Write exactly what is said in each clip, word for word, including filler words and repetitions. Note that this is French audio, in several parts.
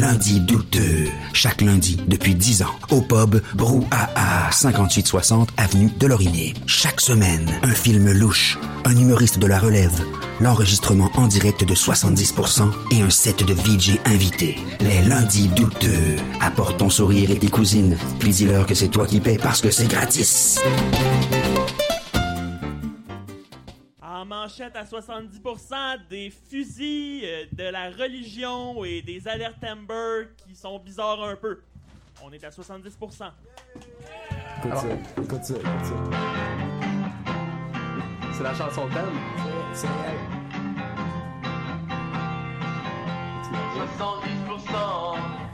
lundis douteux. Chaque lundi, depuis dix ans, au pub Brouhaha, cinquante-huit soixante avenue de Laurier. Chaque semaine, un film louche, un humoriste de la relève, l'enregistrement en direct de soixante-dix pour cent et un set de V J invités. Les lundis douteux. Apporte ton sourire et tes cousines, puis dis-leur que c'est toi qui paies parce que c'est gratis. En manchette à soixante-dix pour cent des fusils, euh, de la religion et des alertes Amber qui sont bizarres un peu. On est à soixante-dix pour cent. Écoute ça, écoute ça, écoute ça. C'est la chanson thème. C'est elle. soixante-dix pour cent,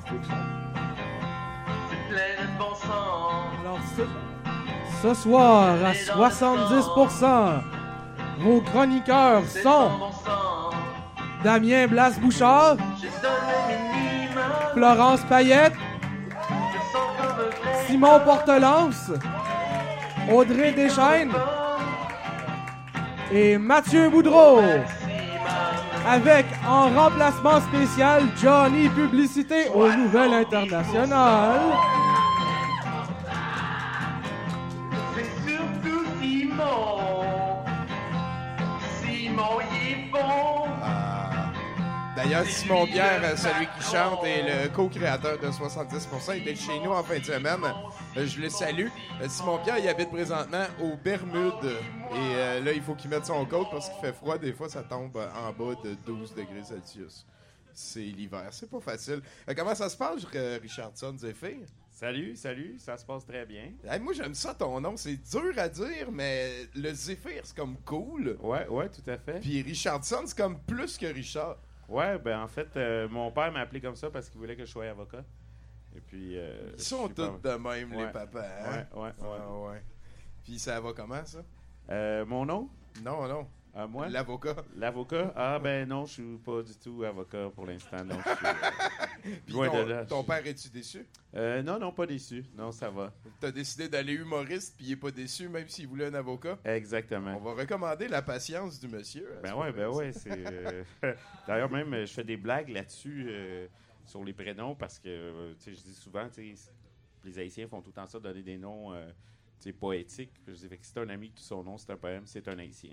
c'est plein de bon sens. Alors, ce, ce soir, à soixante-dix pour cent, vos chroniqueurs C'est sont sans bon sens. Damien Blas-Bouchard, J'ai donné mes minimum. Florence Payette, Je sens comme un vrai Simon Portelance, Audrey Deschaines et Mathieu Boudreau. Avec en remplacement spécial Johnny Publicité aux Nouvelles Internationales. C'est surtout Simon. Simon, il est bon. Ah. D'ailleurs, Simon Pierre, euh, celui qui chante et le co-créateur de soixante-dix pour cent, il était chez nous en fin de semaine. Euh, je le salue. Euh, Simon Pierre, il habite présentement aux Bermudes. Et euh, là, il faut qu'il mette son coat parce qu'il fait froid. Des fois, ça tombe en bas de douze degrés Celsius. C'est l'hiver. C'est pas facile. Euh, comment ça se passe, euh, Richardson Zephyr? Salut, salut, ça se passe très bien. Hey, moi, j'aime ça, ton nom. C'est dur à dire, mais le Zephyr, c'est comme cool. Ouais, ouais, tout à fait. Puis Richardson, c'est comme plus que Richard. Ouais, ben en fait, euh, mon père m'a appelé comme ça parce qu'il voulait que je sois avocat. Et puis... Euh, Ils sont je tous suis pas- de même, Ouais. les papas. Hein? Ouais, ouais, ouais. Ah, ouais. Puis ça va comment, ça? Euh, mon nom? Non, non. À moi? L'avocat. L'avocat? Ah ben non, je suis pas du tout avocat pour l'instant. Donc je suis euh, Puis loin ton, de là. ton père, es-tu déçu? Euh, non, non, pas déçu. Non, ça va. T'as décidé d'aller humoriste, puis il est pas déçu, même s'il voulait un avocat? Exactement. On va recommander la patience du monsieur. à Ben ce ouais, ben moment-là. ouais. C'est, euh, D'ailleurs, même, euh, je fais des blagues là-dessus euh, sur les prénoms parce que, euh, tu sais, je dis souvent, tu sais, les Haïtiens font tout le temps ça, donner des noms, euh, tu sais, poétiques. Puis je dis, fait que si c'est un ami, tout son nom, c'est un poème, c'est un Haïtien.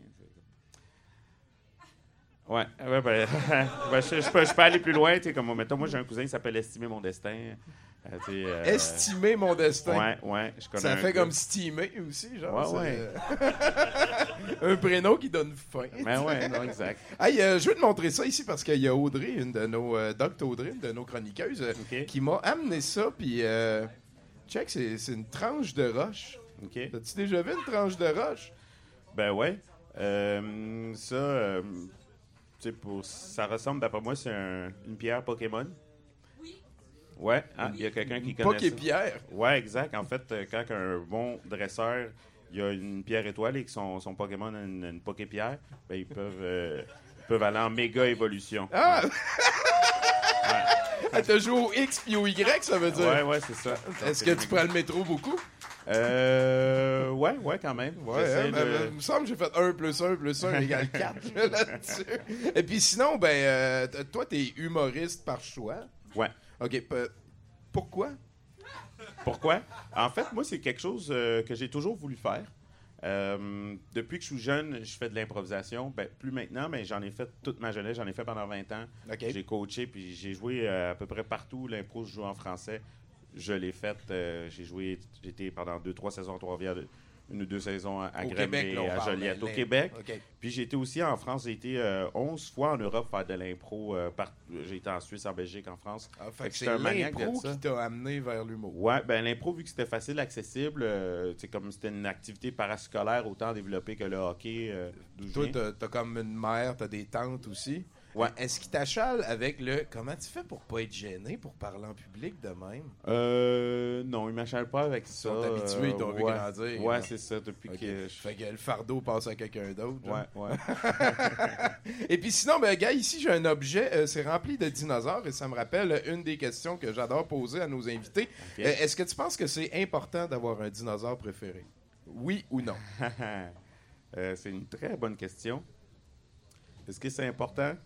Ouais, ouais, ben, ben, je, je peux, je peux aller plus loin, tu sais, comme, mettons, moi, j'ai un cousin qui s'appelle Estimer mon destin. Euh, tu sais, euh, Estimer mon destin. Ouais, ouais. Je connais Ça un fait gars. comme stimer aussi, genre. Ouais, c'est, euh, un prénom qui donne faim. Ben ouais, non, exact. Hey, euh, je vais te montrer ça ici parce qu'il y a Audrey, une de nos... Euh, Docteur Audrey, une de nos chroniqueuses, euh, OK. qui m'a amené ça, puis... Euh, check, c'est, c'est une tranche de roche. OK. As-tu déjà vu une tranche de roche? Ben ouais. Euh, ça, euh, tu sais, pour, ça ressemble, d'après moi, c'est un- une pierre Pokémon. Oui. Ouais, hein, il y a quelqu'un qui connaît ça. Poké-pierre. Ouais, exact. En fait, euh, quand un bon dresseur, il y a une pierre étoile et que son, son Pokémon a une, une Poké-pierre, ben ils peuvent, euh, ils peuvent aller en méga évolution. Ah! Elle t'a joué au X puis au Y, ça veut dire? Ouais, ouais, c'est ça. Est-ce que tu prends le métro beaucoup? Euh, ouais, ouais, quand même. Ouais, J'essaie hein, ben, de- ben, il me semble que j'ai fait un plus un plus un égale quatre là-dessus. Et puis sinon, ben, euh, t- toi, t'es humoriste par choix. Ouais. OK, pe- pourquoi? Pourquoi? En fait, moi, c'est quelque chose euh, que j'ai toujours voulu faire. Euh, depuis que je suis jeune, je fais de l'improvisation. Ben, plus maintenant, mais j'en ai fait toute ma jeunesse. J'en ai fait pendant vingt ans. OK. J'ai coaché, puis j'ai joué euh, à peu près partout. L'impro, je joue en français. Je l'ai fait. euh, j'ai joué, j'étais pendant deux, trois saisons à Trois-Rivières, une ou deux saisons à, à Au Granby, Québec, là, on à parle, Joliette, mais au l'im- Québec. OK. Puis j'ai été aussi en France. J'ai été euh, onze fois en Europe faire de l'impro. euh, par- J'ai été en Suisse, en Belgique, en France. Ah, fait Fait que que c'est j'étais un maniaque de l'impro ça. qui t'a amené vers l'humour. Ouais, ben l'impro, vu que c'était facile, accessible, euh, tu sais, comme c'était une activité parascolaire autant développée que le hockey. Euh, d'où je Toi, viens. t'as, t'as comme une mère, t'as des tantes aussi. Ouais. Est-ce qu'il t'achale avec le... Comment tu fais pour pas être gêné, pour parler en public de même? Euh, non, ils m'achètent pas avec ça. sont habitués, ils t'ont vu ouais. grandir, Ouais, là. c'est ça, depuis OK. que je... Fait que le fardeau passe à quelqu'un d'autre. genre. Ouais, ouais. Et puis sinon, ben, gars, ici, j'ai un objet, euh, c'est rempli de dinosaures et ça me rappelle une des questions que j'adore poser à nos invités. Ok. Euh, est-ce que tu penses que c'est important d'avoir un dinosaure préféré? Oui ou non? Euh, c'est une très bonne question. Est-ce que c'est important?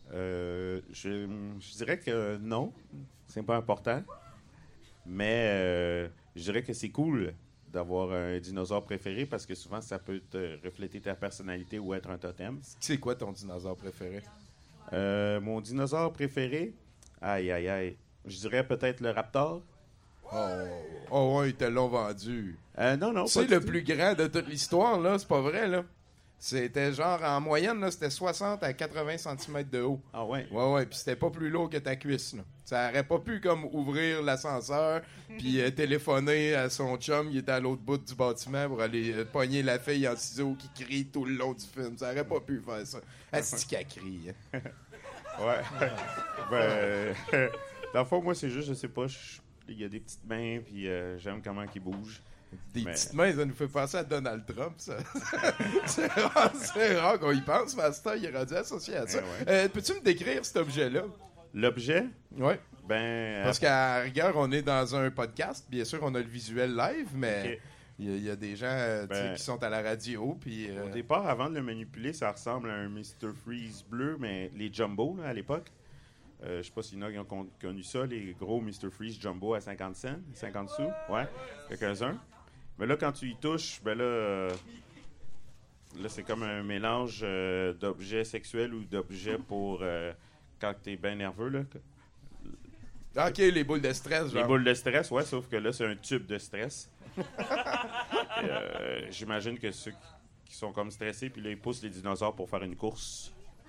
Euh, je, je dirais que non, c'est pas important. Mais euh, je dirais que c'est cool d'avoir un dinosaure préféré parce que souvent, ça peut te refléter ta personnalité ou être un totem. C'est quoi ton dinosaure préféré? Euh, mon dinosaure préféré, aïe, aïe, aïe, je dirais peut-être le raptor. Oh, oh ouais, ils te l'ont vendu. Euh, non, non, C'est pas le du plus grand de toute l'histoire, là, c'est pas vrai, là. C'était genre, en moyenne, là, c'était soixante à quatre-vingts centimètres de haut. tout. Ah ouais? Ouais, ouais, puis c'était pas plus lourd que ta cuisse, là. Ça aurait pas pu, comme, ouvrir l'ascenseur, puis euh, téléphoner à son chum, il était à l'autre bout du bâtiment pour aller euh, pogner la fille en ciseaux qui crie tout le long du film. Ça aurait pas pu faire ça. Asti qu'elle crie, hein. Ouais. ben, euh, dans le fond, moi, c'est juste, je sais pas, je- il y a des petites mains, puis euh, j'aime comment ils bougent. Des Mais- petites mains, ça nous fait penser à Donald Trump, ça. c'est rare, c'est rare qu'on y pense, mais à ce temps, il est rendu associé à ça. Eh ouais. Euh, peux-tu me décrire cet objet-là? L'objet, Ouais. ben... Parce qu'à la rigueur, on est dans un podcast. Bien sûr, on a le visuel live, mais Ok. il y, a- il y a des gens euh, tu sais, Ben, qui sont à la radio. Puis, euh, Au départ, avant de le manipuler, ça ressemble à un mister Freeze bleu, mais les Jumbo, là, à l'époque. Euh, je sais pas s'il y en a qui ont con- connu ça, les gros mister Freeze Jumbo à cinquante cents, cinquante sous. Ouais, quelques-uns. Mais là, quand tu y touches, ben là, euh, là c'est comme un mélange euh, d'objets sexuels ou d'objets pour euh, quand t'es bien nerveux, là. OK, les boules de stress, genre. Les boules de stress, ouais, sauf que là, c'est un tube de stress. Et, euh, j'imagine que ceux qui- qui sont comme stressés, puis là, ils poussent les dinosaures pour faire une course.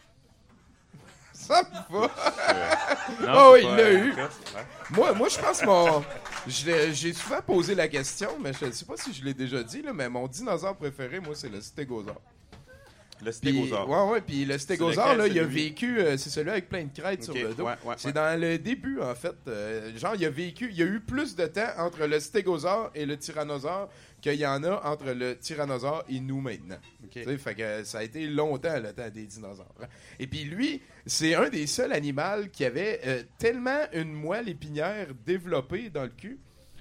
Ça me va. Non, Oh, c'est il pas, l'a euh, eu. ouais. Moi, moi je pense mon... je l'ai- J'ai souvent posé la question, mais je ne sais pas si je l'ai déjà dit, là, mais mon dinosaure préféré, moi, c'est le stégosaure. Le Puis, stégosaure. ouais, ouais, puis le stégosaure, lequel, là, il a celui? vécu, euh, c'est celui avec plein de crêtes Ok, sur le dos. ouais, ouais, c'est ouais. dans le début, en fait. euh, genre, il a vécu, il y a eu plus de temps entre le stégosaure et le tyrannosaure qu'il y en a entre le tyrannosaure et nous maintenant. Tu sais, fait que ça a été longtemps le temps des dinosaures. hein. Et puis lui, c'est un des seuls animaux qui avait euh, tellement une moelle épinière développée dans le cul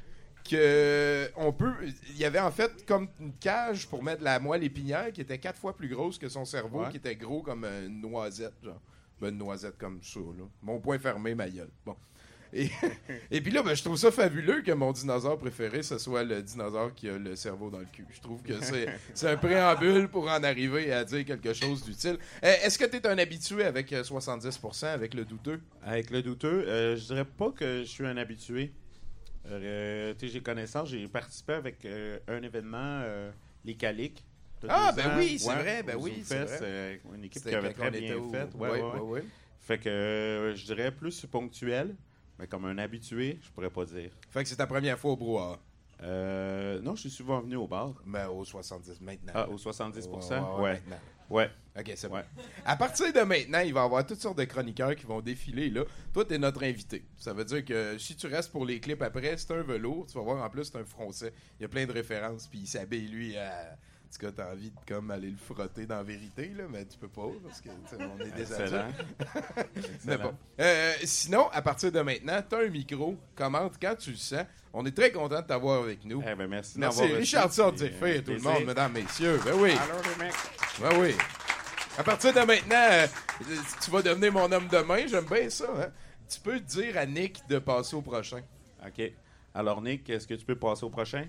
que on peut il y avait en fait comme une cage pour mettre la moelle épinière qui était quatre fois plus grosse que son cerveau, Ouais. qui était gros comme une noisette, genre. Ben, une noisette comme ça, là. Mon poing fermé, ma gueule. Bon. Et, et puis là, ben, je trouve ça fabuleux que mon dinosaure préféré, ce soit le dinosaure qui a le cerveau dans le cul. Je trouve que c'est, c'est un préambule pour en arriver à dire quelque chose d'utile. Euh, Est-ce que tu es un habitué avec euh, soixante-dix pour cent, avec le douteux? Avec le douteux, euh, je dirais pas que je suis un habitué. Euh, tu sais, j'ai connaissance, j'ai participé avec euh, un événement, euh, les Caliques. de Ah, deux ben ans. oui, c'est Ouais, vrai, ben aux oui, c'est Zoufest, vrai. euh, une équipe C'était qui avait quand très on était bien au- fait. Ouais, Ouais, ouais, ouais. ouais. Fait que euh, je dirais plus ponctuel, mais comme un habitué, je pourrais pas dire. Fait que c'est ta première fois au brouhaha. Euh, non, je suis souvent venu au bar. Mais au soixante-dix maintenant. Ah, au soixante-dix pour Ouais, cent? ouais, Ouais. maintenant. Ouais. OK, c'est Ouais. bon. À partir de maintenant, il va y avoir toutes sortes de chroniqueurs qui vont défiler. Là. Toi, t'es notre invité. Ça veut dire que si tu restes pour les clips après, c'est un velours. Tu vas voir, en plus, c'est un français. Il y a plein de références. Puis il s'habille, lui, à... En tout cas, t'as envie de comme aller le frotter dans la vérité, là, mais tu peux pas, parce que tu sais, on est des adultes. Excellent. Mais Excellent. bon. Euh, sinon, à partir de maintenant, t'as un micro. Commente quand tu le sens. On est très content de t'avoir avec nous. Eh ben, merci. Merci, d'avoir reçu, Richardson puis, Zephyr, euh, tout le plaisir. monde, mesdames, messieurs. Ben oui. Allô, les mecs. Ben oui. À partir de maintenant, euh, tu vas devenir mon homme de main. J'aime bien ça. Hein? Tu peux dire à Nick de passer au prochain. OK. Alors, Nick, est-ce que tu peux passer au prochain?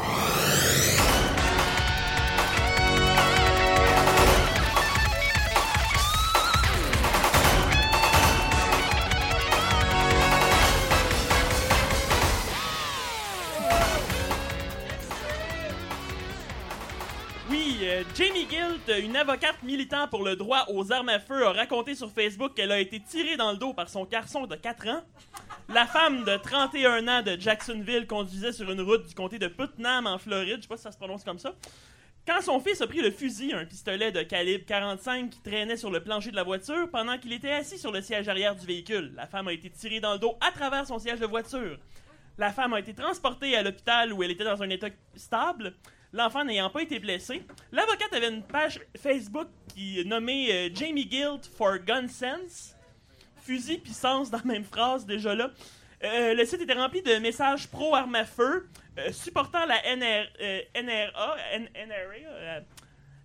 Oui, euh, Jamie Guilt, une avocate militant pour le droit aux armes à feu, a raconté sur Facebook qu'elle a été tirée dans le dos par son garçon de quatre ans. La femme de trente et un ans de Jacksonville conduisait sur une route du comté de Putnam en Floride, je sais pas si ça se prononce comme ça, quand son fils a pris le fusil, un pistolet de calibre quarante-cinq qui traînait sur le plancher de la voiture pendant qu'il était assis sur le siège arrière du véhicule. La femme a été tirée dans le dos à travers son siège de voiture. La femme a été transportée à l'hôpital où elle était dans un état stable, l'enfant n'ayant pas été blessé. L'avocate avait une page Facebook qui nommée euh, Jamie Guilt for Gun Sense. Fusil puis sens dans la même phrase déjà là. Euh, le site était rempli de messages pro-armes à feu, euh, supportant la N R, euh, N R A, N- NRA, euh,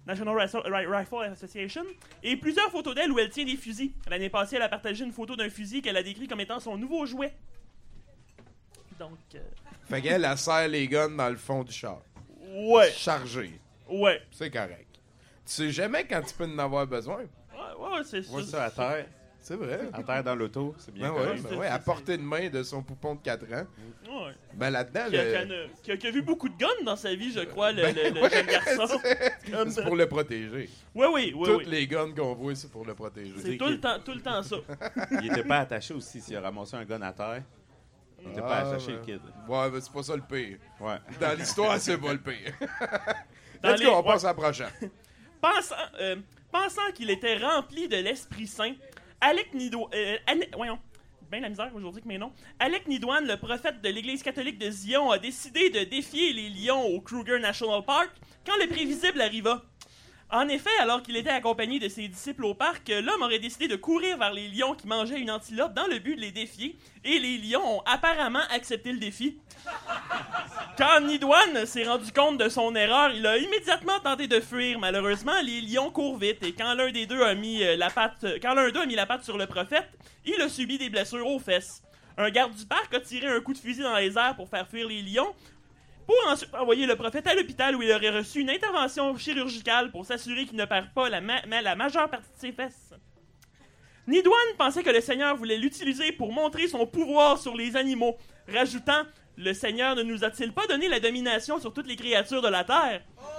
National Rifle Association, et plusieurs photos d'elle où elle tient des fusils. L'année passée, elle a partagé une photo d'un fusil qu'elle a décrit comme étant son nouveau jouet. Donc... Euh... Fait qu'elle, elle serre les guns dans le fond du char. Ouais. Chargé. Ouais. C'est correct. Tu sais jamais quand tu peux en avoir besoin. Ouais, ouais, c'est Moi, c'est- ça à terre. C'est vrai. À terre dans l'auto, c'est bien Ben ouais, correct. ben ouais, à portée de main de son poupon de quatre ans. Ouais. Ben là-dedans, Qui a, le- qui a- qui a- qui a vu beaucoup de guns dans sa vie, je crois, le, Ben le- le ouais, jeune garçon. c'est- c'est pour le protéger. Oui, oui, oui. Toutes oui. les guns qu'on voit, c'est pour le protéger. C'est tout le temps, tout le temps ça. Il était pas attaché aussi s'il a ramassé un gun à terre. Il était pas Ah, attaché, ben. le kid. Ouais, ben c'est pas ça le pire. Ouais. Dans l'histoire, c'est pas le pire. Dans Let's les- go, on ouais. passe à la prochaine. Pensant, euh, pensant qu'il était rempli de l'Esprit Saint, Alec Nido... Euh, Anne- voyons, ben la misère aujourd'hui avec mes noms. Alec Nidouane, le prophète de l'Église catholique de Zion, a décidé de défier les lions au Kruger National Park quand le prévisible arriva. En effet, alors qu'il était accompagné de ses disciples au parc, l'homme aurait décidé de courir vers les lions qui mangeaient une antilope dans le but de les défier, et les lions ont apparemment accepté le défi. Quand Nidouane s'est rendu compte de son erreur, il a immédiatement tenté de fuir. Malheureusement, les lions courent vite, et quand l'un des deux a mis euh, la patte, euh, quand l'un d'eux a mis la patte sur le prophète, il a subi des blessures aux fesses. Un garde du parc a tiré un coup de fusil dans les airs pour faire fuir les lions, pour ensuite envoyer le prophète à l'hôpital où il aurait reçu une intervention chirurgicale pour s'assurer qu'il ne perd pas la, ma- ma- la majeure partie de ses fesses. Nidouane pensait que le Seigneur voulait l'utiliser pour montrer son pouvoir sur les animaux, rajoutant « Le Seigneur ne nous a-t-il pas donné la domination sur toutes les créatures de la terre? »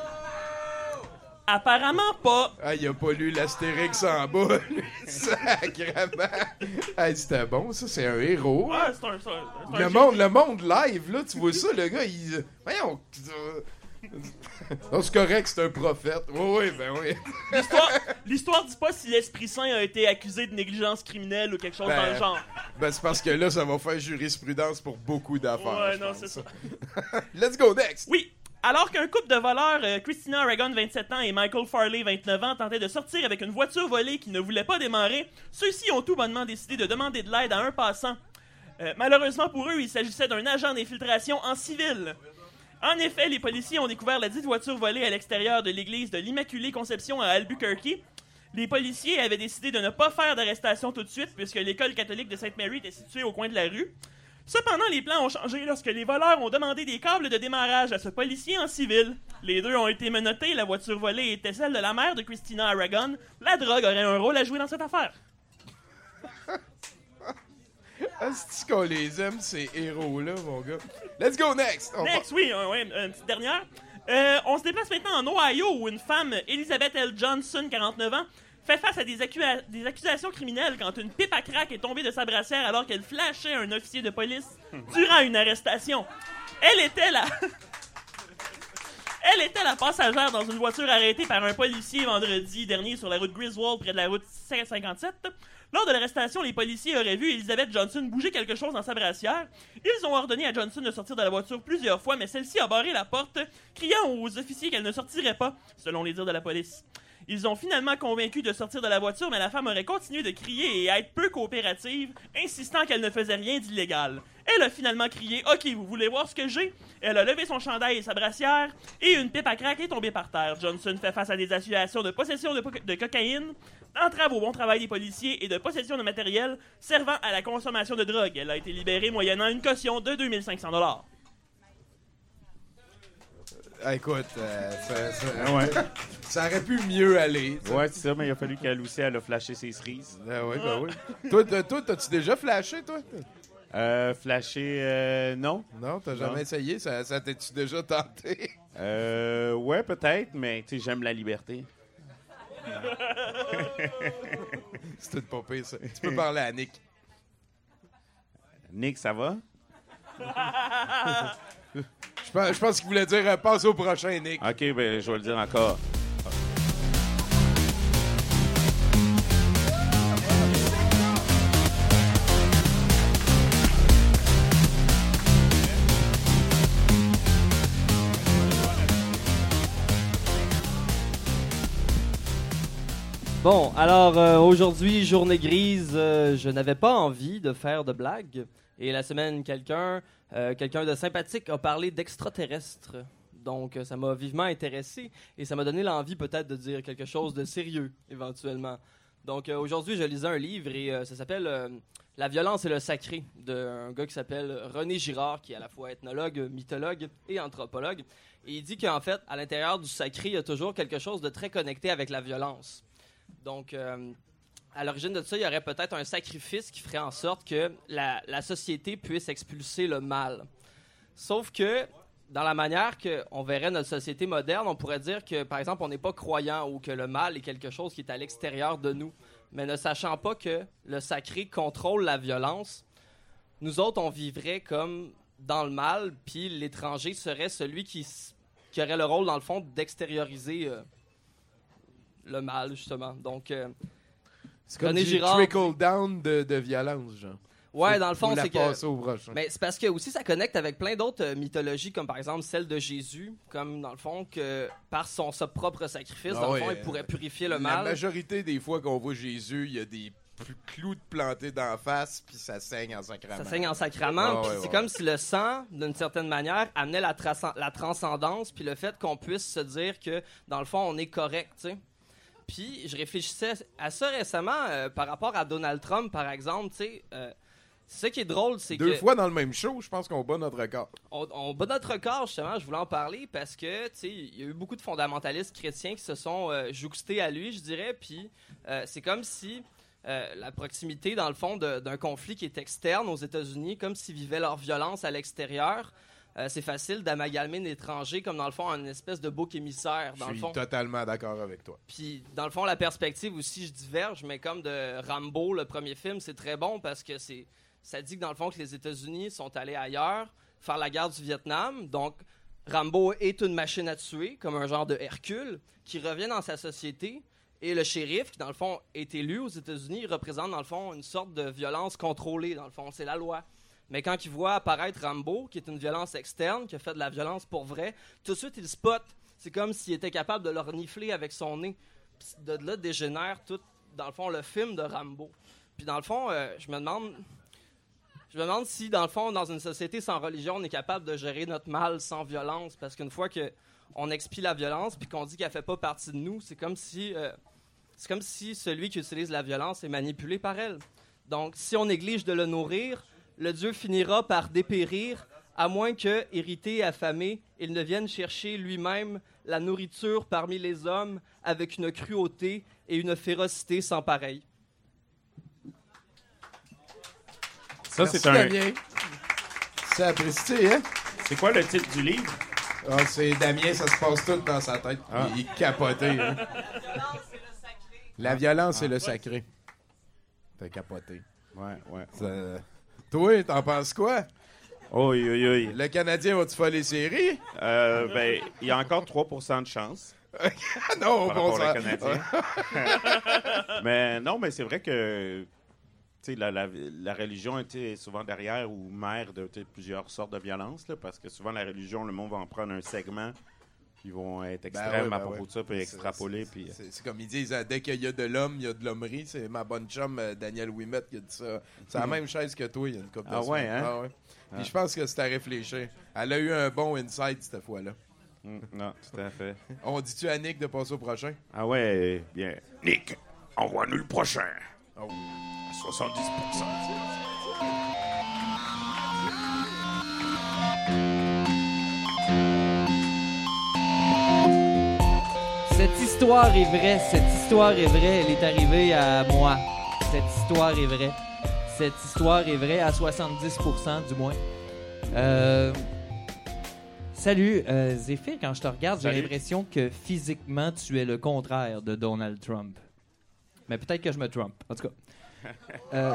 Apparemment pas. Ah, il a pas lu l'Astérix en bas, lui. Sacrement. Hey, c'était bon, ça, c'est un héros. Ouais, c'est un, c'est un- c'est un Le génie. monde, le monde live, là, tu vois ça, le gars, il... Voyons... Non, c'est correct, c'est un prophète. Oui, oui, ben oui. L'histoire, l'histoire dit pas si l'Esprit Saint a été accusé de négligence criminelle ou quelque chose Ben, dans le genre. Ben, c'est parce que là, ça va faire jurisprudence pour beaucoup d'affaires. Ouais, je non, pense. c'est ça. Let's go next. Oui, alors qu'un couple de voleurs, euh, Christina Aragon, vingt-sept ans, et Michael Farley, vingt-neuf ans, tentaient de sortir avec une voiture volée qui ne voulait pas démarrer, ceux-ci ont tout bonnement décidé de demander de l'aide à un passant. Euh, malheureusement pour eux, il s'agissait d'un agent d'infiltration en civil. En effet, les policiers ont découvert la dite voiture volée à l'extérieur de l'église de l'Immaculée Conception à Albuquerque. Les policiers avaient décidé de ne pas faire d'arrestation tout de suite puisque l'école catholique de Sainte Mary était située au coin de la rue. Cependant, les plans ont changé lorsque les voleurs ont demandé des câbles de démarrage à ce policier en civil. Les deux ont été menottés, la voiture volée était celle de la mère de Christina Aragon. La drogue aurait un rôle à jouer dans cette affaire. Est-ce qu'on les aime, ces héros-là, mon gars? Let's go next. On Next, oui, euh, ouais, une petite dernière. Euh, on se déplace maintenant en Ohio où une femme, Elizabeth L. Johnson, quarante-neuf ans, fait face à des, accu- des accusations criminelles quand une pipe à crack est tombée de sa brassière alors qu'elle flashait un officier de police durant une arrestation. Elle était la... Elle était la passagère dans une voiture arrêtée par un policier vendredi dernier sur la route Griswold près de la route cinquante-sept. Lors de l'arrestation, les policiers auraient vu Elizabeth Johnson bouger quelque chose dans sa brassière. Ils ont ordonné à Johnson de sortir de la voiture plusieurs fois, mais celle-ci a barré la porte, criant aux officiers qu'elle ne sortirait pas, selon les dires de la police. Ils ont finalement convaincu de sortir de la voiture, mais la femme aurait continué de crier et à être peu coopérative, insistant qu'elle ne faisait rien d'illégal. Elle a finalement crié « Ok, vous voulez voir ce que j'ai ?» Elle a levé son chandail et sa brassière, et une pipe à crack est tombée par terre. Johnson fait face à des accusations de possession de, po- de cocaïne, d'entrave au bon travail des policiers et de possession de matériel servant à la consommation de drogue. Elle a été libérée moyennant une caution de deux mille cinq cents dollars. Ah, écoute, euh, ça, ça- Ah ouais. ça aurait pu mieux aller. tu sais. Ouais, c'est ça, mais il a fallu qu'elle aussi, elle a flashé ses cerises. Ah oui, ben oui. Toi, t'as- toi, t'as-tu déjà flashé, toi? Euh, flashé, euh, non. Non, t'as jamais Non. essayé? Ça, ça t'es-tu déjà tenté? Euh, ouais, peut-être, mais tu sais, j'aime la liberté. C'est tout pas pire, ça. Tu peux parler à Nick. Nick, ça va? Je pense, je pense qu'il voulait dire euh, passe au prochain, Nick. Ok, ben, je vais le dire encore. Bon, alors euh, aujourd'hui, journée grise, euh, je n'avais pas envie de faire de blagues. Et la semaine, quelqu'un euh, quelqu'un de sympathique a parlé d'extraterrestres. Donc, euh, ça m'a vivement intéressé et ça m'a donné l'envie peut-être de dire quelque chose de sérieux, éventuellement. Donc, euh, aujourd'hui, je lisais un livre et euh, ça s'appelle euh, « La violence et le sacré » d'un gars qui s'appelle René Girard, qui est à la fois ethnologue, mythologue et anthropologue. Et il dit qu'en fait, à l'intérieur du sacré, il y a toujours quelque chose de très connecté avec la violence. Donc, euh, à l'origine de ça, il y aurait peut-être un sacrifice qui ferait en sorte que la, la société puisse expulser le mal. Sauf que, dans la manière qu'on verrait notre société moderne, on pourrait dire que, par exemple, on n'est pas croyant ou que le mal est quelque chose qui est à l'extérieur de nous. Mais ne sachant pas que le sacré contrôle la violence, nous autres, on vivrait comme dans le mal, puis l'étranger serait celui qui, qui aurait le rôle, dans le fond, d'extérioriser euh, le mal, justement. Donc, euh, C'est comme René du Girard... trickle down de, de violence, genre. Ouais, Faut- dans le fond, faut la c'est que... passer au prochain. Mais c'est parce que aussi ça connecte avec plein d'autres euh, mythologies, comme par exemple celle de Jésus, comme dans le fond que par son sa propre sacrifice, Ah dans ouais, le fond, il euh, pourrait purifier le La mal. majorité des fois qu'on voit Jésus, il y a des p- clous de plantés d'en face, puis ça saigne en sacrament. Ça saigne en sacrament, Ah puis ouais, c'est ouais. comme si le sang, d'une certaine manière, amenait la, trace- la transcendance, puis le fait qu'on puisse se dire que, dans le fond, on est correct, tu sais. Puis je réfléchissais à ça récemment euh, par rapport à Donald Trump, par exemple, tu sais. Euh, ce qui est drôle, c'est que... Deux fois dans le même show, je pense qu'on bat notre record. On, on bat notre record, justement, je voulais en parler parce que, tu sais, il y a eu beaucoup de fondamentalistes chrétiens qui se sont euh, jouxtés à lui, je dirais, puis euh, c'est comme si euh, la proximité, dans le fond, de- d'un conflit qui est externe aux États-Unis, comme s'ils vivaient leur violence à l'extérieur, euh, c'est facile d'amalgamer l'étranger comme, dans le fond, une espèce de bouc émissaire, dans Je le suis fond. totalement d'accord avec toi. Puis, dans le fond, la perspective aussi, je diverge, mais comme de Rambo, le premier film, c'est très bon parce que c'est ça dit que, dans le fond, que les États-Unis sont allés ailleurs faire la guerre du Vietnam. Donc, Rambo est une machine à tuer, comme un genre de Hercule, qui revient dans sa société. Et le shérif, qui, dans le fond, est élu aux États-Unis, il représente, dans le fond, une sorte de violence contrôlée, dans le fond. C'est la loi. Mais quand il voit apparaître Rambo, qui est une violence externe, qui a fait de la violence pour vrai, tout de suite, il spot. C'est comme s'il était capable de le renifler avec son nez. Puis de là dégénère tout, dans le fond, le film de Rambo. Puis dans le fond, euh, je me demande... Je me demande si, dans le fond, dans une société sans religion, on est capable de gérer notre mal sans violence. Parce qu'une fois qu'on expie la violence puis qu'on dit qu'elle fait pas partie de nous, c'est comme si euh, c'est comme si celui qui utilise la violence est manipulé par elle. Donc, si on néglige de le nourrir, le Dieu finira par dépérir, à moins que, irrité et affamé, il ne vienne chercher lui-même la nourriture parmi les hommes avec une cruauté et une férocité sans pareil. Ça, Merci, c'est un. Damien. C'est apprécié, hein? C'est quoi le titre du livre? Ah, c'est Damien, ça se passe tout dans sa tête. Ah. Il est capoté. Hein? La violence, c'est le sacré. T'as capoté. Ouais, ouais. Ça- Toi, t'en penses quoi? Oui, oui, oui. Le Canadien va-tu faire les séries? Euh, ben, il y a encore trois pour cent de chance non, par bon rapport sang. au Canadien. mais non, mais c'est vrai que tu sais, la, la, la religion était souvent derrière ou mère de tu sais, plusieurs sortes de violences, là, parce que souvent la religion, le monde va en prendre un segment, puis ils vont être extrêmes ouais, ben à propos ouais. de ça, puis C'est- extrapoler. Puis... C'est c'est comme ils disent, euh, dès qu'il y a de l'homme, il y a de l'hommerie. C'est ma bonne chum, euh, Daniel Ouimet, qui a dit ça. C'est la même chaise que toi, il y a une couple de Ah ouais, semaines. hein? Ah ouais. Puis Ah. je pense que c'est à réfléchir. Elle a eu un bon insight cette fois-là. Mm, non, tout à fait. On dit-tu à Nick de passer au prochain? Ah ouais, bien. Nick, envoie-nous le prochain. Oh. soixante-dix pour cent. Cette histoire est vraie, cette histoire est vraie, elle est arrivée à moi. Cette histoire est vraie. Cette histoire est vraie à soixante-dix pour cent du moins. Euh... Salut, euh, Zéphyr, quand je te regarde, j'ai Salut. l'impression que physiquement, tu es le contraire de Donald Trump. Mais peut-être que je me trompe, en tout cas. Euh,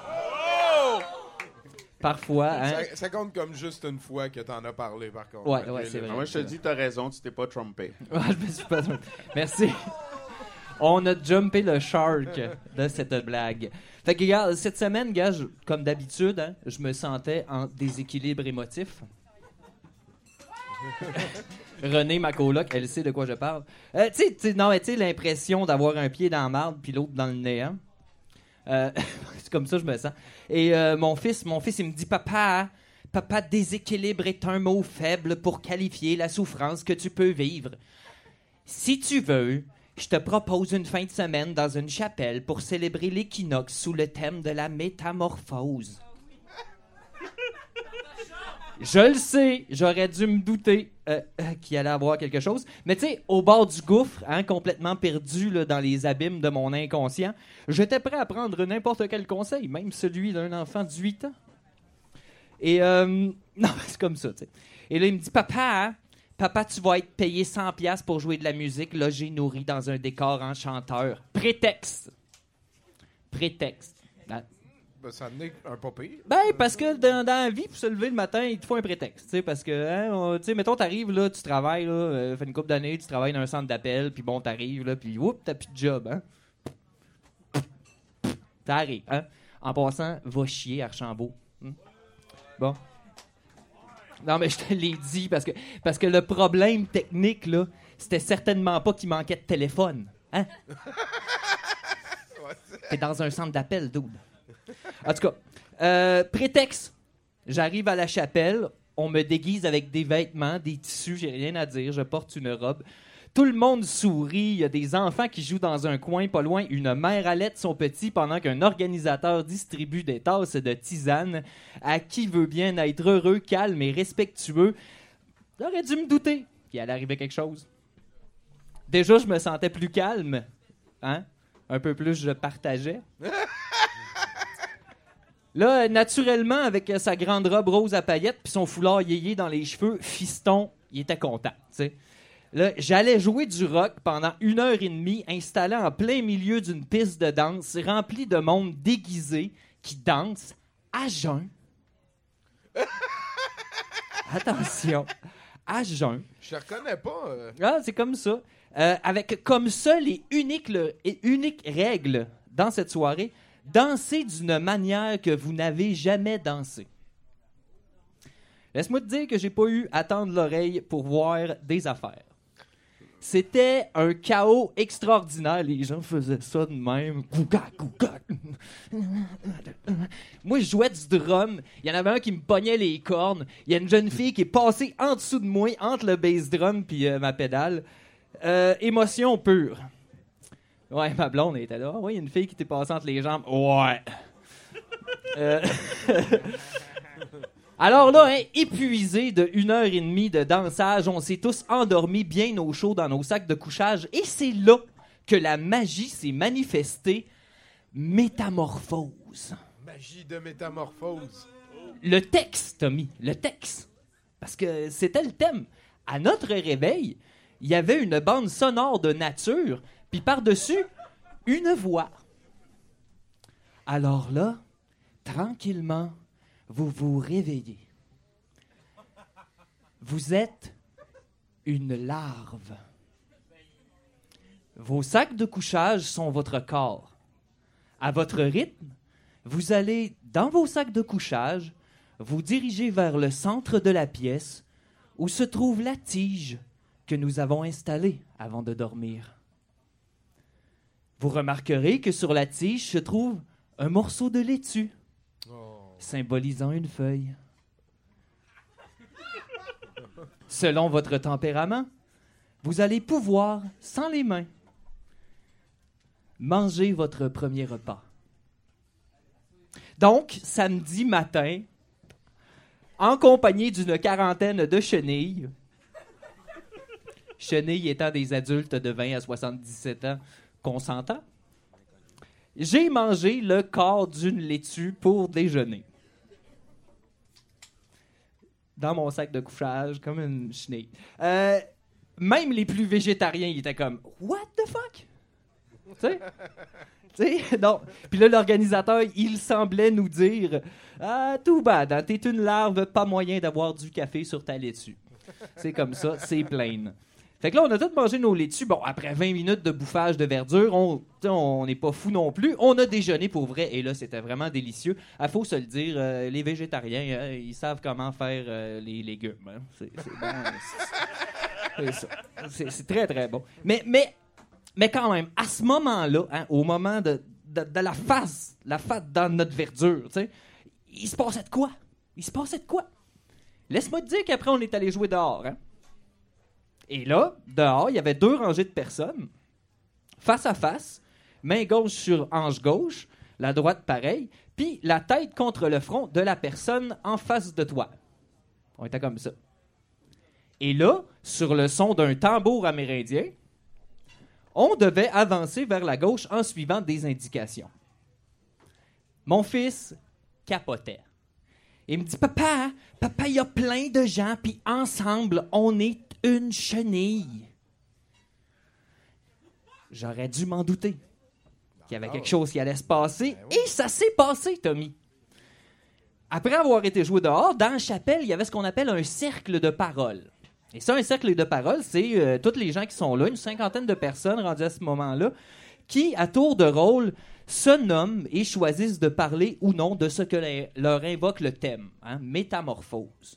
Parfois, hein. Ça, ça compte comme juste une fois que t'en as parlé, par contre. Ouais, ouais, c'est vrai. Ah, moi, je te dis, t'as raison, tu t'es pas trompé. Ouais, je me suis pas trompé. Merci. On a jumpé le shark de cette blague. Fait que, regarde, cette semaine, gars, je- comme d'habitude, hein, je me sentais en déséquilibre émotif. Renée, ma coloc, elle sait de quoi je parle. Euh, tu sais, tu sais, non, mais tu sais, l'impression d'avoir un pied dans la marde puis l'autre dans le néant. Euh, c'est comme ça que je me sens. Et euh, mon fils, mon fils, il me dit, papa, Papa, déséquilibre est un mot faible pour qualifier la souffrance que tu peux vivre. Si tu veux, je te propose une fin de semaine dans une chapelle pour célébrer l'équinoxe sous le thème de la métamorphose. Je le sais, j'aurais dû me douter euh, euh, qu'il allait avoir quelque chose. Mais tu sais, au bord du gouffre, hein, complètement perdu là, dans les abîmes de mon inconscient, j'étais prêt à prendre n'importe quel conseil, même celui d'un enfant de huit ans. Et euh, non, c'est comme ça, tu sais. Et là, il me dit, papa, hein, papa, tu vas être payé cent dollars pour jouer de la musique, logé, nourri dans un décor enchanteur. Prétexte. Prétexte. Hein? Ben, ça en est un pas pire. Ben, parce que dans, dans la vie, pour se lever le matin, il te faut un prétexte. T'sais, parce que, hein, tu sais, mettons, t'arrives, là, tu travailles, là, euh, fait une couple d'années, tu travailles dans un centre d'appel, puis bon, t'arrives, là, puis whoop, t'as plus de job, hein. T'arrives, hein. En passant, va chier, Archambault. Hum? Bon. Non, mais je te l'ai dit, parce que, parce que le problème technique, là, c'était certainement pas qu'il manquait de téléphone, hein. T'es dans un centre d'appel, dude. En tout cas, euh, prétexte. J'arrive à la chapelle, on me déguise avec des vêtements, des tissus, j'ai rien à dire, je porte une robe. Tout le monde sourit, il y a des enfants qui jouent dans un coin pas loin, une mère allaite son petit pendant qu'un organisateur distribue des tasses de tisane à qui veut bien être heureux, calme et respectueux. J'aurais dû me douter qu'il allait arriver quelque chose. Déjà, je me sentais plus calme, hein? Un peu plus, je partageais. Là, naturellement, avec sa grande robe rose à paillettes puis son foulard yéyé dans les cheveux, fiston, il était content, tu sais. Là, j'allais jouer du rock pendant une heure et demie, installé en plein milieu d'une piste de danse remplie de monde déguisé qui danse à jeun. Attention, à jeun. Je le reconnais pas. Euh... Ah, c'est comme ça. Euh, avec comme seule et unique, le, et unique règle dans cette soirée, danser d'une manière que vous n'avez jamais dansé. Laisse-moi te dire que j'ai pas eu à tendre l'oreille pour voir des affaires. C'était un chaos extraordinaire. Les gens faisaient ça de même. Moi, je jouais du drum. Il y en avait un qui me pognait les cornes. Il y a une jeune fille qui est passée en dessous de moi, entre le bass drum puis euh, ma pédale. Euh, émotion pure. Ouais, ma blonde était là. Ouais, il y a une fille qui t'est passée entre les jambes. Ouais. euh... Alors là, hein, épuisé de une heure et demie de dansage, on s'est tous endormis bien au chaud dans nos sacs de couchage. Et c'est là que la magie s'est manifestée. Métamorphose. Magie de métamorphose. Le texte, Tommy, le texte. Parce que c'était le thème. À notre réveil, il y avait une bande sonore de nature, puis par-dessus, une voix. Alors là, tranquillement, vous vous réveillez. Vous êtes une larve. Vos sacs de couchage sont votre corps. À votre rythme, vous allez dans vos sacs de couchage, vous dirigez vers le centre de la pièce où se trouve la tige que nous avons installée avant de dormir. Vous remarquerez que sur la tige se trouve un morceau de laitue, symbolisant une feuille. Selon votre tempérament, vous allez pouvoir, sans les mains, manger votre premier repas. Donc, samedi matin, en compagnie d'une quarantaine de chenilles, chenilles étant des adultes de vingt à soixante-dix-sept ans consentants, j'ai mangé le corps d'une laitue pour déjeuner. Dans mon sac de couchage, comme une chenille. Euh, même les plus végétariens, ils étaient comme « What the fuck? » Tu sais? Tu sais? Non. Puis là, l'organisateur, il semblait nous dire « Ah, too bad, hein, t'es une larve, pas moyen d'avoir du café sur ta laitue. » C'est comme ça, c'est plain. Fait que là, on a tous mangé nos laitues. Bon, après vingt minutes de bouffage de verdure, on n'est pas fou non plus. On a déjeuné pour vrai, et là, c'était vraiment délicieux. Il faut se le dire, euh, les végétariens, hein, ils savent comment faire euh, les légumes. Hein. C'est, c'est bon. C'est, c'est, ça. C'est, c'est très, très bon. Mais, mais, mais quand même, à ce moment-là, hein, au moment de, de, de la face, la face dans notre verdure, tu sais, il se passait de quoi? Il se passait de quoi? Laisse-moi te dire qu'après, on est allé jouer dehors. Hein? Et là, dehors, il y avait deux rangées de personnes, face à face, main gauche sur hanche gauche, la droite pareil, puis la tête contre le front de la personne en face de toi. On était comme ça. Et là, sur le son d'un tambour amérindien, on devait avancer vers la gauche en suivant des indications. Mon fils capotait. Il me dit « Papa, papa, il y a plein de gens, puis ensemble, on est une chenille. » J'aurais dû m'en douter qu'il y avait quelque chose qui allait se passer, et ça s'est passé, Tommy. Après avoir été joué dehors, dans la chapelle, il y avait ce qu'on appelle un cercle de parole. Et ça, un cercle de parole, c'est euh, tous les gens qui sont là, une cinquantaine de personnes rendues à ce moment-là, qui, à tour de rôle, se nomment et choisissent de parler ou non de ce que la- leur invoque le thème, hein, métamorphose.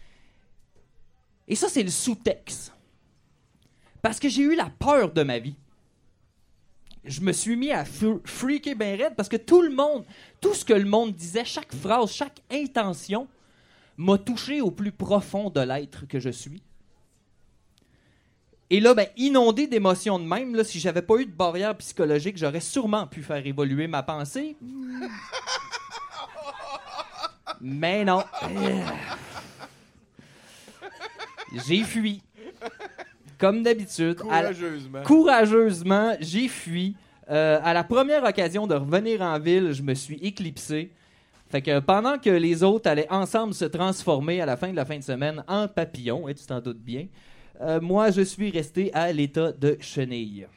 Et ça, c'est le sous-texte. Parce que j'ai eu la peur de ma vie. Je me suis mis à fr- freaker bien raide parce que tout le monde, tout ce que le monde disait, chaque phrase, chaque intention, m'a touché au plus profond de l'être que je suis. Et là, ben, inondé d'émotions de même, là, si j'avais pas eu de barrière psychologique, j'aurais sûrement pu faire évoluer ma pensée. Mais non. J'ai fui. Comme d'habitude. À la- Courageusement. Courageusement, j'ai fui. Euh, à la première occasion de revenir en ville, je me suis éclipsé. Fait que pendant que les autres allaient ensemble se transformer à la fin de la fin de semaine en papillon, hein, tu t'en doutes bien, euh, moi, je suis resté à l'état de chenille.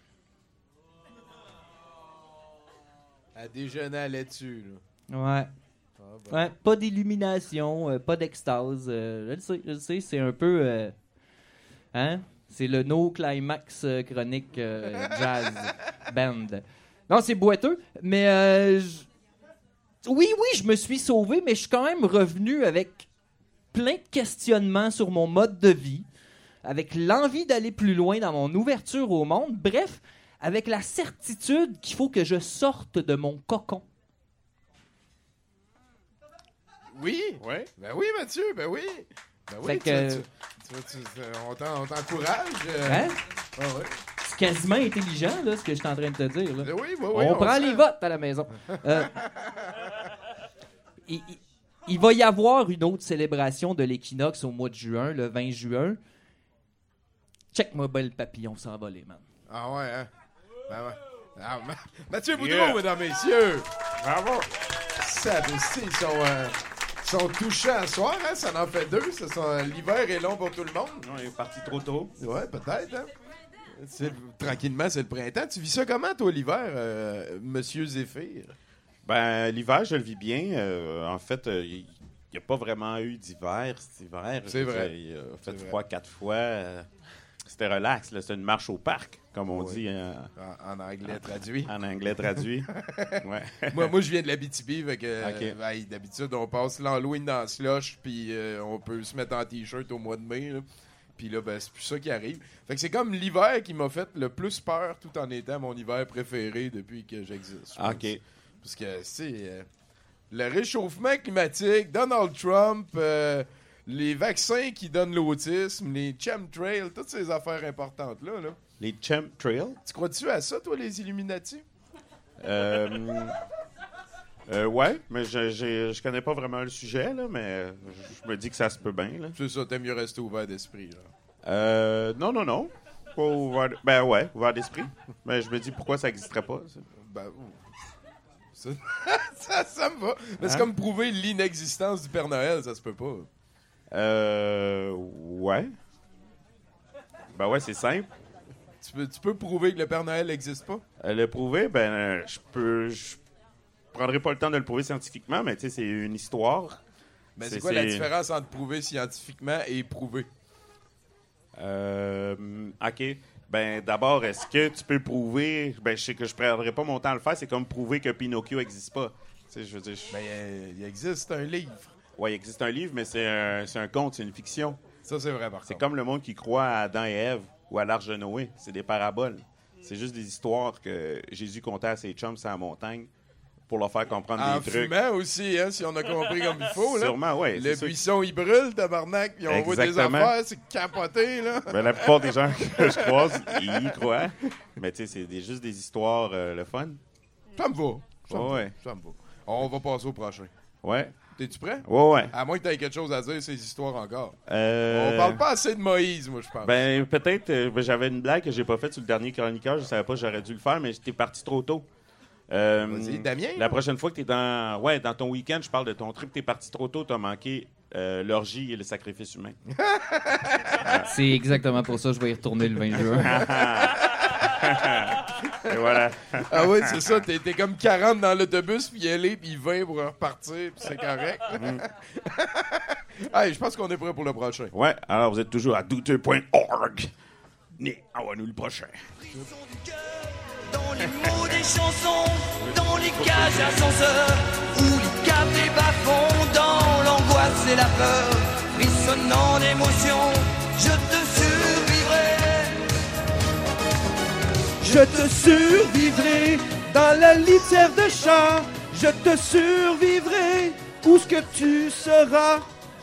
À déjeuner à là-dessus, là. Ouais. Ah, ben. Ouais, pas d'illumination, euh, pas d'extase. euh, je le sais, je le sais, c'est un peu... euh, hein? C'est le No Climax euh, chronique euh, jazz band. Non, c'est boiteux, mais... euh, j- oui, oui, je me suis sauvé, mais je suis quand même revenu avec plein de questionnements sur mon mode de vie, avec l'envie d'aller plus loin dans mon ouverture au monde, bref, avec la certitude qu'il faut que je sorte de mon cocon. Oui, Ouais. ben oui, Mathieu, ben oui. Ben oui, Fait tu- que- tu- tu- tu- tu- on t'en- on t'encourage. euh. Hein? Ah ouais. C'est quasiment intelligent, là, ce que je suis en train de te dire. Là. Ben oui, ben oui, on, prend sait. les votes à la maison. Euh, il, il- il va y avoir une autre célébration de l'équinoxe au mois de juin, le vingt juin. Check-moi bien le papillon s'envoler, man. Ah ouais, hein? Ben ouais. Ah, Ma- Mathieu Boudreau, Yeah. mesdames, messieurs. Bravo! Ça, ils sont, euh, sont touchants ce soir, hein? Ça en fait deux. Ça sont, euh, l'hiver est long pour tout le monde. On est parti trop tôt. Ouais, peut-être, hein? C'est- tranquillement, c'est le printemps. Tu vis ça comment, toi, l'hiver, euh, Monsieur Zéphyr? Ben, l'hiver, je le vis bien. Euh, en fait, il n'y a pas vraiment eu d'hiver cet hiver. C'est vrai. Il a C'est fait vrai. froid quatre fois. Euh, C'était relax. là. C'était une marche au parc, comme on Oui. dit euh, En, en anglais traduit. en anglais traduit. Ouais. moi, moi, je viens de l'Abitibi, fait que euh, Ok. ben, d'habitude, on passe l'Halloween dans le slush, puis euh, on peut se mettre en T-shirt au mois de mai, là. Puis là, ben, c'est plus ça qui arrive. Fait que c'est comme l'hiver qui m'a fait le plus peur, tout en étant mon hiver préféré depuis que j'existe. je OK. pense. Parce que, c'est euh, le réchauffement climatique, Donald Trump, euh, les vaccins qui donnent l'autisme, les chemtrails, toutes ces affaires importantes-là, là. Les chemtrails. Tu crois-tu à ça, toi, les Illuminati? Euh, euh, ouais, mais je, je, je connais pas vraiment le sujet, là, mais je me dis que ça se peut bien. Là. C'est ça, t'aimes mieux rester ouvert d'esprit, là. Euh, non, non, non. Pas ouvert, ben ouais, ouvert d'esprit. Mais je me dis pourquoi ça n'existerait pas. ça. Ben, ouh. ça, ça, ça me va. Mais c'est Hein? comme prouver l'inexistence du Père Noël, ça se peut pas. Euh, ouais. Ben ouais, c'est simple. Tu peux, tu peux prouver que le Père Noël n'existe pas? Euh, le prouver, ben, euh, je peux. Je prendrai pas le temps de le prouver scientifiquement, mais tu sais, c'est une histoire. Mais c'est C'est- quoi la c'est- différence entre prouver scientifiquement et prouver? Euh, OK. Ben, d'abord, est-ce que tu peux prouver. Ben, je sais que je prendrai pas mon temps à le faire, c'est comme prouver que Pinocchio n'existe pas. Tu sais, je veux dire. je- Ben, euh, il existe un livre. Ouais, il existe un livre, mais c'est un, c'est un conte, c'est une fiction. Ça, c'est vrai, par C'est contre. comme le monde qui croit à Adam et Ève ou à l'Arche de Noé. C'est des paraboles. C'est juste des histoires que Jésus contait à ses chums sur la montagne pour leur faire comprendre En des trucs. fumant aussi, hein, si on a compris comme il faut. Là. Sûrement, oui. Le buisson, il brûle, tabarnak, puis on voit des Exactement. affaires, c'est capoté, là. Ben, la plupart des gens que je croise, ils y croient. Mais tu sais, c'est des- juste des histoires euh, le fun. Ça me va. Ça me va. Ouais. Ça me va. On va passer au prochain. Ouais. T'es-tu prêt? Ouais, ouais. À moins que t'aies quelque chose à dire, ces histoires encore. Euh, On parle pas assez de Moïse, moi, je pense. Ben, peut-être, euh, ben, j'avais une blague que j'ai pas faite sur le dernier chroniqueur. Je savais pas que j'aurais dû le faire, mais j'étais parti trop tôt. Euh, Vas-y, Damien? La prochaine fois que t'es dans, ouais, dans ton week-end, je parle de ton trip, t'es parti trop tôt, t'as manqué euh, l'orgie et le sacrifice humain. C'est exactement pour ça que je vais y retourner le vingt juin. Et voilà. Ah oui, c'est ça. T'es, t'es comme quarante dans l'autobus, puis y aller, puis vingt pour repartir, puis c'est correct. Hey, je pense qu'on est prêt pour le prochain. Ouais, alors vous êtes toujours à douteux point org. Né, envoie-nous le prochain. Dans les mots des chansons, dans les cages ascenseurs, où les câbles des bas-fonds, dans l'angoisse et la peur, frissonnant d'émotion, je te survivrai. Je te survivrai dans la litière de chat. Je te survivrai où ce que tu seras.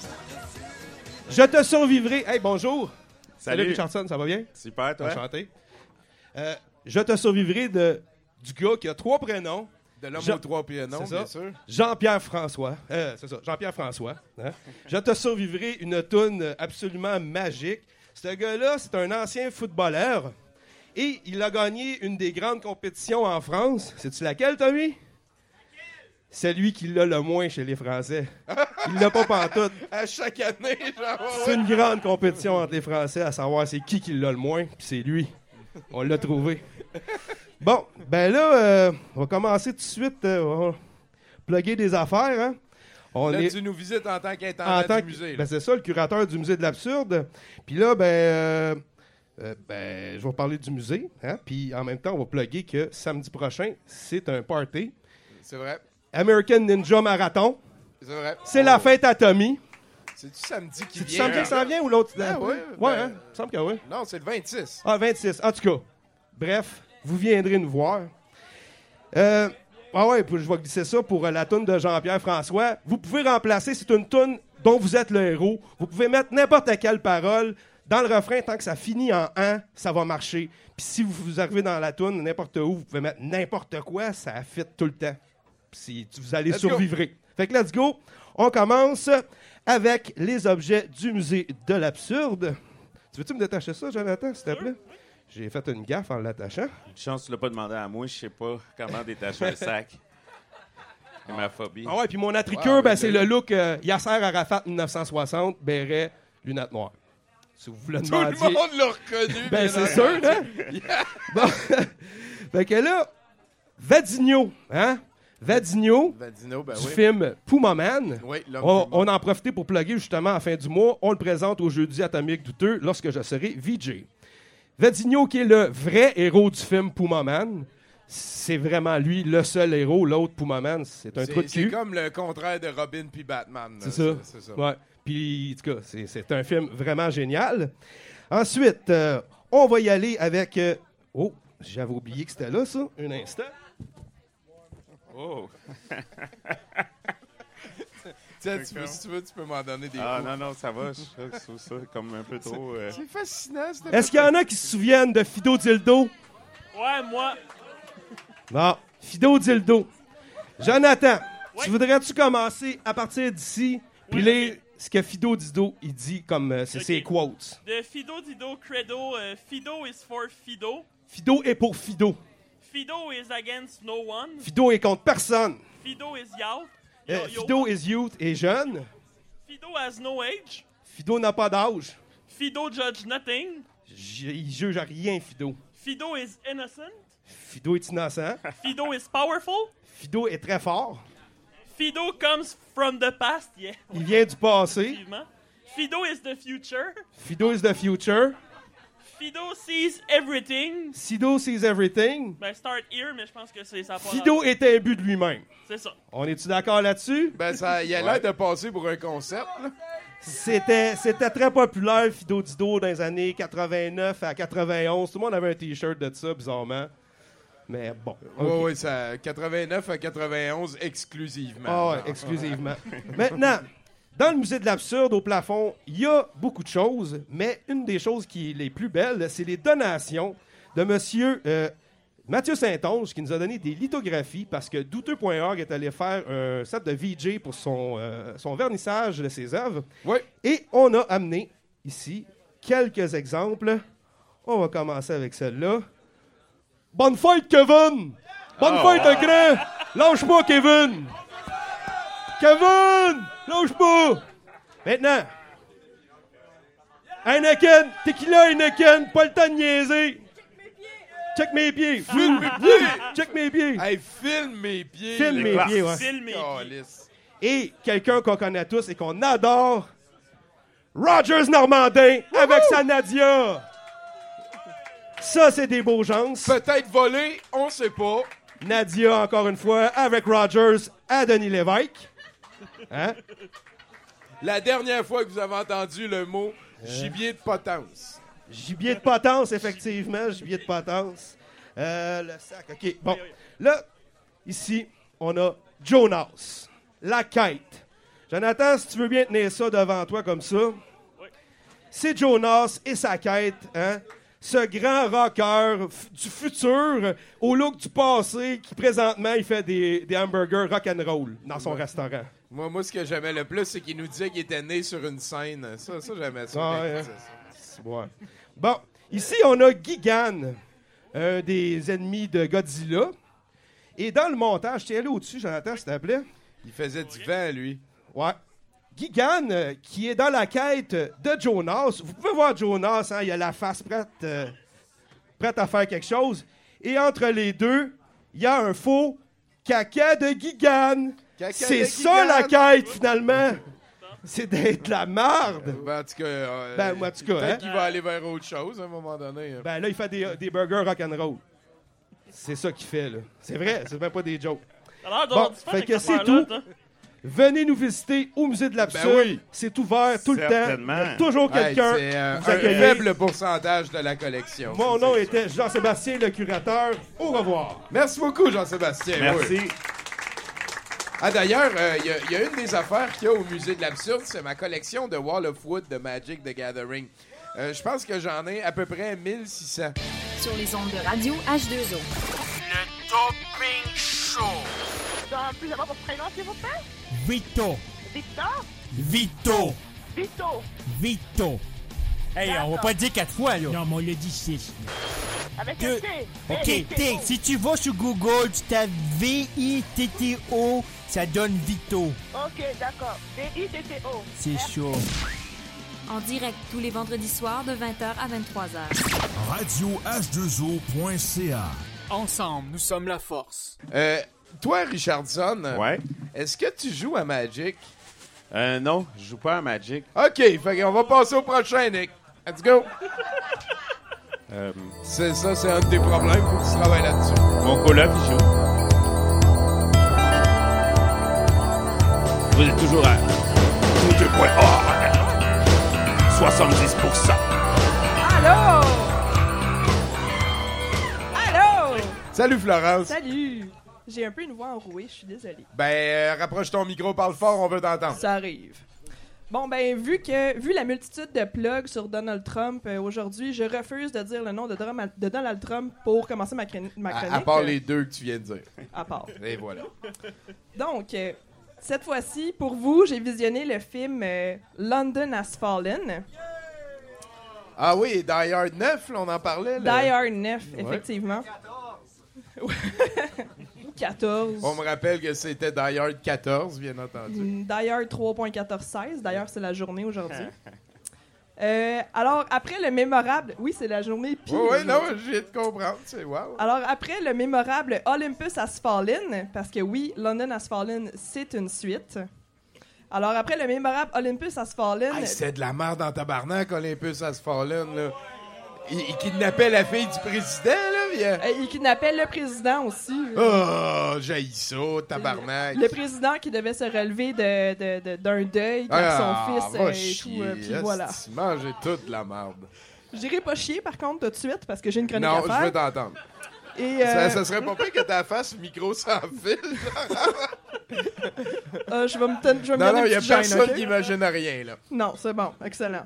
Je te survivrai. Hey, bonjour. Salut, Salut. Richardson, ça va bien? Super, toi. Enchanté. Euh, je te survivrai de, du gars qui a trois prénoms. De l'homme Jean- aux trois prénoms, C'est ça. bien sûr. Jean-Pierre François. Euh, c'est ça, Jean-Pierre François. hein. Je te survivrai une toune absolument magique. Ce gars-là, c'est un ancien footballeur. Et il a gagné une des grandes compétitions en France. Sais-tu laquelle, Tommy? C'est lui qui l'a le moins chez les Français. Il l'a pas pantoute. À chaque année, genre. ouais, C'est ouais. une grande compétition entre les Français à savoir c'est qui qui l'a le moins, puis c'est lui. On l'a trouvé. Bon, ben là, euh, on va commencer tout de suite. euh, on va plugger des affaires. Hein? On Là, est tu nous visites en tant en qu'intendant tant du que- musée. là. ben, c'est ça, le curateur du musée de l'absurde. Puis là, ben, euh, euh, ben, je vais vous parler du musée. Hein? Puis en même temps, on va plugger que samedi prochain, c'est un party. C'est vrai. American Ninja Marathon. C'est vrai. C'est la fête à Tommy. C'est-tu samedi qui C'est-tu vient? samedi que ça vient ou l'autre? Ah, ouais, ouais, ben- hein? Il me semble que oui. Non, c'est le vingt-six. Ah, vingt-six. En tout cas, bref, vous viendrez nous voir. Euh, ah ouais, puis je vais glisser ça pour euh, la toune de Jean-Pierre François. Vous pouvez remplacer, c'est une toune dont vous êtes le héros. Vous pouvez mettre n'importe quelle parole dans le refrain, tant que ça finit en « un », ça va marcher. Puis si vous, vous arrivez dans la toune, n'importe où, vous pouvez mettre n'importe quoi, ça fit tout le temps. Puis si- vous allez Let's go. survivre. Fait que let's go. On commence avec les objets du musée de l'absurde. Tu veux-tu me détacher ça, Jonathan, s'il te plaît? J'ai fait une gaffe en l'attachant. Une chance, tu l'as pas demandé à moi, je sais pas comment détacher un sac. C'est ma phobie. Ah ouais, puis mon attricure, Ouais, ben, ouais, c'est ouais. le look euh, Yasser Arafat dix-neuf cent soixante, béret, lunettes noires. Si vous voulez Tout le demander. monde l'a reconnu. Ben, bien c'est entendu. sûr, hein? Bon. Fait que là, Vadigno, hein? Vadigno, Vadino, ben du oui. film Puma Man. Oui, l'homme On, Puma. on en a profité pour plugger justement à la fin du mois. On le présente au jeudi atomique douteux lorsque je serai V J. Vadigno, qui est le vrai héros du film Puma Man, c'est vraiment lui le seul héros. L'autre, Puma Man, c'est un C'est- trou de C'est cul. comme le contraire de Robin puis Batman. là. C'est ça. C'est ça. Ouais. Puis, en tout cas, c'est, c'est un film vraiment génial. Ensuite, euh, on va y aller avec. euh, oh, j'avais oublié que c'était là, ça. Un instant. Oh! Tiens, tu veux- si tu veux, tu peux m'en donner des Ah coups. non, non, ça va. Je je trouve ça comme un peu trop... euh, C'est fascinant, cette Est-ce qu'il y en a qui se souviennent de Fido Dildo? Ouais, moi. Non. Fido Dildo. Jonathan, Oui. tu voudrais-tu commencer à partir d'ici? Puis Oui, lire ok. ce que Fido Dildo, il dit comme euh, c'est Ok. ses quotes. De Fido Dido Credo, euh, Fido is for Fido. Fido est pour Fido. Fido is against no one. Fido est contre personne. Fido is youth. Euh, Yo- yo- Fido is youth et jeune. Fido has no age. Fido n'a pas d'âge. Fido judge nothing. J- il juge à rien, Fido. Fido is innocent. Fido est innocent. Fido is powerful. Fido est très fort. Fido comes from the past, yeah, Il vient du passé. effectivement. Fido is the future. Fido is the future. Fido sees everything. Fido sees everything. Ben, start here, mais je pense que c'est ça. a pas Fido rapport. est un but de lui-même. C'est ça. On est-tu d'accord là-dessus? Ben, ça, il a l'air de passer pour un concept. là. C'était, c'était très populaire, Fido Dido, dans les années quatre-vingt-neuf à quatre-vingt-onze. Tout le monde avait un T-shirt de ça, bizarrement. Mais bon. Oui, ok. oui, ça quatre-vingt-neuf à quatre-vingt-onze exclusivement. Ah ouais, genre. exclusivement. Maintenant, dans le musée de l'absurde, au plafond, il y a beaucoup de choses, mais une des choses qui est les plus belles, c'est les donations de monsieur euh, Mathieu Saint-Onge, qui nous a donné des lithographies parce que douteux point org est allé faire un set de V J pour son, euh, son vernissage de ses œuvres. Oui. Et on a amené ici quelques exemples. On va commencer avec celle-là. Bonne fête, Kevin! Bonne Oh, fête, le grand! Lâche pas, Kevin! Kevin! Lâche pas! Maintenant, Heineken! Tequila Heineken! Pas le temps de niaiser! Check mes pieds! Filme mes pieds! Check mes pieds! Hey, filme mes pieds! Filme mes pieds, ouais. Filme mes pieds. Calisse. Et quelqu'un qu'on connaît tous et qu'on adore, Rogers Normandin avec sa Nadia! Ça, c'est des beaux gens. Peut-être volé, on sait pas. Nadia, encore une fois, avec Rogers à Denis Lévesque. Hein? La dernière fois que vous avez entendu le mot gibier de potence. Gibier de potence, effectivement. Gibier de potence. Euh, le sac, OK. Bon. Là, ici, on a Jonas. La quête. Jonathan, si tu veux bien tenir ça devant toi comme ça. C'est Jonas et sa quête, hein? Ce grand rocker f- du futur au look du passé qui, présentement, il fait des, des hamburgers rock'n'roll dans son restaurant. Moi, moi, ce que j'aimais le plus, c'est qu'il nous disait qu'il était né sur une scène. Ça, ça j'aimais ça. Ah, quand il ouais, disait ça. Ouais. Bon, ici, on a Gigan, un des ennemis de Godzilla. Et dans le montage, tiens là au-dessus, Jonathan, s'il te plaît. Il faisait du vent, lui. Ouais. Gigan, euh, qui est dans la quête de Jonas. Vous pouvez voir Jonas, hein, il a la face prête, euh, prête à faire quelque chose. Et entre les deux, il y a un faux caca de Gigan. Caca C'est de ça Gigan. la quête, finalement. C'est d'être la marde. Ben, en tout cas, euh, Ben, en tout cas, peut-être hein. qu'il va aller vers autre chose à un moment donné. hein. Ben là, il fait des, des burgers rock'n'roll. C'est ça qu'il fait, là. C'est vrai, c'est même pas des jokes. Alors, Bon, donc, tu fais fait avec que cette c'est affaire-là, tout. toi? Venez nous visiter au Musée de l'Absurde. Ben oui. C'est ouvert tout le temps. Certainement. Il y a toujours Hey, quelqu'un c'est euh, pour vous un accueillir. faible pourcentage de la collection. Mon C'est nom ça. était Jean-Sébastien, le curateur. Au revoir. Merci beaucoup, Jean-Sébastien. Merci. Oui. Ah, d'ailleurs, il y, y a une des affaires qu'il y a au Musée de l'Absurde, c'est ma collection de Wall of Wood de Magic the Gathering. Euh, Je pense que j'en ai à peu près mille six cents. Sur les ondes de radio H deux O. Le Topping Show. Puis-je avoir votre prénom, s'il vous plaît? Vito. Victor? Vito. Vito. Vito. Hey, on va pas le dire quatre fois, là. Non, mais on le dit six. Avec Deux. un T. OK, T. T. Si tu vas sur Google, tu tapes V I T T O, ça donne Vito. OK, d'accord. V I T T O. C'est chaud. En direct tous les vendredis soirs de vingt heures à vingt-trois heures. radio h deux o point c a. Ensemble, nous sommes la force. Euh, toi, Richardson, Ouais. est-ce que tu joues à Magic? Euh, non, je joue pas à Magic. OK, fait qu'on va passer au prochain, Nick. Let's go. Euh, C'est ça, c'est un de tes problèmes. Faut que tu travailles là-dessus. mon coloc, il joue. Vous êtes toujours à deux point org. soixante-dix pour cent. Allô? Allô? Salut, Florence. Salut! J'ai un peu une voix enrouée, je suis désolée. Ben, euh, rapproche ton micro, parle fort, on veut t'entendre. Ça arrive. Bon, ben, vu que vu la multitude de plugs sur Donald Trump euh, aujourd'hui, je refuse de dire le nom de, Drum- de Donald Trump pour commencer ma, crani- ma chronique. À, à part les deux que tu viens de dire. À part. Et voilà. Donc, euh, cette fois-ci, pour vous, j'ai visionné le film euh, London Has Fallen. Ah oui, Die Hard neuf, là, on en parlait. Là. Die Hard neuf, Ouais. effectivement. quatorze. On me rappelle que c'était Die Hard quatorze, bien entendu. Mm, Die Hard trois point quatorze seize. D'ailleurs, c'est la journée aujourd'hui. Euh, alors, après le mémorable... Oui, c'est la journée pile. Oui, oui, non, aujourd'hui. j'ai de comprendre. C'est wow. Alors, après le mémorable Olympus Has Fallen, parce que oui, London Has Fallen, c'est une suite. Alors, après le mémorable Olympus Has Fallen... Hey, c'était de la merde en tabarnak, Olympus Has Fallen, là. Il, il kidnappait la fille du président, là. Viens. euh, il kidnappait le président aussi. Oh, j'haïs ça, tabarnak. Le président qui devait se relever de, de- de- d'un deuil car Ah, son fils va euh, et chier, tout. euh, puis voilà. esti, mangez toute la merde. J'irai pas chier par contre tout de suite parce que j'ai une chronique Non, à faire. je veux t'entendre. Et, ça, euh, ça serait pas pire que ta face micro sans fil. euh, je vais me, ten- je vais me Non, garder non, une il y a petite gêne, personne ok? qui imagine rien, là. Non, c'est bon. Excellent.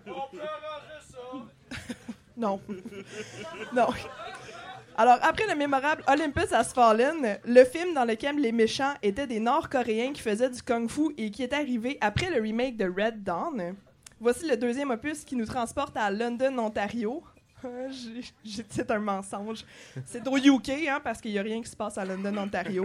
Non. Non. Alors, après le mémorable Olympus Has Fallen, le film dans lequel les méchants étaient des Nord-Coréens qui faisaient du kung-fu et qui est arrivé après le remake de Red Dawn, voici le deuxième opus qui nous transporte à London, Ontario. J'ai- j'ai- C'est un mensonge. C'est au U K, hein, parce qu'il n'y a rien qui se passe à London, Ontario.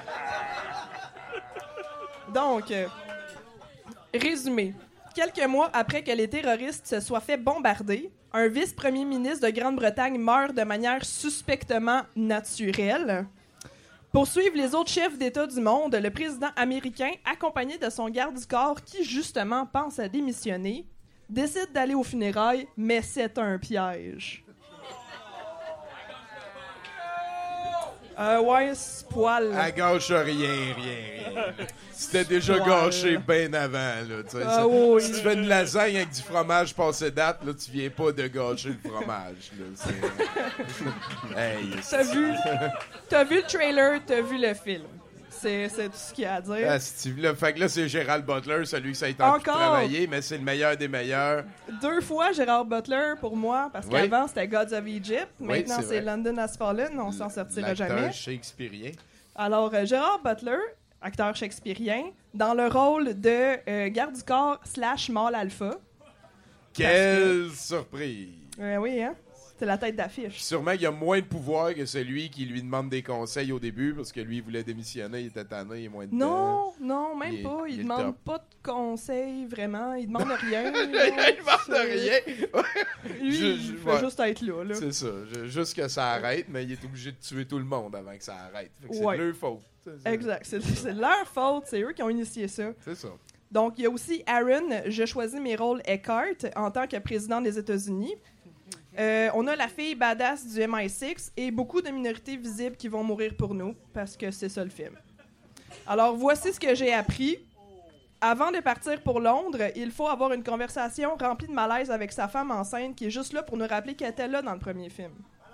Donc, euh, résumé. Quelques mois après que les terroristes se soient fait bombarder, un vice-premier ministre de Grande-Bretagne meurt de manière suspectement naturelle. Pour suivre les autres chefs d'État du monde, le président américain, accompagné de son garde du corps qui, justement, pense à démissionner, décide d'aller aux funérailles, mais c'est un piège. Euh, ouais, c'est poil. Elle gâche rien, rien, rien. C'était déjà Ouais. gâché bien avant, là. Tu sais, Ah ça- oui. Si tu fais une lasagne avec du fromage passé date, là, tu viens pas de gâcher le fromage, là. C'est- hey, T'as c'est- vu, t'as vu le trailer, t'as vu le film. C'est, c'est tout ce qu'il y a à dire. Ah, c'est- là, fait que là, c'est Gérald Butler, celui qui ça a été en train de Encore? travailler, mais c'est le meilleur des meilleurs. Deux fois Gérard Butler pour moi, parce Oui. qu'avant c'était Gods of Egypt, Oui, maintenant c'est c'est vrai. London Has Fallen, on s'en sortira L'acteur jamais. shakespearien. Alors euh, Gérard Butler, acteur shakespearien, dans le rôle de euh, garde du corps slash mâle alpha. Quelle surprise! Euh, oui, hein? C'est la tête d'affiche. Sûrement qu'il y a moins de pouvoir que celui qui lui demande des conseils au début, parce que lui, il voulait démissionner, il était tanné, il est moins de temps. Non, non, même Il est- pas. Il, il est demande top. pas de conseils, vraiment. Il demande rien. il demande rien. Lui, Je- il je- fait ouais. juste être là. là. C'est ça. Je- juste que ça arrête, mais il est obligé de tuer tout le monde avant que ça arrête. Fait que c'est Ouais. de leur faute. C'est- c'est- Exact. C'est, c'est leur faute. C'est eux qui ont initié ça. C'est ça. Donc, il y a aussi Aaron, je choisis mes rôles Eckhart en tant que président des États-Unis. Euh, on a la fille badass du M I six et beaucoup de minorités visibles qui vont mourir pour nous, parce que c'est ça le film. Alors, voici ce que j'ai appris. Avant de partir pour Londres, il faut avoir une conversation remplie de malaise avec sa femme enceinte qui est juste là pour nous rappeler qu'elle était là dans le premier film.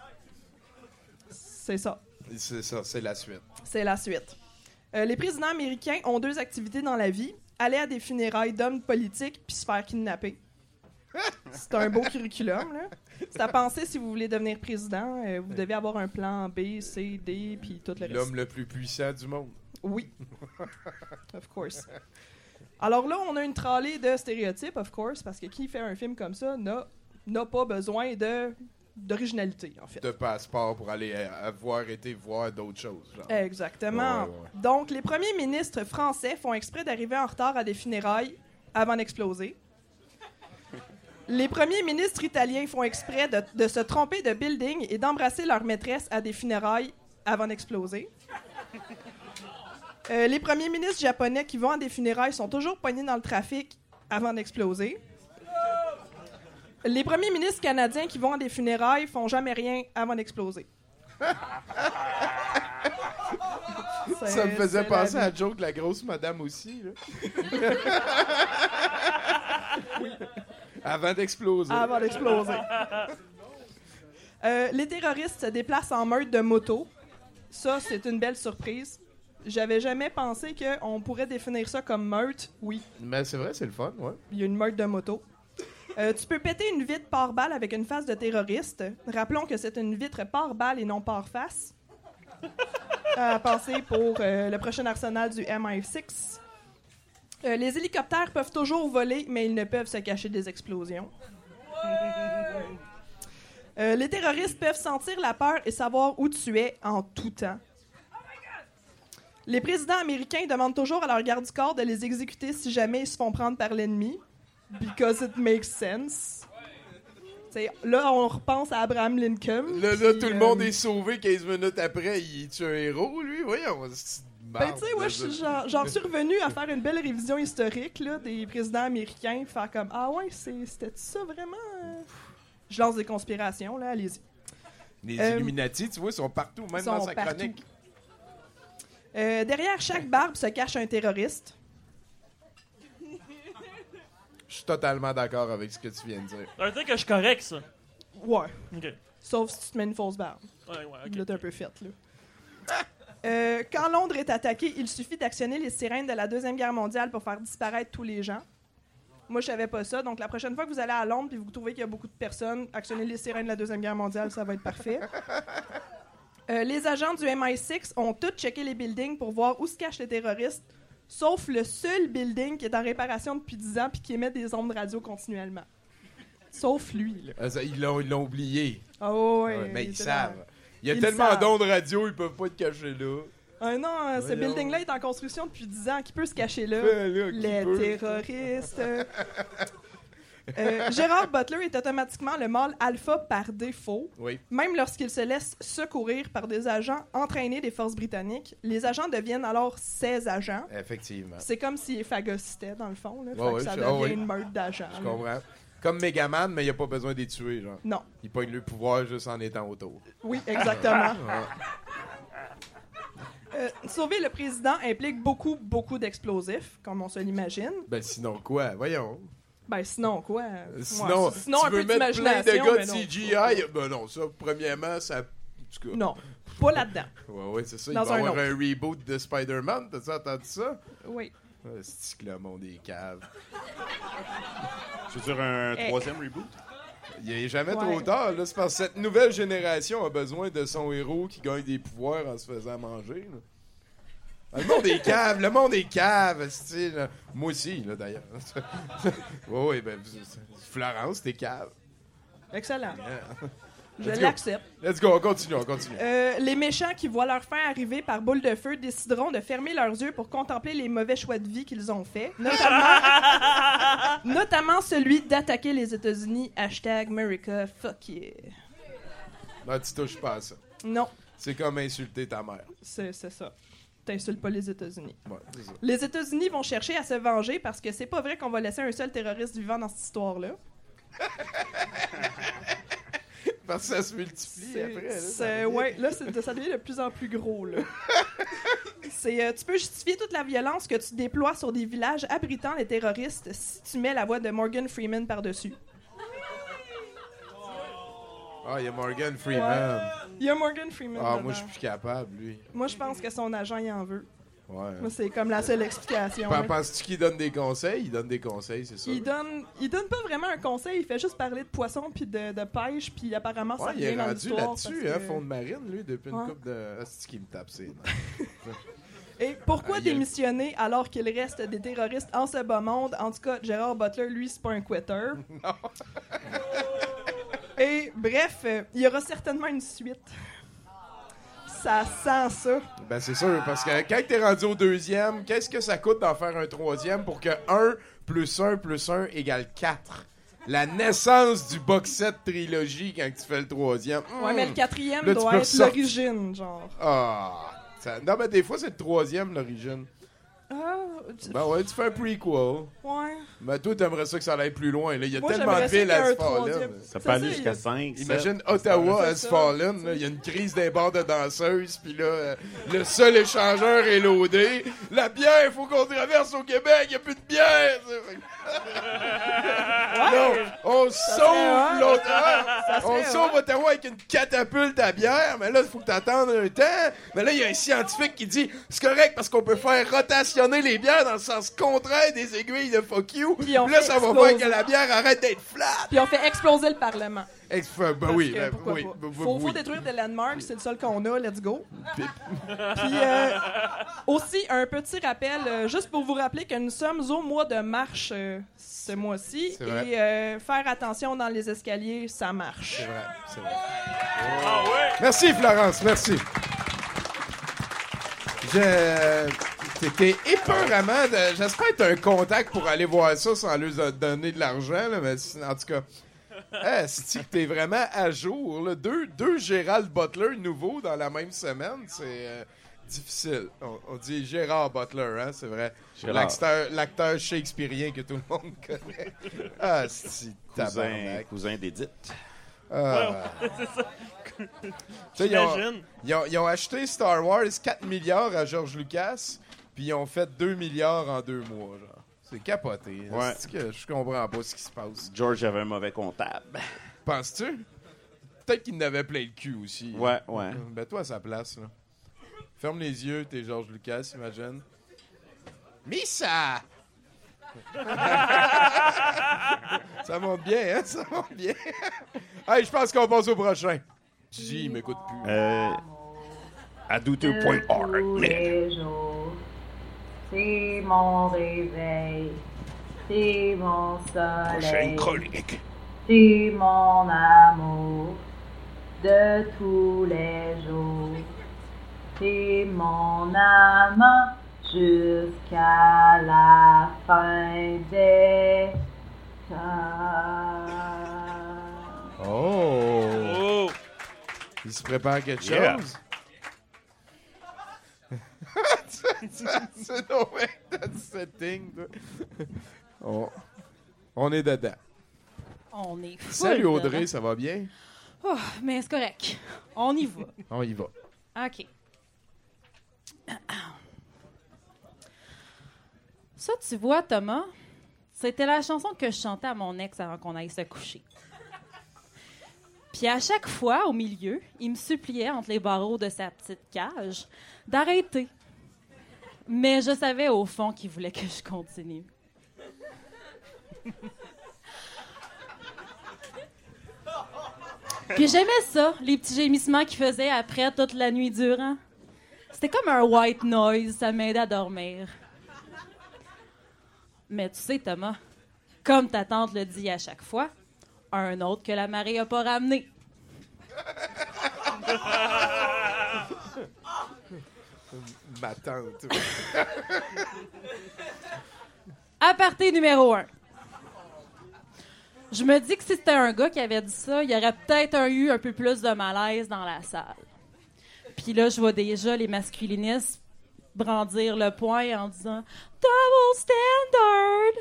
C'est ça. C'est ça, c'est la suite. C'est la suite. Euh, les présidents américains ont deux activités dans la vie. Aller à des funérailles d'hommes politiques puis se faire kidnapper. C'est un beau curriculum, là. C'est à penser si vous voulez devenir président. euh, vous devez avoir un plan B, C, D, puis tout le reste. L'homme le plus puissant du monde. Oui. Of course. Alors là, on a une tralée de stéréotypes, of course, parce que qui fait un film comme ça n'a, n'a pas besoin de, d'originalité, en fait. De passeport pour aller euh, avoir été voir d'autres choses. Genre. Exactement. Ouais, ouais. Donc, les premiers ministres français font exprès d'arriver en retard à des funérailles avant d'exploser. Les premiers ministres italiens font exprès de, de se tromper de building et d'embrasser leur maîtresse à des funérailles avant d'exploser. Euh, les premiers ministres japonais qui vont à des funérailles sont toujours poignés dans le trafic avant d'exploser. Les premiers ministres canadiens qui vont à des funérailles font jamais rien avant d'exploser. C'est- Ça me faisait c'est penser la à vie. Joe de la grosse madame aussi. Là. Avant d'exploser. Avant d'exploser. Euh, les terroristes se déplacent en meute de moto. Ça, c'est une belle surprise. J'avais jamais pensé qu'on pourrait définir ça comme meute. Oui, Mais c'est vrai, c'est le fun, ouais. il y a une meute de moto. Euh, tu peux péter une vitre pare-balles avec une face de terroriste. Rappelons que c'est une vitre pare-balles et non pare-face. À penser pour euh, le prochain arsenal du M I six. Euh, les hélicoptères peuvent toujours voler, mais ils ne peuvent se cacher des explosions. Euh, les terroristes peuvent sentir la peur et savoir où tu es en tout temps. Les présidents américains demandent toujours à leur garde du corps de les exécuter si jamais ils se font prendre par l'ennemi. Because it makes sense. T'sais, là, on repense à Abraham Lincoln. Là, là qui, tout le euh, monde est sauvé quinze minutes après. Il est un héros, lui? Voyons. c'est une Ben, marde, tu sais, ouais, là, je- ça. j'en j'en suis revenu à faire une belle révision historique là, des présidents américains. Faire comme, ah ouais, c'est- c'était ça vraiment? euh? Je lance des conspirations, là, allez-y. Les Euh, Illuminati, tu vois, sont partout, même sont dans sa partout. chronique. Euh, derrière chaque barbe se cache un terroriste. Je suis totalement d'accord avec ce que tu viens de dire. Un truc que je correct, ça. Ouais. OK. Sauf si tu te mets une fausse barbe. Ouais, ouais, ok. Là, t'es un peu faite, là. Euh, quand Londres est attaqué, il suffit d'actionner les sirènes de la Deuxième Guerre mondiale pour faire disparaître tous les gens. Moi, je savais pas ça. Donc, la prochaine fois que vous allez à Londres et vous trouvez qu'il y a beaucoup de personnes, actionnez les sirènes de la Deuxième Guerre mondiale, ça va être parfait. Euh, les agents du M I six ont tous checké les buildings pour voir où se cachent les terroristes, sauf le seul building qui est en réparation depuis dix ans puis qui émet des ondes radio continuellement. Sauf lui, là. Ah, ça, ils, l'ont, ils l'ont oublié. Oh, ouais, Ouais, mais ils était savent. dans- Il y a Ils tellement savent. d'ondes radio, ils peuvent pas être cachés là. Ah non, euh, ce Voyons. building-là est en construction depuis dix ans. Qui peut se cacher là? Ben là, qui Les peut? terroristes. Euh, Gérard Butler est automatiquement le mâle alpha par défaut. Oui. Même lorsqu'il se laisse secourir par des agents entraînés des forces britanniques, les agents deviennent alors ses agents. Effectivement. C'est comme s'ils phagocytaient, dans le fond. Là. Ouais, Fait que ouais, ça je- devient ah oui. une meute d'agents. Je là. comprends. Comme Megaman, mais il n'y a pas besoin d'y tuer, genre. Non. Il pogne le pouvoir juste en étant autour. Oui, exactement. Ouais. Euh, sauver le président implique beaucoup, beaucoup d'explosifs, comme on se l'imagine. Ben sinon quoi? Voyons. Ben sinon quoi? Sinon, Ouais, sinon tu un veux peu mettre plein de d'imagination, gars mais de non. C G I? Ben non, ça, premièrement, ça... en tout cas. Non, pas là-dedans. Ouais, ouais, c'est ça. Dans il va y un avoir autre. un reboot de Spider-Man. T'as-tu entendu ça? Oui. Ouais, c'est que le monde des caves. Tu veux dire un Eh. troisième reboot? Il est jamais Ouais. trop tard, là. C'est parce que cette nouvelle génération a besoin de son héros qui gagne des pouvoirs en se faisant manger, là. Ah, le monde est cave, le monde est cave, c'est là. Moi aussi, là, d'ailleurs. Oui, oui, ben, Florence, t'es cave. Excellent. Yeah. Je Let's go. l'accepte. Let's go, on continue, on continue. Euh, les méchants qui voient leur fin arriver par boule de feu décideront de fermer leurs yeux pour contempler les mauvais choix de vie qu'ils ont faits, notamment, notamment celui d'attaquer les États-Unis. Hashtag America, fuck yeah. Non, tu touches pas à ça. Non, C'est comme insulter ta mère. c'est c'est ça. T'insultes pas les États-Unis. Ouais, c'est ça. Les États-Unis vont chercher à se venger parce que c'est pas vrai qu'on va laisser un seul terroriste vivant dans cette histoire-là. Parce que ça se multiplie C'est- après. Là, ça c'est- devient- ouais, là, c'est- ça devient de plus en plus gros. Là. C'est, euh, tu peux justifier toute la violence que tu déploies sur des villages abritant les terroristes si tu mets la voix de Morgan Freeman par-dessus. Ah, il y a Morgan Freeman. Il y a Morgan Freeman. Ah, dedans. moi, je suis plus capable, lui. Moi, je pense que son agent y en veut. Ouais. Moi, c'est comme la seule explication. Pen- là. Penses-tu qu'il donne des conseils? Il donne des conseils, c'est ça? Il donne, il donne pas vraiment un conseil, il fait juste parler de poisson puis de, de pêche, puis apparemment ça Ouais, il revient est dans rendu l'histoire. là-dessus, parce hein, que- fond de marine, lui, depuis une Ouais. couple de... Ah, c'est qui me tape, c'est... Et pourquoi Ah, il y a- démissionner alors qu'il reste des terroristes en ce bas monde? En tout cas, Gérard Butler, lui, c'est pas un quitter. Et bref, euh, il y aura certainement une suite. Ça sent ça. Ben, c'est sûr, parce que quand t'es rendu au deuxième, qu'est-ce que ça coûte d'en faire un troisième pour que un plus un plus un égale quatre? La naissance du box set trilogie quand tu fais le troisième. Ouais, Hmm. mais le quatrième Là, tu doit peux être ressortir. l'origine, genre. Ah! ça- Non, mais des fois, c'est le troisième, l'origine. Ah, tu- Ben ouais, tu fais un prequel. ouais. Mais toi, t'aimerais ça que ça aille plus loin. Là. Il y a Moi, tellement de j'aimerais ça villes qu'il y ait à un se fallen. troisième. Ça C'est peut aller ça, jusqu'à il- cinq. Imagine sept. Ottawa C'est has ça. fallen. là. Il y a une crise des bars de danseuses. Puis là, euh, le seul échangeur est loadé. La bière, il faut qu'on traverse au Québec. Il n'y a plus de bière. Non, on sauve serait hot. l'autre. Ça On serait sauve hot. Ottawa avec une catapulte à bière. Mais là, il faut que tu attendes un temps. Mais là, il y a un scientifique qui dit c'est correct parce qu'on peut faire rotationner les bières dans le sens contraire des aiguilles de fuck you. Puis on Puis là, fait ça va exploser. faire que la bière arrête d'être flat. Puis on fait exploser le Parlement. Ex- ben Parce oui, que ben pourquoi oui, pas? ben Faut, faut oui. détruire des landmarks, c'est le seul qu'on a, let's go. Puis euh, aussi, un petit rappel, euh, juste pour vous rappeler que nous sommes au mois de marche euh, ce mois-ci. C'est vrai. Et euh, faire attention dans les escaliers, ça marche. C'est vrai, c'est vrai. Ah ouais! Merci, Florence, merci. Je... T'étais épeuramment... De... J'espère que t'as un contact pour aller voir ça sans lui donner de l'argent, là, mais c'est- en tout cas... Ah, c'est que t'es vraiment à jour. Là. Deux, deux Gérald Butler nouveaux dans la même semaine, c'est euh, difficile. On, on dit Gérard Butler, hein, c'est vrai. Gérard. L'acteur, l'acteur shakespearien que tout le monde connaît. Ah, c'est Cousin, tabarnak. cousin d'Edith. Ah. Ouais, c'est ça. Tu sais, ils, ont, J'imagine. ils, ont, ils ont acheté Star Wars quatre milliards à George Lucas, puis ils ont fait deux milliards en deux mois, genre. C'est capoté. Ouais. C'est que je comprends pas ce qui se passe. George avait un mauvais comptable. Penses-tu? Peut-être qu'il n'avait plein le cul aussi. Ouais, ouais. Mets-toi à sa place, là. Ferme les yeux, t'es George Lucas, imagine. Missa! Ça monte bien, hein? Ça monte bien. Hey, je pense qu'on passe au prochain. Gigi, il m'écoute plus. Euh... À douter point org. Tous les jours, c'est mon réveil, c'est mon soleil, Prochaine chronique. c'est mon amour de tous les jours, c'est mon amant jusqu'à la fin des temps. Oh! Oh! Il se prépare quelque Yeah. chose? C'est no way, that's setting. On, on est dedans. On est full Salut Audrey, dedans. ça va bien? Oh, mais c'est correct. On y va. On y va. OK. Ça, tu vois, Thomas, c'était la chanson que je chantais à mon ex avant qu'on aille se coucher. Puis à chaque fois, au milieu, il me suppliait entre les barreaux de sa petite cage d'arrêter. Mais je savais au fond qu'il voulait que je continue. Puis j'aimais ça, les petits gémissements qu'il faisait après toute la nuit durant. C'était comme un white noise, ça m'aidait à dormir. Mais tu sais, Thomas, comme ta tante le dit à chaque fois, un autre que la marée a pas ramené. Ma tante. Aparté numéro un. Je me dis que si c'était un gars qui avait dit ça, il y aurait peut-être un- eu un peu plus de malaise dans la salle. Puis là, je vois déjà les masculinistes brandir le poing en disant « Double standard! »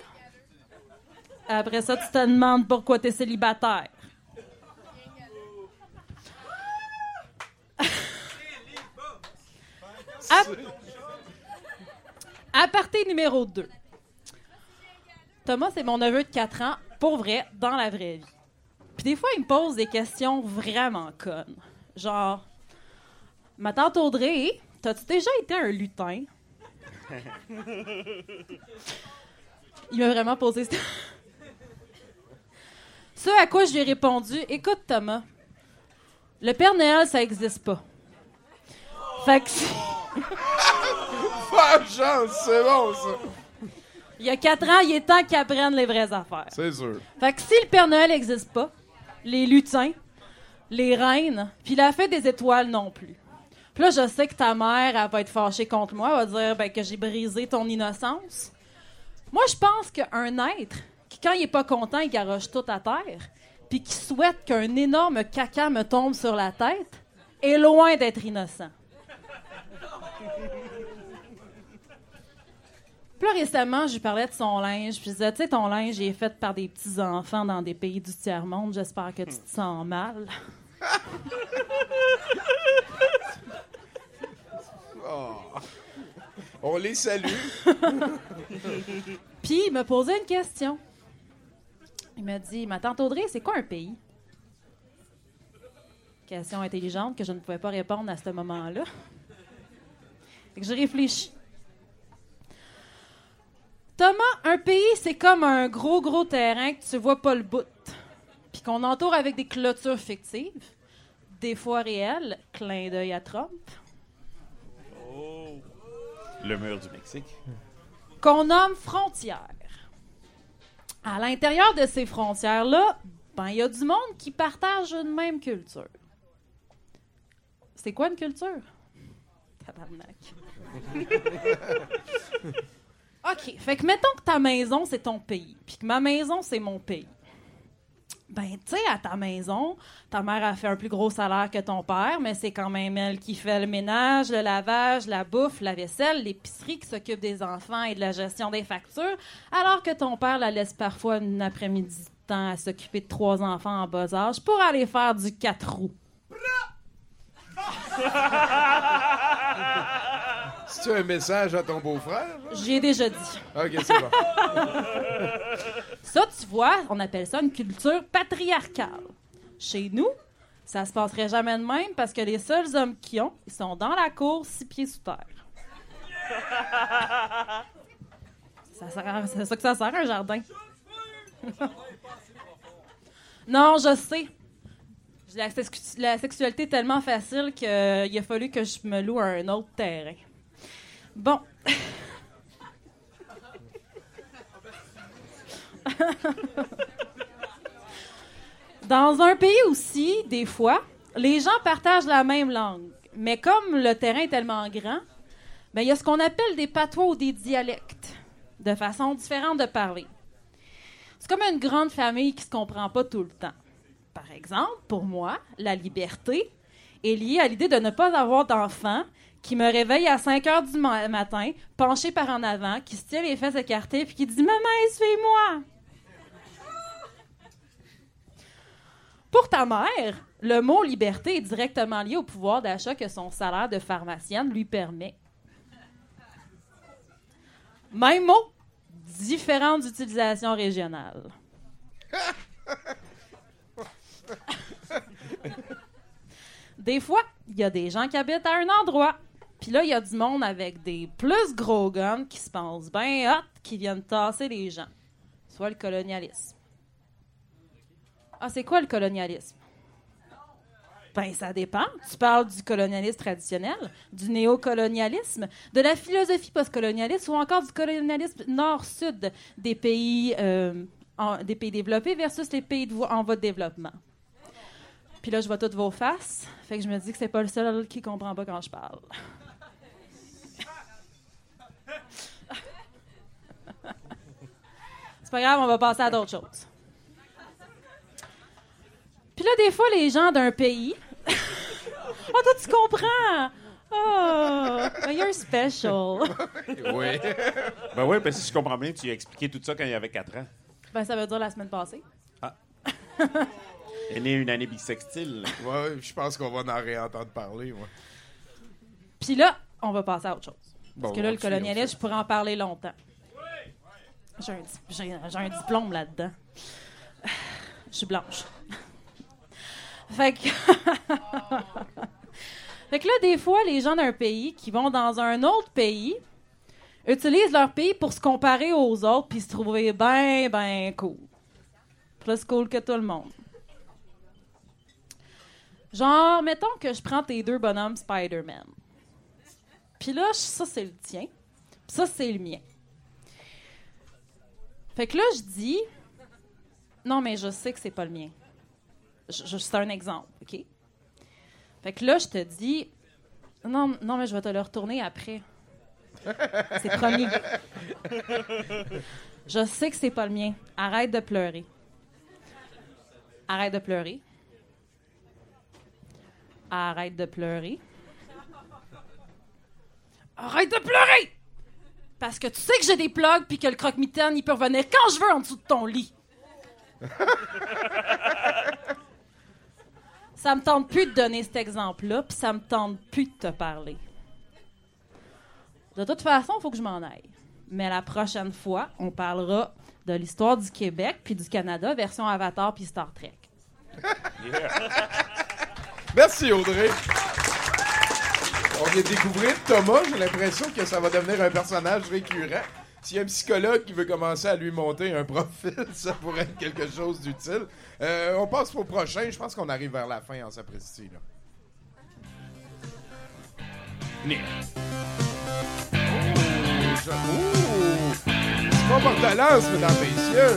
Après ça, tu te demandes pourquoi t'es célibataire. Ap- Aparté numéro deux. Thomas, c'est mon neveu de quatre ans, pour vrai, dans la vraie vie. Puis des fois, il me pose des questions vraiment connes. Genre, ma tante Audrey, t'as-tu déjà été un lutin? Il m'a vraiment posé cette... Ce à quoi je lui ai répondu, écoute Thomas, le Père Noël, ça existe pas. Fait que si... Pas chance, c'est bon ça. Il y a quatre ans, il est temps qu'il apprenne les vraies affaires. C'est sûr. Fait que si le Père Noël n'existe pas, les lutins, les reines, puis la fête des étoiles non plus. Puis là, je sais que ta mère, elle va être fâchée contre moi, elle va dire ben, que j'ai brisé ton innocence. Moi, je pense qu'un être qui, quand il est pas content, il garoche tout à terre, puis qui souhaite qu'un énorme caca me tombe sur la tête, est loin d'être innocent. Puis là, récemment, je lui parlais de son linge. Puis je disais, tu sais, ton linge, il est fait par des petits-enfants dans des pays du tiers-monde. J'espère que tu te sens mal. Oh. On les salue. Puis il m'a posé une question. Il m'a dit, ma tante Audrey, c'est quoi un pays? Question intelligente que je ne pouvais pas répondre à ce moment-là. Fait que j'ai réfléchi. Thomas, un pays, c'est comme un gros, gros terrain que tu vois pas le bout. Puis qu'on entoure avec des clôtures fictives, des fois réelles, clin d'œil à Trump. Oh. Le mur du Mexique. Qu'on nomme frontières. À l'intérieur de ces frontières-là, ben, il y a du monde qui partage une même culture. C'est quoi une culture? Tabarnak. OK. Fait que mettons que ta maison, c'est ton pays, puis que ma maison, c'est mon pays. Ben, tu sais, à ta maison, ta mère a fait un plus gros salaire que ton père, mais c'est quand même elle qui fait le ménage, le lavage, la bouffe, la vaisselle, l'épicerie, qui s'occupe des enfants et de la gestion des factures, alors que ton père la laisse parfois un après-midi de temps à s'occuper de trois enfants en bas âge pour aller faire du quatre roues. C'est-tu un message à ton beau-frère? J'y ai déjà dit. OK, c'est bon. Ça, tu vois, on appelle ça une culture patriarcale. Chez nous, Ça se passerait jamais de même parce que les seuls hommes qui ont, ils sont dans la cour, six pieds sous terre. Ça sert à- c'est ça que ça sert, un jardin. Non, je sais. J'ai La, sex- la sexualité est tellement facile qu'il a fallu que je me loue un autre terrain. Bon. Dans un pays aussi, des fois, les gens partagent la même langue. Mais comme le terrain est tellement grand, ben, il y a ce qu'on appelle des patois ou des dialectes, de façon différente de parler. C'est comme une grande famille qui se comprend pas tout le temps. Par exemple, pour moi, la liberté est liée à l'idée de ne pas avoir d'enfant qui me réveille à cinq heures du ma- matin, penché par en avant, qui se tient les fesses écartées puis qui dit « Maman, suis-moi! » Pour ta mère, le mot « liberté » est directement lié au pouvoir d'achat que son salaire de pharmacienne lui permet. Même mot, différentes utilisations régionales. Des fois, il y a des gens qui habitent à un endroit. Puis là, il y a du monde avec des plus gros guns qui se pensent bien hot, qui viennent tasser les gens. Soit le colonialisme. Ah, c'est quoi le colonialisme? Ben, ça dépend. Tu parles du colonialisme traditionnel, du néocolonialisme, de la philosophie postcolonialiste ou encore du colonialisme nord-sud des pays, euh, en- des pays développés versus les pays de vo- en voie de développement. Puis là, je vois toutes vos faces. Fait que je me dis que c'est pas le seul qui comprend pas quand je parle. C'est pas grave, on va passer à d'autres choses. Puis là, des fois, les gens d'un pays... Oh, toi, tu comprends! Oh, you're special. Oui. Ben oui, parce que si je comprends bien, tu as expliqué tout ça quand il avait quatre ans. Ben, ça veut dire la semaine passée. Ah. Il est né une année bissextile. Ouais, je pense qu'on va en réentendre parler, ouais. Puis là, on va passer à autre chose. Bon, Parce que là, le on suit, colonialisme, on je pourrais en parler longtemps. J'ai un, di- j'ai, j'ai un diplôme là-dedans. Je suis blanche. Fait que... fait que là, des fois, les gens d'un pays qui vont dans un autre pays utilisent leur pays pour se comparer aux autres puis se trouver ben, ben cool. Plus cool que tout le monde. Genre, mettons que je prends tes deux bonhommes Spider-Man. Puis là, je- ça, c'est le tien. Puis ça, c'est le mien. Fait que là, je dis... Non, mais je sais que c'est pas le mien. Je, je- c'est un exemple, OK? Fait que là, je te dis... Non, non, mais je vais te le retourner après. C'est promis. Je sais que c'est pas le mien. Arrête de pleurer. Arrête de pleurer. Arrête de pleurer. Arrête de pleurer! Parce que tu sais que j'ai des plugs puis que le croque-mitaine, il peut revenir quand je veux en dessous de ton lit. Ça me tente plus de donner cet exemple-là, puis ça me tente plus de te parler. De toute façon, il faut que je m'en aille. Mais la prochaine fois, on parlera de l'histoire du Québec puis du Canada, version Avatar puis Star Trek. Merci, Audrey. On vient de découvrir Thomas. J'ai l'impression que ça va devenir un personnage récurrent. S'il y a un psychologue qui veut commencer à lui monter un profil, ça pourrait être quelque chose d'utile. Euh, on passe au prochain. Je pense qu'on arrive vers la fin en sapristi, là. Nick. Oh, je... Ouh! C'est pas porte-lance, mesdames, messieurs.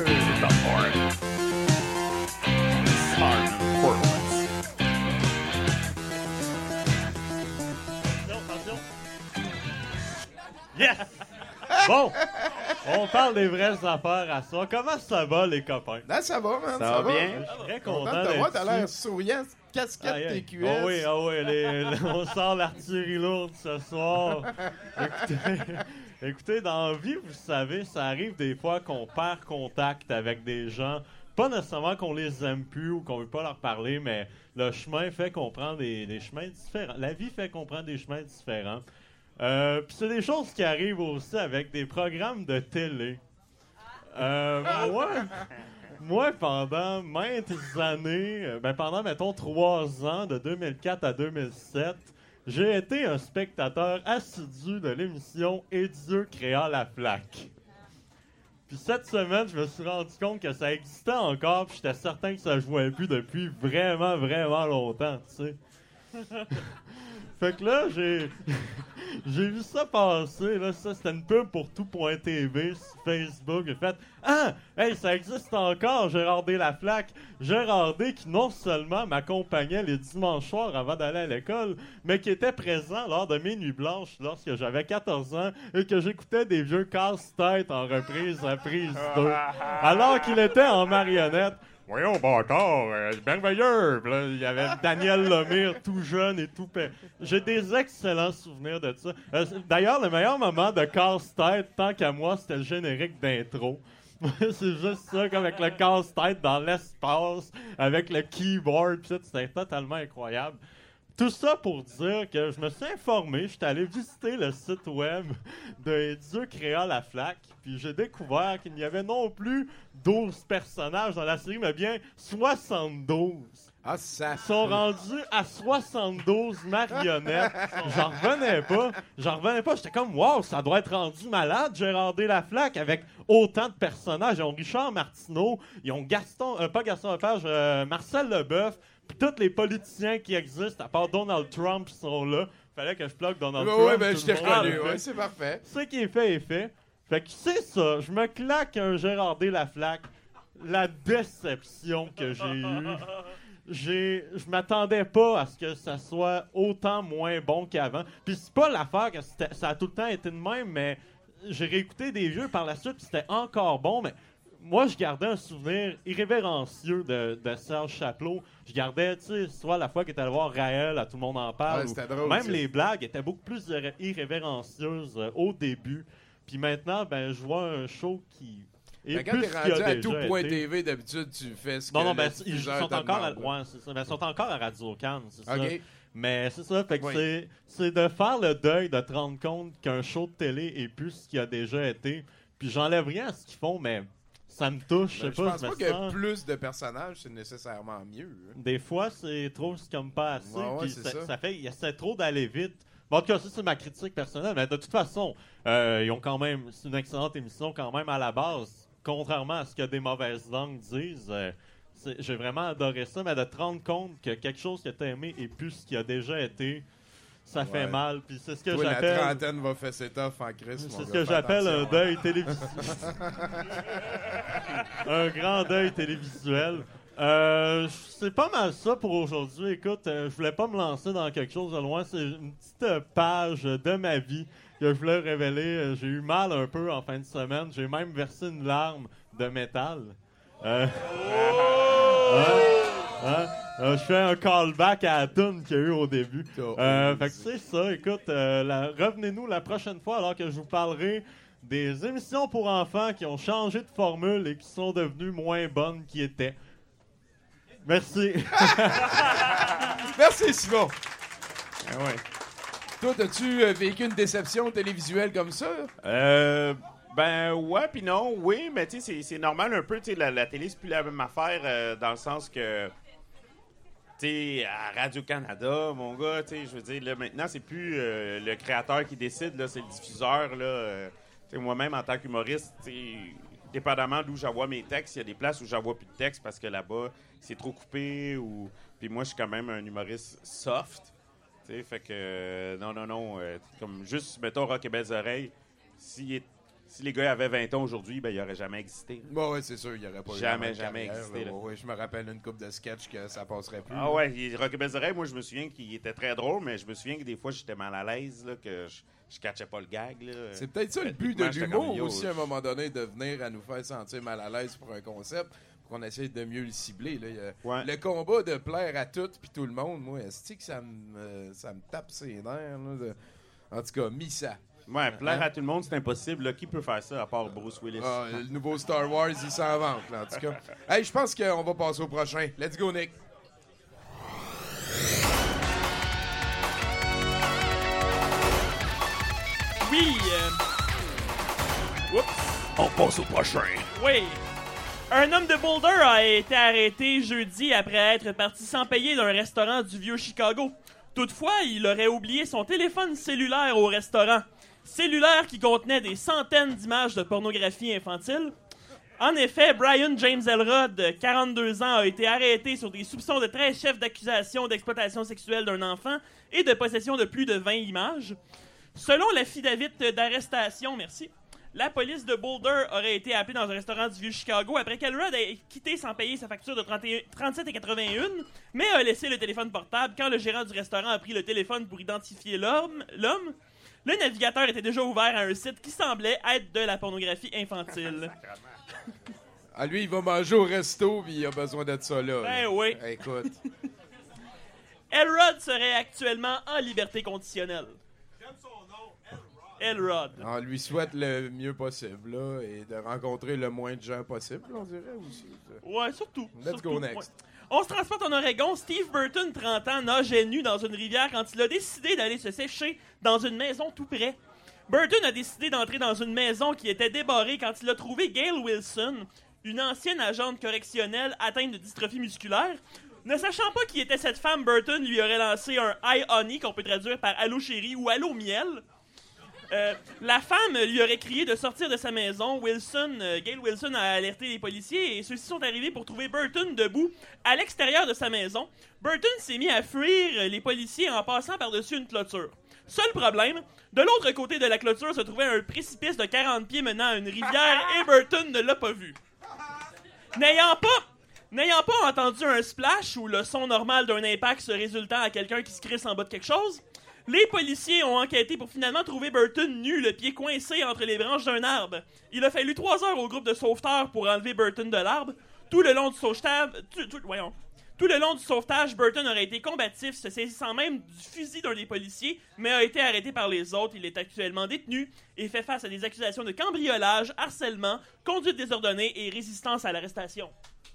Yes! Bon, on parle des vraies affaires à ça. Comment ça va, les copains? Là, ça va, man. Ça Ça, va va. bien? Je suis très Content content de te voir. d'être T'as l'air ici. souriant. Casquette Aïe, aïe. T Q S. Ah oui, ah oui, les- les- on sort l'artillerie lourde ce soir. Écoutez, écoutez, dans la vie, vous savez, ça arrive des fois qu'on perd contact avec des gens. Pas nécessairement qu'on les aime plus ou qu'on veut pas leur parler, mais le chemin fait qu'on prend des, des chemins différents. La vie fait qu'on prend des chemins différents. Euh, Puis c'est des choses qui arrivent aussi avec des programmes de télé. Euh, moi, moi, pendant maintes années, euh, ben pendant, mettons, trois ans, de deux mille quatre à deux mille sept, j'ai été un spectateur assidu de l'émission « Et Dieu créa la flaque ». Puis cette semaine, je me suis rendu compte que ça existait encore, puis j'étais certain que ça jouait plus depuis vraiment, vraiment longtemps, tu sais. Fait que là, j'ai j'ai vu ça passer, là, ça c'était une pub pour tout point T V sur Facebook. J'ai fait « Ah! Hey, ça existe encore, Gérard D. Laflaque! » Gérard D. qui non seulement m'accompagnait les dimanches soirs avant d'aller à l'école, mais qui était présent lors de mes nuits blanches lorsque j'avais quatorze ans et que j'écoutais des vieux casse-tête en reprise à prise deux, alors qu'il était en marionnette. Voyons, Bâtard, euh, merveilleux! Puis là, il y avait Daniel Lemire, tout jeune et tout... pa- J'ai des excellents souvenirs de ça. Euh, D'ailleurs, le meilleur moment de casse-tête, tant qu'à moi, c'était le générique d'intro. C'est juste ça, comme avec le casse-tête dans l'espace, avec le keyboard, pis ça, c'était totalement incroyable. Tout ça pour dire que je me suis informé, je suis allé visiter le site web de Dieu créa la flaque, puis j'ai découvert qu'il n'y avait non plus douze personnages dans la série, mais bien soixante-douze. Ah, ça... Ils sont rendus à soixante-douze marionnettes. J'en revenais pas. J'en revenais pas. J'étais comme, wow, ça doit être rendu malade, Gérard D. Laflaque, avec autant de personnages. Ils ont Richard Martineau, ils ont Gaston, euh, pas Gaston Lepage, euh, Marcel Leboeuf, puis tous les politiciens qui existent, à part Donald Trump, sont là. Fallait que je plug Donald Ouais, Trump. ouais, ben, tout je t'ai le monde reconnu, le ouais, fait. c'est parfait. Ce qui est fait est fait. Fait que c'est ça, je me claque un Gérard D. Laflaque. La déception que j'ai eue. J'ai, je m'attendais pas à ce que ça soit autant moins bon qu'avant. Puis c'est pas l'affaire que c'était- ça a tout le temps été de même, mais j'ai réécouté des vieux par la suite, puis c'était encore bon, mais moi, je gardais un souvenir irrévérencieux de, de Serge Chapelot. Je gardais, tu sais, soit la fois qu'il était allé voir Raël, à Tout le monde en parle, Ouais, ou c'était drôle, même ça. les blagues étaient beaucoup plus irré- irrévérencieuses euh, au début. Puis maintenant, ben, je vois un show qui... Ben, est quand plus t'es ce qu'il rendu a à déjà tout point été. T V, d'habitude, tu fais ce que Non, non, ben, le ils diffuseur sont te encore, à, demande. ouais, c'est ça. Ben, ils sont encore à Radio-Can, c'est Ok. ça. Mais c'est ça, fait que Oui. c'est, c'est de faire le deuil, de te rendre compte qu'un show de télé est plus ce qu'il a déjà été. Puis j'enlève rien à ce qu'ils font, mais ça me touche, Ben, je je sais pas. pense je me pas que sens- plus de personnages, c'est nécessairement mieux. hein. Des fois, c'est trop, c'est comme pas assez. Ouais, ouais, puis c'est ça, ça. ça fait, il essaie trop d'aller vite. Bon, en tout cas, ça, c'est ma critique personnelle. Mais de toute façon, euh, ils ont quand même, c'est une excellente émission quand même à la base. Contrairement à ce que des mauvaises langues disent, euh, c'est- j'ai vraiment adoré ça. Mais de te rendre compte que quelque chose que t'as aimé est plus ce qui a déjà été, ça fait Ouais. mal. Puis c'est ce que Toi, la j'appelle. trentaine va faire ses tough en crise. C'est ce que j'appelle un deuil télévisuel. Un grand deuil télévisuel. Euh, c'est pas mal ça pour aujourd'hui. Écoute, euh, je voulais pas me lancer dans quelque chose de loin. C'est une petite euh, page de ma vie que je voulais révéler. Euh, J'ai eu mal un peu en fin de semaine. J'ai même versé une larme de métal. Euh, hein? Hein? Euh, je fais un callback à la tune qu'il y a eu au début. Euh, fait que c'est ça. Écoute, euh, la- revenez-nous la prochaine fois alors que je vous parlerai des émissions pour enfants qui ont changé de formule et qui sont devenues moins bonnes qu'ils étaient. Merci. Merci, Simon. Ah ouais. Toi, as-tu euh, vécu une déception télévisuelle comme ça? Euh, ben ouais, puis non, oui, mais tu sais, c'est- c'est normal un peu, tu sais, la, la télé, c'est plus la même affaire euh, dans le sens que, tu sais, à Radio-Canada, mon gars, tu sais, je veux dire, là, maintenant, c'est plus euh, le créateur qui décide, là, c'est le diffuseur, là. euh, tu sais, moi-même, en tant qu'humoriste, tu sais, dépendamment d'où j'envoie mes textes, il y a des places où j'envoie plus de textes parce que là-bas, c'est trop coupé, ou... Puis moi, je suis quand même un humoriste soft. Tu sais, fait que, euh, non, non, non, euh, comme juste, mettons, Rock et Belles Oreilles, si, si les gars avaient vingt ans aujourd'hui, ben, il n'aurait jamais existé. Bon, ouais, c'est sûr, il n'y aurait pas eu Jamais, la même jamais carrière, existé, là. là. Ouais, je me rappelle une couple de sketchs que ça passerait plus. Ah ouais, il- Rock et Belles Oreilles, moi, je me souviens qu'il était très drôle, mais je me souviens que des fois, j'étais mal à l'aise, là, que je, je catchais pas le gag, là. C'est peut-être ça le but de Techniquement, j'étais l'humour comme, yo, aussi, à un moment donné, de venir à nous faire sentir mal à l'aise pour un concept, pour qu'on essaye de mieux le cibler. Là. Il y a- Ouais. Le combat de plaire à toutes puis tout le monde, moi, c'est que ça me, euh, ça me tape ses nerfs. Là, de- En tout cas, Missa. Ouais, plaire Hein? à tout le monde, c'est impossible. Là. Qui peut faire ça à part Bruce Willis? Ah, le nouveau Star Wars, il s'en vante, là, en tout cas. Hey, je pense qu'on va passer au prochain. Let's go, Nick. Oui. euh, Oups. On passe au prochain. Oui. Un homme de Boulder a été arrêté jeudi après être parti sans payer d'un restaurant du vieux Chicago. Toutefois, il aurait oublié son téléphone cellulaire au restaurant. Cellulaire qui contenait des centaines d'images de pornographie infantile. En effet, Brian James Elrod, quarante-deux ans, a été arrêté sur des soupçons de treize chefs d'accusation d'exploitation sexuelle d'un enfant et de possession de plus de vingt images. Selon l'affidavit d'arrestation, merci, la police de Boulder aurait été appelée dans un restaurant du vieux Chicago après qu'Elrod ait quitté sans payer sa facture de trente-sept quatre-vingt-un, mais a laissé le téléphone portable quand le gérant du restaurant a pris le téléphone pour identifier l'homme. l'homme. Le navigateur était déjà ouvert à un site qui semblait être de la pornographie infantile. Ah, lui, il va manger au resto, puis il a besoin d'être ça là. Ben là. oui. Écoute. Elrod serait actuellement en liberté conditionnelle. Elrod. On lui souhaite le mieux possible, là, et de rencontrer le moins de gens possible, on dirait aussi. Ouais, surtout. Let's surtout, go next. Ouais. On se transporte en Oregon. Steve Burton, trente ans, nageait nu dans une rivière quand il a décidé d'aller se sécher dans une maison tout près. Burton a décidé d'entrer dans une maison qui était débarrée quand il a trouvé Gail Wilson, une ancienne agente correctionnelle atteinte de dystrophie musculaire. Ne sachant pas qui était cette femme, Burton lui aurait lancé un « Hi honey » qu'on peut traduire par « Allô chérie » ou « Allô miel ». Euh, la femme lui aurait crié de sortir de sa maison. Wilson, euh, Gail Wilson a alerté les policiers et ceux-ci sont arrivés pour trouver Burton debout à l'extérieur de sa maison. Burton s'est mis à fuir les policiers en passant par-dessus une clôture. Seul problème, de l'autre côté de la clôture se trouvait un précipice de quarante pieds menant à une rivière et Burton ne l'a pas vu. N'ayant pas, n'ayant pas entendu un splash ou le son normal d'un impact se résultant à quelqu'un qui se crisse en bas de quelque chose, les policiers ont enquêté pour finalement trouver Burton nu, le pied coincé entre les branches d'un arbre. Il a fallu trois heures au groupe de sauveteurs pour enlever Burton de l'arbre. Tout le long du sauvetage, tout, tout, voyons, tout le long du sauvetage, Burton aurait été combatif, se saisissant même du fusil d'un des policiers, mais a été arrêté par les autres. Il est actuellement détenu et fait face à des accusations de cambriolage, harcèlement, conduite désordonnée et résistance à l'arrestation.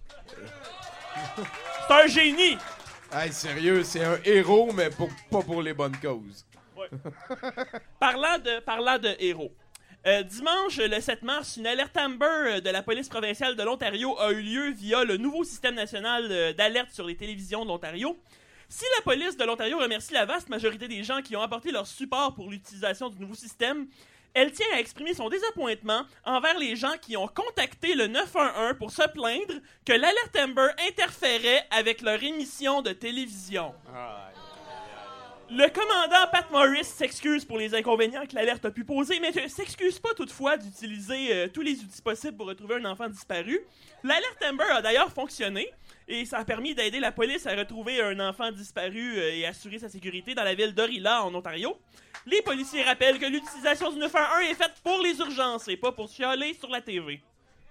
C'est un génie! Hey, sérieux, c'est un héros, mais pour, pas pour les bonnes causes. Ouais. parlant, de, parlant de héros. Euh, dimanche, le sept mars, une alerte Amber de la police provinciale de l'Ontario a eu lieu via le nouveau système national d'alerte sur les télévisions de l'Ontario. Si la police de l'Ontario remercie la vaste majorité des gens qui ont apporté leur support pour l'utilisation du nouveau système, elle tient à exprimer son désappointement envers les gens qui ont contacté le neuf un un pour se plaindre que l'alerte Amber interférait avec leur émission de télévision. Le commandant Pat Morris s'excuse pour les inconvénients que l'alerte a pu poser, mais ne s'excuse pas toutefois d'utiliser euh, tous les outils possibles pour retrouver un enfant disparu. L'alerte Amber a d'ailleurs fonctionné et ça a permis d'aider la police à retrouver un enfant disparu euh, et assurer sa sécurité dans la ville d'Orilla, en Ontario. Les policiers rappellent que l'utilisation du neuf un un est faite pour les urgences et pas pour chialer sur la T V.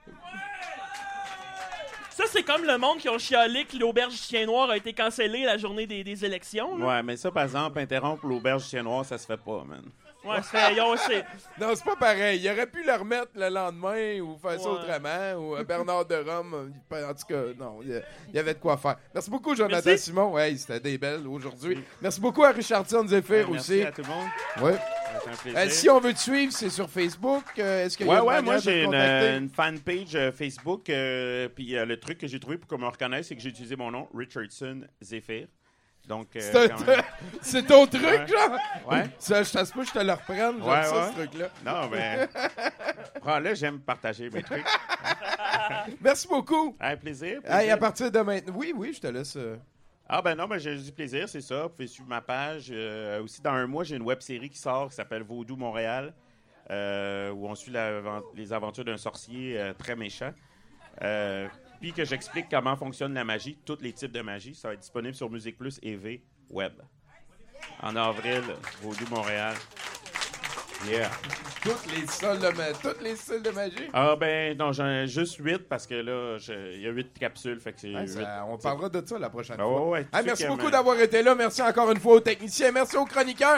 Ça, c'est comme le monde qui ont chialé que l'auberge Chien Noir a été cancellée la journée des, des élections. Là. Ouais, mais ça, par exemple, interrompre l'auberge Chien Noir, ça se fait pas, man. Ouais, c'est, ils ont, c'est... Non, c'est pas pareil. Il aurait pu le remettre le lendemain ou faire ouais. ça autrement. Ou euh, Bernard de Rome. En tout cas, non, il y avait de quoi faire. Merci beaucoup, Jonathan merci. Simon. Ouais, c'était des belles aujourd'hui. Oui. Merci beaucoup à Richardson Zephyr ouais, aussi. Merci à tout le monde. Ouais. C'est un plaisir. Euh, si on veut te suivre, c'est sur Facebook. Euh, est-ce qu'il y ouais, a une ouais, moi manière de j'ai une, contacter? une fanpage euh, Facebook. Euh, puis euh, le truc que j'ai trouvé pour qu'on me reconnaisse, c'est que j'ai utilisé mon nom, Richardson Zephyr. Donc, euh, c'est, quand un, même... c'est ton truc, ouais. genre? Ouais. Ça, je pense pas que je te le reprenne, genre ouais, ça, ouais. ce truc-là. Non, mais. Prends-le, j'aime partager mes trucs. Merci beaucoup. Un plaisir. plaisir. Hey, à partir de maintenant. Oui, oui, je te laisse. Euh... Ah, ben non, ben j'ai du plaisir, c'est ça. Vous pouvez suivre ma page. Euh, aussi, dans un mois, j'ai une web série qui sort qui s'appelle Vaudou Montréal, euh, où on suit la, les aventures d'un sorcier euh, très méchant. Euh, Puis que j'explique comment fonctionne la magie, tous les types de magie. Ça va être disponible sur Musique Plus et V Web. En avril, Vaudou Montréal. Yeah. Toutes les styles de, ma... Toutes les styles de magie? Ah ben non, j'en ai juste huit parce que là, il y a huit capsules. Fait que c'est ouais, huit. Ça, on parlera de ça la prochaine ben, fois. Ouais, ouais, hey, merci beaucoup d'avoir été là. Merci encore une fois aux techniciens. Merci aux chroniqueurs.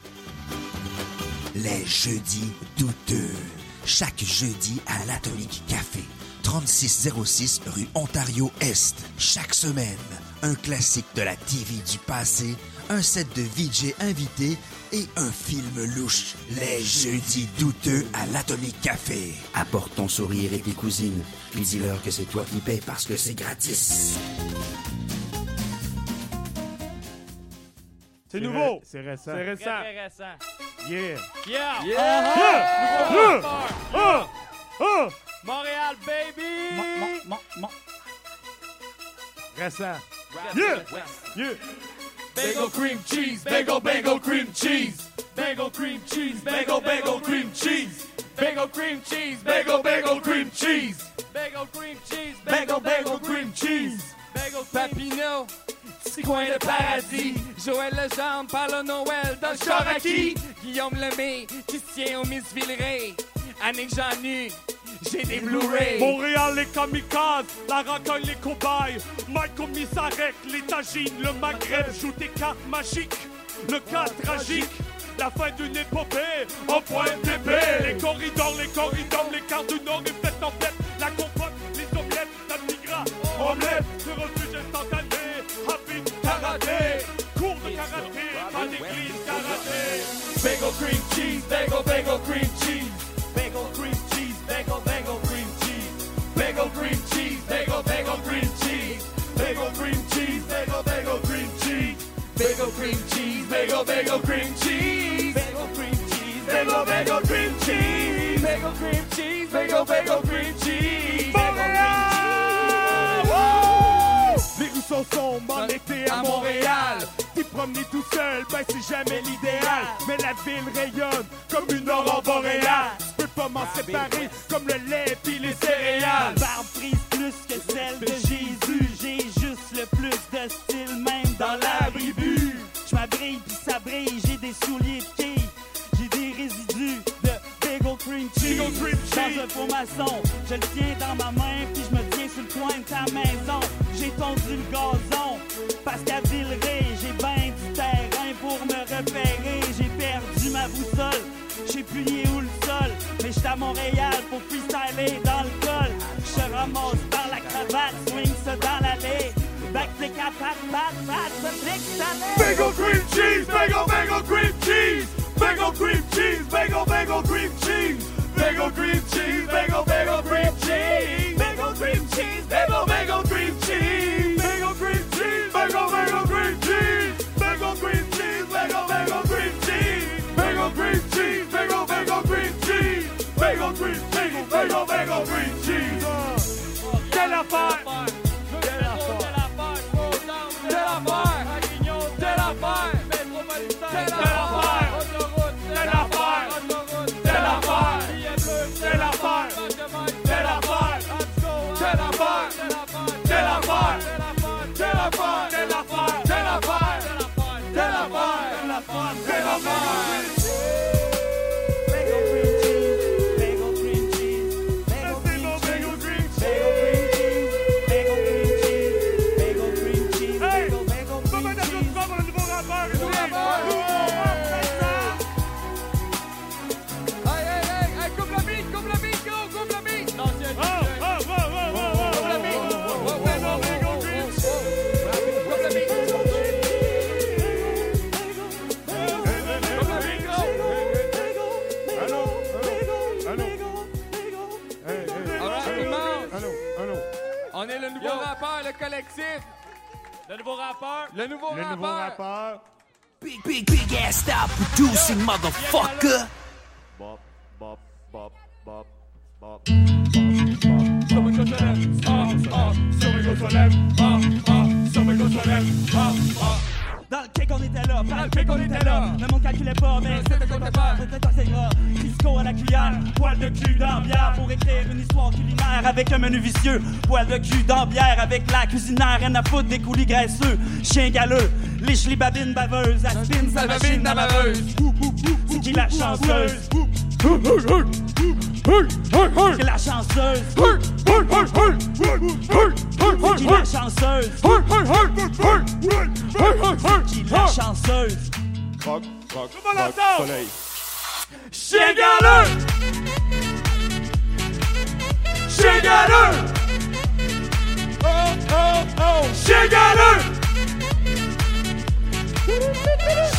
Les jeudis douteux. Chaque jeudi à l'Atomique Café. trente-six zéro six rue Ontario-Est. Chaque semaine, un classique de la T V du passé, un set de V J invités et un film louche. Les jeudis douteux à l'Atomic Café. Apporte ton sourire et tes cousines, puis dis-leur que c'est toi qui payes parce que c'est gratis. C'est nouveau. C'est récent. C'est récent. Très, très récent. Yeah. Yeah. Yeah. Ah, Yeah. nouveau rappeur. Ah. Ah. Montréal, baby. Mon, mon, mon, mon. Récent. Yeah. Yeah. Bagel cream cheese, bagel bagel cream cheese, bagel cream cheese, bagel bagel cream cheese, bagel cream cheese, bagel bagel cream cheese, bagel cream cheese, bagel bagel cream cheese, bagel Papineau, petit coin de paradis, Joël Legendre parle au Noël dans le Charaki, Guillaume Lemay qui se tient au Miss Villeray, Annick Jeanu. J'ai des Blu-ray. Montréal, les kamikazes, la racaille, les cobayes. Michael Misarek, les tagines, le Maghreb joue des cartes magiques. Le cas tragique, la fin d'une épopée. En point d'épée. Les corridors, les corridors, les cartes du Nord et faites en tête. La compote, les omelettes, la migra. Omelette, le refuge instantané. Rapide, karaté. Cours de karaté, pas d'église, karaté. Bagel cream cheese, bagel bagel cream cheese. Bagel cream cheese, bagel bagel cream cheese. Bagel cream cheese, bagel bagel cream cheese. Bagel cream cheese, bagel bagel cream cheese. Bagel cream cheese, bagel bagel cream cheese. Bagel cream cheese, bagel bagel cream cheese. Bagel cream cheese, bagel bagel cream cheese. Les rues sont sombres en été à Montréal. T'y promener tout seul, ben c'est jamais l'idéal. Mais la ville rayonne comme une aurore boréale. Tu peux pas m'en séparer comme le lait pis les céréales. Barbe prise plus que celle de Jésus. J'ai juste le plus de style, même dans l'abribus. J'm'abrille pis ça brille, j'ai des souliers de quilles. J'ai des résidus de bagel cream cheese. Dans un faux maçon, je le tiens dans ma main pis je me tiens sur le coin de ta maison. J'ai tondu le gazon parce qu'à Villeray, j'ai ben du terrain pour me repérer. J'ai perdu ma boussole, j'ai plié où le sol. Mais j'suis à Montréal pour freestyler dans le col. J'te ramasse dans la cravate, swing ça dans l'allée. Backflip à pat, pat, pat, ça flic ça l'est. Bagel cream cheese, bagel bagel cream cheese. Bagel cream cheese, bagel bagel cream cheese. Bagel cream cheese, bagel bagel cream cheese. Bagel cream cheese, bagel bagel cream cheese. Bagel cream cheese, bagel bagel cream cheese. Bagel cream cheese, bagel bagel cream cheese. Bagel cream cheese, bagel bagel cream cheese. Bagel cream cheese, bagel bagel cream cheese. Quelle affaire! Quelle affaire! Quelle affaire! Quelle affaire! Métropolitain! Quelle affaire! Autoroute! Quelle affaire! Autoroute! Quelle affaire! Billet bleu! Quelle affaire! Quelle affaire! Quelle affaire! Quelle affaire! Quelle affaire! Quelle affaire! Quelle affaire! Quelle affaire! Quelle affaire! On est le nouveau Yo. rappeur, le collectif. Le nouveau rappeur. Le nouveau Le rappeur. nouveau rappeur. Big, big, big ass stop producing, motherfucker. Bop, bop, bop, bop, bop. Sur mes côtes lèvres, ah, ah, sur mes côtes lèvres, ah, ah, sur mes côtes lèvres, ah, ah. Dans le cake on était là, dans le cake on était là. Le monde calculait pas, mais c'était quoi t'as faire? C'était quoi c'est gras? Disco à la cuillère, poil de cul dans bière pour écrire une histoire culinaire avec un menu vicieux. Poil de cul dans bière avec la cuisinière, rien à foutre des coulis graisseux. Chien galeux, liche les babines baveuses, aspine sa machine à baveuse. C'est qui la chanceuse? C'est qui la chanceuse? C'est qui la chanceuse? Qui la chanceuse? Croc, croc, Comment croc, l'entend? soleil. Chien galeux! Chien galeux! Oh, oh, oh! Chien galeux!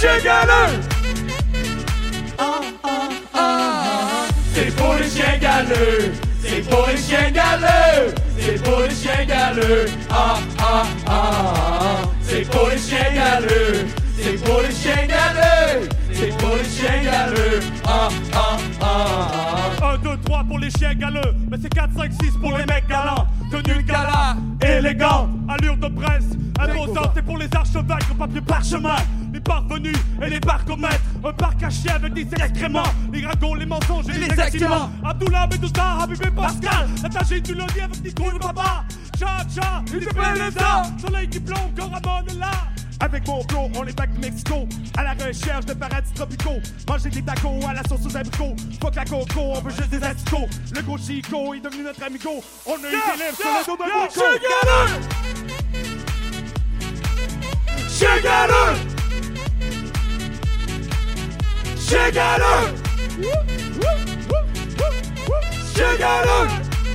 chiens galeux. Ah, ah, ah, ah. C'est pour les chiens galeux. C'est pour les chiens galeux. C'est pour les chiens galeux. Ah, ah, ah, ah. C'est pour les chiens galeux. C'est pour les chiens galeux. C'est pour les chiens galeux. Ah, ah, ah, ah. un, deux, trois pour les chiens galeux. Mais c'est quatre, cinq, six pour les mecs galants. Tenue gala, élégant, allure de prince. Imposante, c'est pour les archevêques au papier parchemin. Les parvenus et les barcomètres. Un parc caché avec des excréments. Les dragons, les mensonges et les, les accidents. Abdullah, Medusa, Habib et Pascal. La tagine du lundi avec Nico et Baba. Tcha, tcha, il te fait les arts. Soleil qui plombe, Coramon est là. Avec mon flow, on est back de Mexico. À la recherche de paradis tropicaux. Manger des tacos à la sauce aux abricots. Fuck la coco, on veut juste des asticots. Le gros Chico est devenu notre amigo. On a eu des lèvres sur le dos d'un Chico. Chien galeux! Chien galeux! Chien galeux!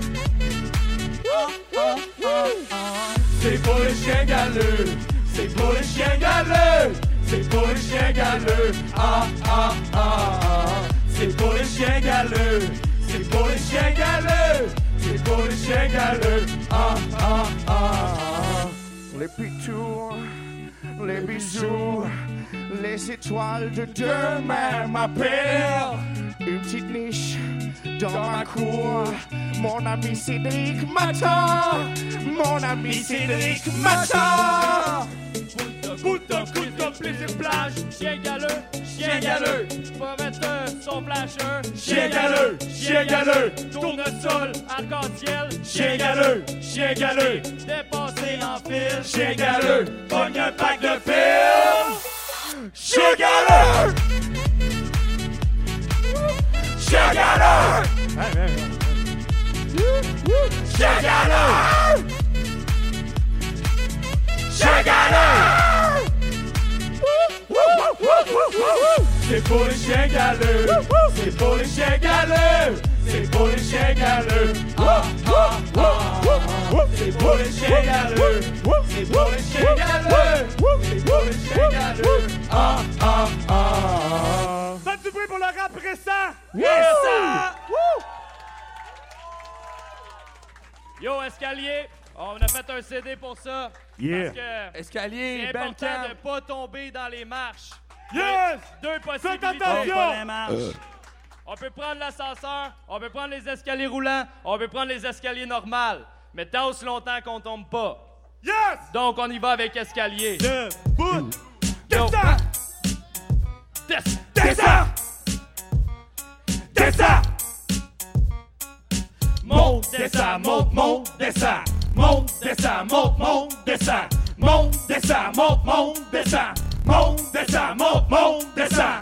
C'est pour les chiens galeux! C'est pour les chiens galeux! C'est pour les chiens galeux! Ah ah ah ah! C'est pour les chiens galeux! C'est pour les chiens galeux! C'est pour les chiens galeux! Ah ah ah ah! Les pitous, les bisous, les étoiles de demain m'appellent. Une petite niche dans ma cour. Mon ami Cédric m'attend. Mon ami Cédric m'attend. Good up, good up, plaisir plage. Chien galeux, chien galeux. Prometteur, son flasheur. Chien galeux, chien galeux. Tournesol, arc-en-ciel. Chien galeux, chien galeux. Dépassé en fil. Chien galeux, pogne un pack de fil. Chien galeux. Chien galeux. Chien galeux. Chien galeux. C'est pour les chiens galeux. C'est pour les chiens galeux. C'est pour les chiens galeux. Ah, ah, ah, ah. C'est pour les chiens galeux. C'est pour les chiens galeux. C'est pour les chiens galeux. Ah, ah, ah, ah. Faites du bruit pour le rap récent. Récent. Yo, Escalier, on a fait un C D pour ça. Yeah. Parce que Escalier, c'est important de pas tomber dans les marches. Yes! Deux possibilités. Faites attention! Euh. On peut prendre l'ascenseur, on peut prendre les escaliers roulants, on peut prendre les escaliers normaux. Mais tant aussi longtemps qu'on tombe pas. Yes! Donc on y va avec escalier. Debout! Descends! Descends! Descends! Monte, descends, monte, monte, descends. Monte, descends, monte, monte, descends. Monte, descends, monte, monte, descends. Monte, descends, monte, monte, descends.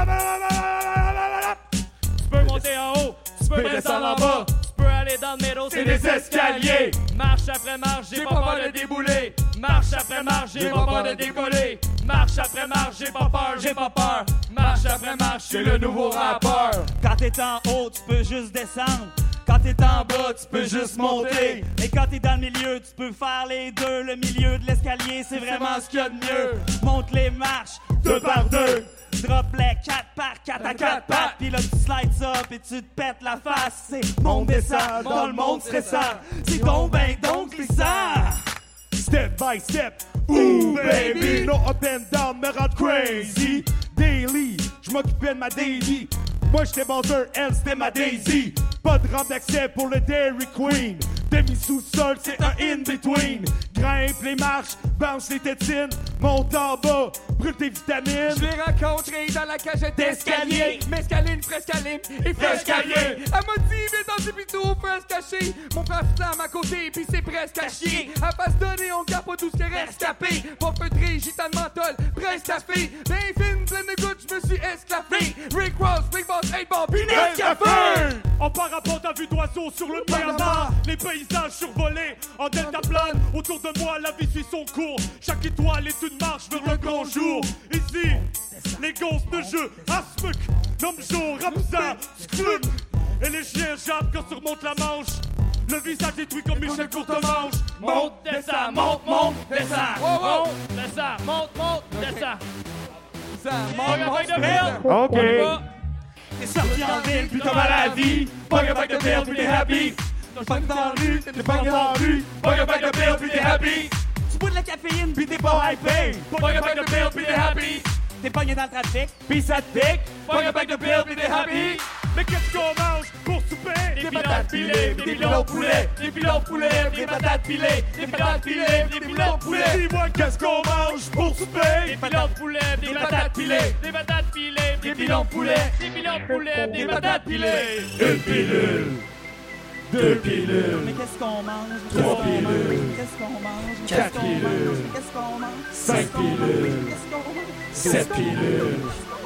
Tu peux monter en haut, tu peux descendre en bas. Tu peux aller dans le middle, c'est des escaliers. Marche après marche, j'ai pas peur de débouler. Marche après marche, j'ai pas peur de décoller. Marche après marche, j'ai pas peur, j'ai pas peur. Marche après marche, je suis le nouveau rappeur. Quand t'es en haut, tu peux juste descendre. Quand t'es en bas, tu peux juste monter. Et quand t'es dans le milieu, tu peux faire les deux. Le milieu de l'escalier, c'est vraiment ce qu'il y a de mieux. Monte les marches, deux par deux. Drop les quatre par quatre à quatre pattes. Puis là, tu slides up et tu te pètes la face. C'est monte, descend dans le monde stressant. C'est donc ben donc glissant. Step by step, ooh baby. No up and down, me rend crazy. Daily, j'm'occupais de ma daily. Moi j'étais Bowser, elle c'était ma Daisy. Pas de rampe d'accès pour le Dairy Queen. Demi-sous-sol, c'est un in-between. Grimpe les marches, bounce les tétines. Monte en bas, brûle tes vitamines. Je l'ai rencontré dans la cagette d'escalier. Mescaline, frescaline et frescalier. Elle m'a dit, viens dans le bidou, fais se cacher. Mon frère flamme à côté, pis c'est presque à chier. À pas se donner, on garde pas tout ce qui reste tapé. Pas feutré, gitane menthol, presque café. D'un film, plein de gouttes, je me suis esclaffé. Rick Ross, Big Boss, eight ball, pis Nescafé. En parapente à vue d'oiseau sur le Myanmar. Les paysages survolés en delta plane. Autour de moi, la vie suit son cours. Chaque étoile est une marche vers le grand jour. Ici, les gonzes de jeu, Asmuk, Nomjo, Ramza, Sklun. Et les chiens jappent quand surmonte la manche. Le visage détruit comme Michel Courtemanche. Monte, descend, monte, monte, descend. Monte, descend, monte, monte, descend. sang. Pogne un pack de pills. OK. T'es sorti en ville, puis t'as mal à la vie. Pogne un pack de pills, puis t'es happy. T'es pogné dans la rue, t'es pogné dans la rue. Pogne un pack de pills, puis t'es happy. Tu bois de la caféine, puis t'es pas hypé. Pogne un pack de pills, puis t'es happy. T'es pogné dans le trafic, puis ça te pique. Pogne un pack de pills, puis t'es happy. Mais qu'est-ce qu'on mange pour souper? Des patates pilées, des pilons poulet, des pilons poulet, des patates pilées, des patates pilées, des pilons poulet. Dis-moi qu'est-ce qu'on mange pour souper? Des pilons poulet, des patates pilées, des patates pilées, des pilons poulet, des pilons poulet, des patates pilées. Une pilule, deux pilules. Mais qu'est-ce qu'on mange? Trois pilules. Qu'est-ce qu'on mange? Quatre pilules. Qu'est-ce qu'on mange? Cinq pilules. Qu'est-ce qu'on mange? Sept pilules.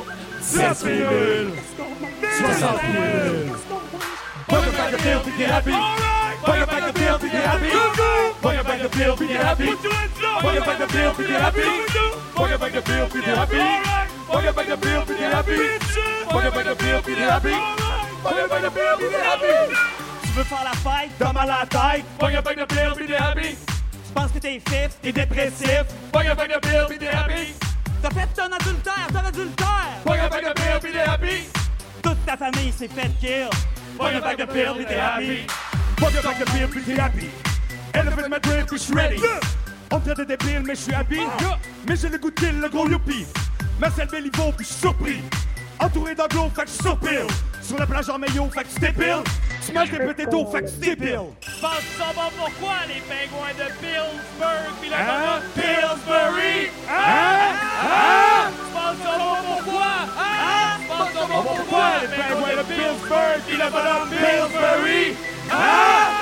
Dix pilules. soixante pilules. Pogne a pack of pills, be happy. Pogne a pack of pills, be happy. Pogne a pack of pills, be happy. Pogne a pack of pills, be happy. Pogne a pack of pills, be happy. Pogne a pack of pills, be happy. Pogne a pack of pills, be happy. Pogne a pack of pills, be happy. Tu veux faire la fête, t'as mal à la tête. Pogne a pack of pills, be happy. Tu penses que t'es fit, t'es dépressif. Pogne a pack of pills, be happy. T'as fait ton adultère, ton adultère. Pogne a pack of pills, be happy. Toute ta famille s'est fait kill. Pogne a pack of pills, be happy. Pogne a pack of pills, be happy. Elephant Madrid, puis j'suis ready. On me traite de débile, mais j'suis happy. Mais j'ai le goût de kill, le gros youpi. Marcel Béliveau, puis j'suis surpris. Entouré d'anglo, fait que j'suis sur pile. Sur la plage en maillot, fait que tu t'épiles. Tu manges des potatoes, fait que tu t'épiles. Pense qu'ils sont bons pourquoi les pingouins de Pillsbury pis le hein? Pillsbury? Hein? Hein? Tu penses qu'ils sont bons pourquoi? Hein? Tu penses qu'ils sont bons pourquoi les pingouins de Pillsbury pis le bonhomme Pillsbury? Hein?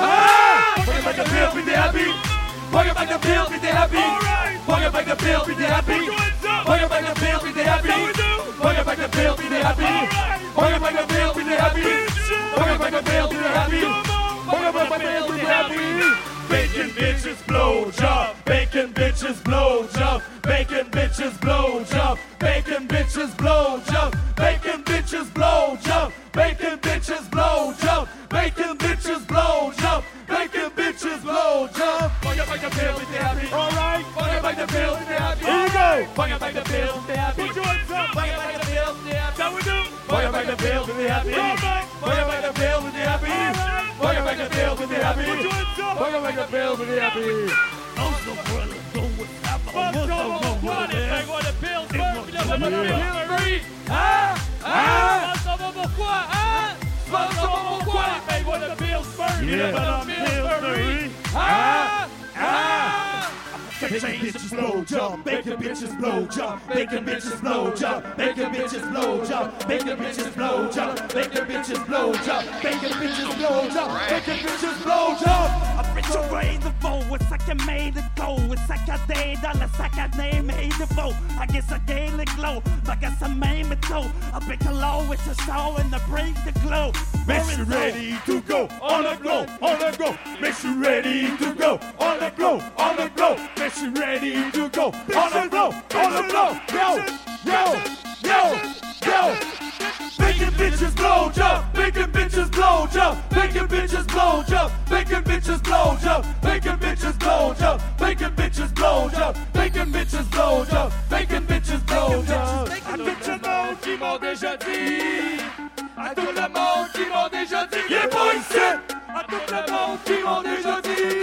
Hein? Pogne a pack of pills, be happy. Pogne a pack of pills, be happy. Pogne a pack of pills, be happy. Pogne a pack of pills, be happy. Pogne a pack of pills, be happy. Pogne a pack of pills, be happy. Pogne a pack of pills, be happy. Pogne a pack of pills, be happy. Bacon bitches blow job. Bacon bitches blow job. Bacon bitches blow job. Bacon bitches blow job. Bacon bitches blow job. Bacon bitches blow job. Bacon bitches blow job. Bacon bitches blow job. Pogne a pack of pills, be happy. All right. Pogne a pack of pills, be happy. Here you go. Pogne a pack of pills, be happy. Put your hands up. Pogne a pack of pills, be happy. That we do. Pogne a pack of pills, be happy. Pogne a pack of pills, be happy. Pogne a pack of pills, be happy. Put your hands up. Pogne a pack of pills, be happy. Also, brother, go with that. Pense qu'ils sont bons pourquoi les pingouins de Pillsbury pis le bonhomme Pillsbury? Hein? Hein? Pense qu'ils sont bons pourquoi? Hein? Pense qu'ils sont bons pourquoi les pingouins de Pillsbury pis le bonhomme Pillsbury? Hein? Hein? Bacon bitches blow job, bacon bitches blow job, bacon bitches blow job, bacon bitches blow job, bacon bitches blow job, bacon bitches blow job, bacon bitches blow job, bacon bitches blow job. I bitch away the bow, it's like I made it go, it's like I did on the sack I named the bow. I guess I gave it glow, I guess I made it go. I pick a low, it's a show and I bring the glow. Make you ready to go on the glow, on the go. Make you ready to go on the glow, on the glow. Make you ready to go on the glow, on the glow. Yo, yo, yo, yo. Bacon bitches blow job, bacon bitches blow job, bacon bitches blow job, bacon bitches blow job, bacon bitches blow job, bacon bitches blow job, bacon bitches blow job, bacon bitches blow job. À tout le monde qui m'ont déjà dit, à tout le monde qui m'ont déjà dit, yeah boy c'est. À tout le monde qui m'ont déjà dit,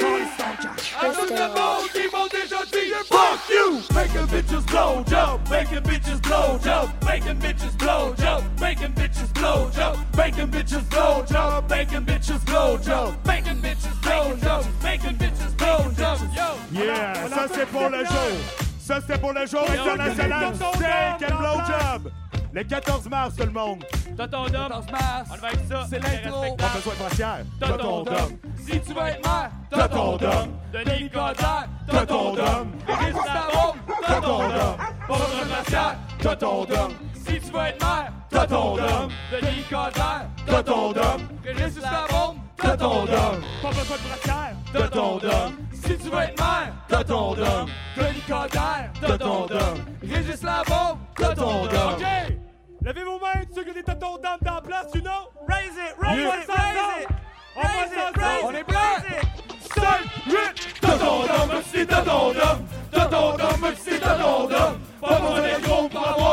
à tout le monde qui m'ont déjà dit, fuck you. Bacon bitches blow job, bacon bitches blow job, bacon bitches blow job, bacon bitches blow job, bacon bitches blow job, bacon bitches blow job, bacon bitches blow job, bacon bitches blow job. Yeah, ça c'est pour le jour. Ça c'est pour le jour international du steak and blow job. Le quatorze mars, tout le monde. Toton Dom. quatorze mars. On va avec ça. C'est l'intro. Pas besoin de brassière. Toton Dom. Si tu veux être maire, Toton Dom. Denis Coderre. Toton Dom. Régis Lavaux. Toton Dom. Pas besoin de brassière. Toton Dom. Si tu veux être maire, Toton Dom. Denis Coderre. Toton Dom. Régis Lavaux. Toton Dom. Pas besoin de brassière. Toton Dom. Si tu veux être maire, Toton Dom. Denis Coderre. Toton Dom. Régis Lavaux. Toton Dom. OK. Levez vos mains, ceux qui ont des totons d'âme dans la place, you know? Raise it, raise Yeah. it, raise it. On va Raise it, s'entendre. raise On it, est prêts? raise it. cinq, huit, Toton Dom, merci Toton Dom. Toton Dom, merci Toton Dom. Pas besoin d'être gros pour avoir